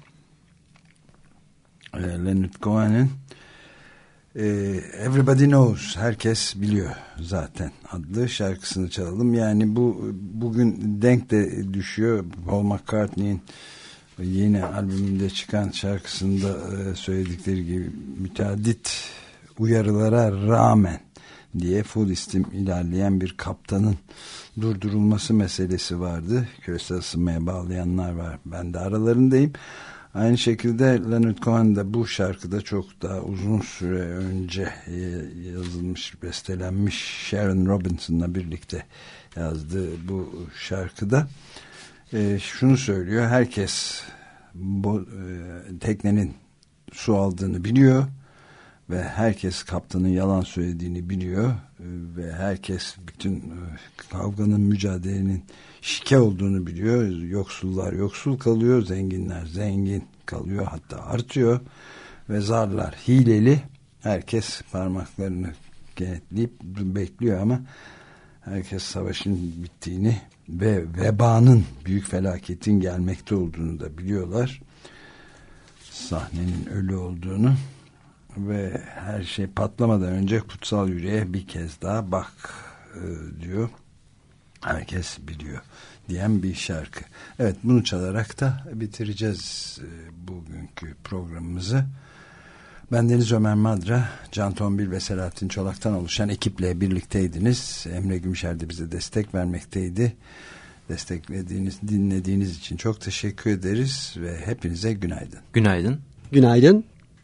Leonard Cohen'in Everybody Knows, herkes biliyor zaten adlı şarkısını çalalım. Yani bugün denk de düşüyor. Paul McCartney'in yeni albümünde çıkan şarkısında söyledikleri gibi müteaddit uyarılara rağmen diye full istim ilerleyen bir kaptanın durdurulması meselesi vardı. Küresel ısınmaya bağlayanlar var. Ben de aralarındayım. Aynı şekilde Leonard Cohen de bu şarkıda çok daha uzun süre önce yazılmış, bestelenmiş Sharon Robinson'la birlikte yazdığı bu şarkıda şunu söylüyor. Herkes teknenin su aldığını biliyor ve herkes kaptanın yalan söylediğini biliyor ve herkes bütün kavganın, mücadelenin şike olduğunu biliyor. Yoksullar yoksul kalıyor, zenginler zengin kalıyor, hatta artıyor ve zarlar hileli. Herkes parmaklarını kenetleyip bekliyor ama herkes savaşın bittiğini ve vebanın, büyük felaketin gelmekte olduğunu da biliyorlar. Sahnenin ölü olduğunu ve her şey patlamadan önce kutsal yüreğe bir kez daha bak diyor. Herkes biliyor diyen bir şarkı. Evet, bunu çalarak da bitireceğiz bugünkü programımızı. Ben Deniz Ömer Madra, Can Tombil ve Selahattin Çolak'tan oluşan ekiple birlikteydiniz. Emre Gümüşer de bize destek vermekteydi. Desteklediğiniz, dinlediğiniz için çok teşekkür ederiz ve hepinize günaydın. Günaydın. Günaydın.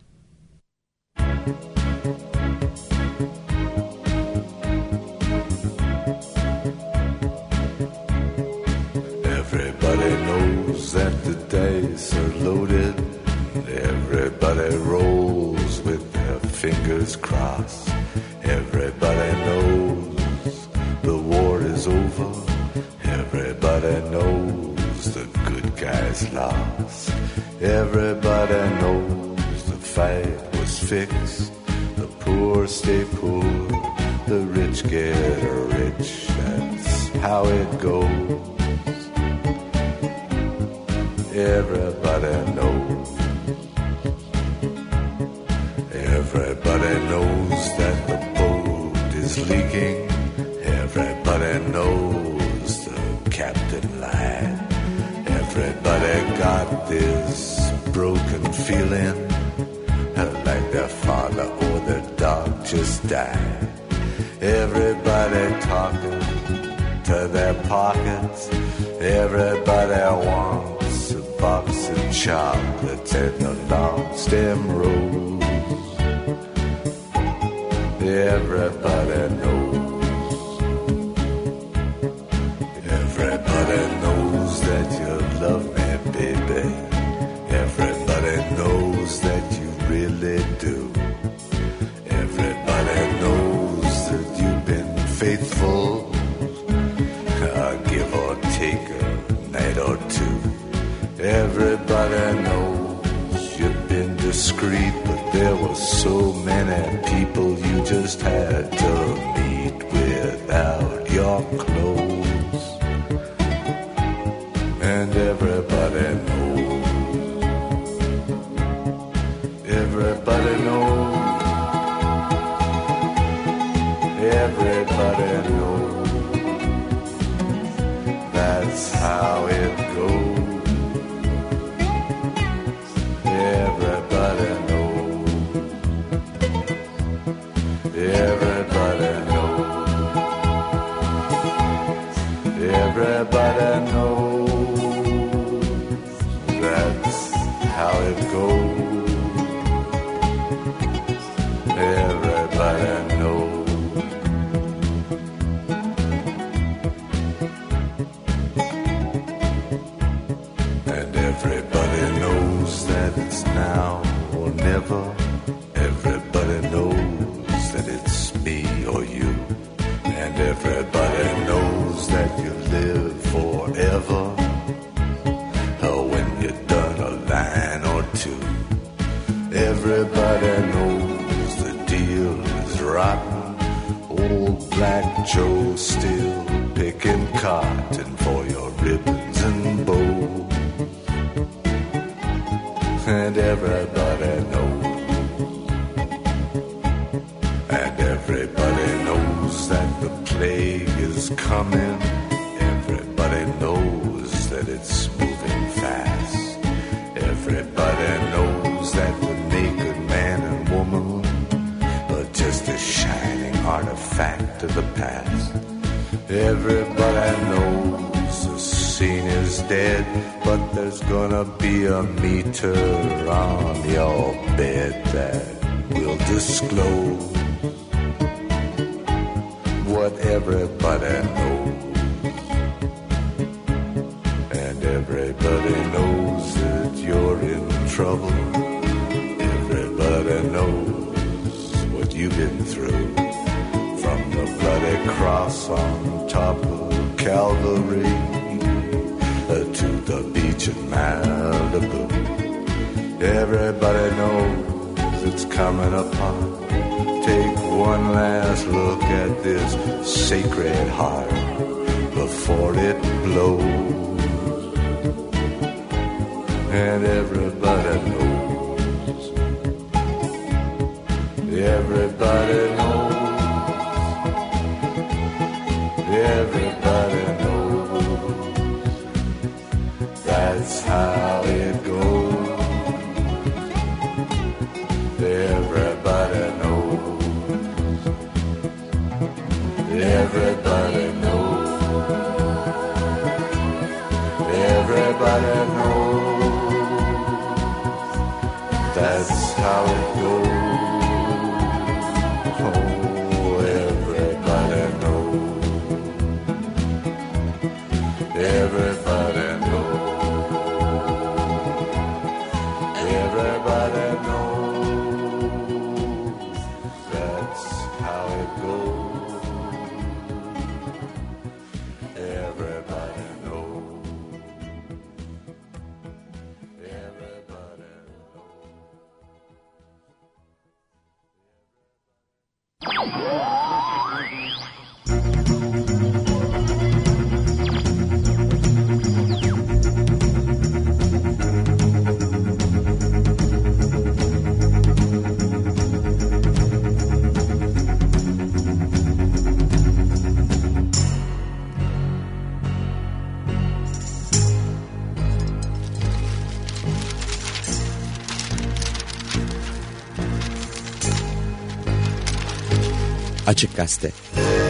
Everybody knows that the dice are loaded. Everybody rolls with their fingers crossed. Everybody knows the war is over. Everybody knows the good guys lost. Everybody knows the fight was fixed. The poor stay poor, the rich get rich. That's how it goes. Everybody knows. Everybody knows that the boat is leaking. Everybody knows the captain lied. Everybody got this broken feeling like their father or their dog just died. Everybody talking to their pockets. Everybody wants a box of chocolates and a long stem rose. Everybody knows. Everybody knows that you love me, baby. Everybody knows that you really do. Everybody knows that you've been faithful. Give or take a night or two. Everybody knows you've been discreet, but there were so many people you just had to meet without your clothes. And everybody knows. Everybody knows. Everybody knows that That's how it goes. Everybody knows. Everybody knows. Everybody knows. That's how it goes. Everybody knows. And everybody knows that it's now or never. Everybody knows that it's me or you. And everybody knows that you live forever. Or when you're done a line or two. Everybody knows the deal is rotten. Old Black Joe still picking cotton for your ribbons and bows. And everybody knows. And everybody knows that the plague is coming. Everybody knows that it's moving fast. Everybody knows that the naked man and woman are just a shining artifact of the past. Everybody knows the scene is dead, but there's gonna be a meter on your bed that will disclose what everybody knows. And everybody knows that you're in trouble. Everybody knows what you've been through. From the bloody cross on top of Calvary to the beach in Malibu. Everybody knows it's coming upon. Take one last look at this sacred heart before it blows. And everybody knows. Everybody knows. Everybody knows. That's how it goes. Everybody knows. Everybody knows. Everybody knows. That's how it goes. Oh, everybody knows. Everybody knows. Everybody knows. That's how it goes. Everybody knows. Everybody Açık Gazete.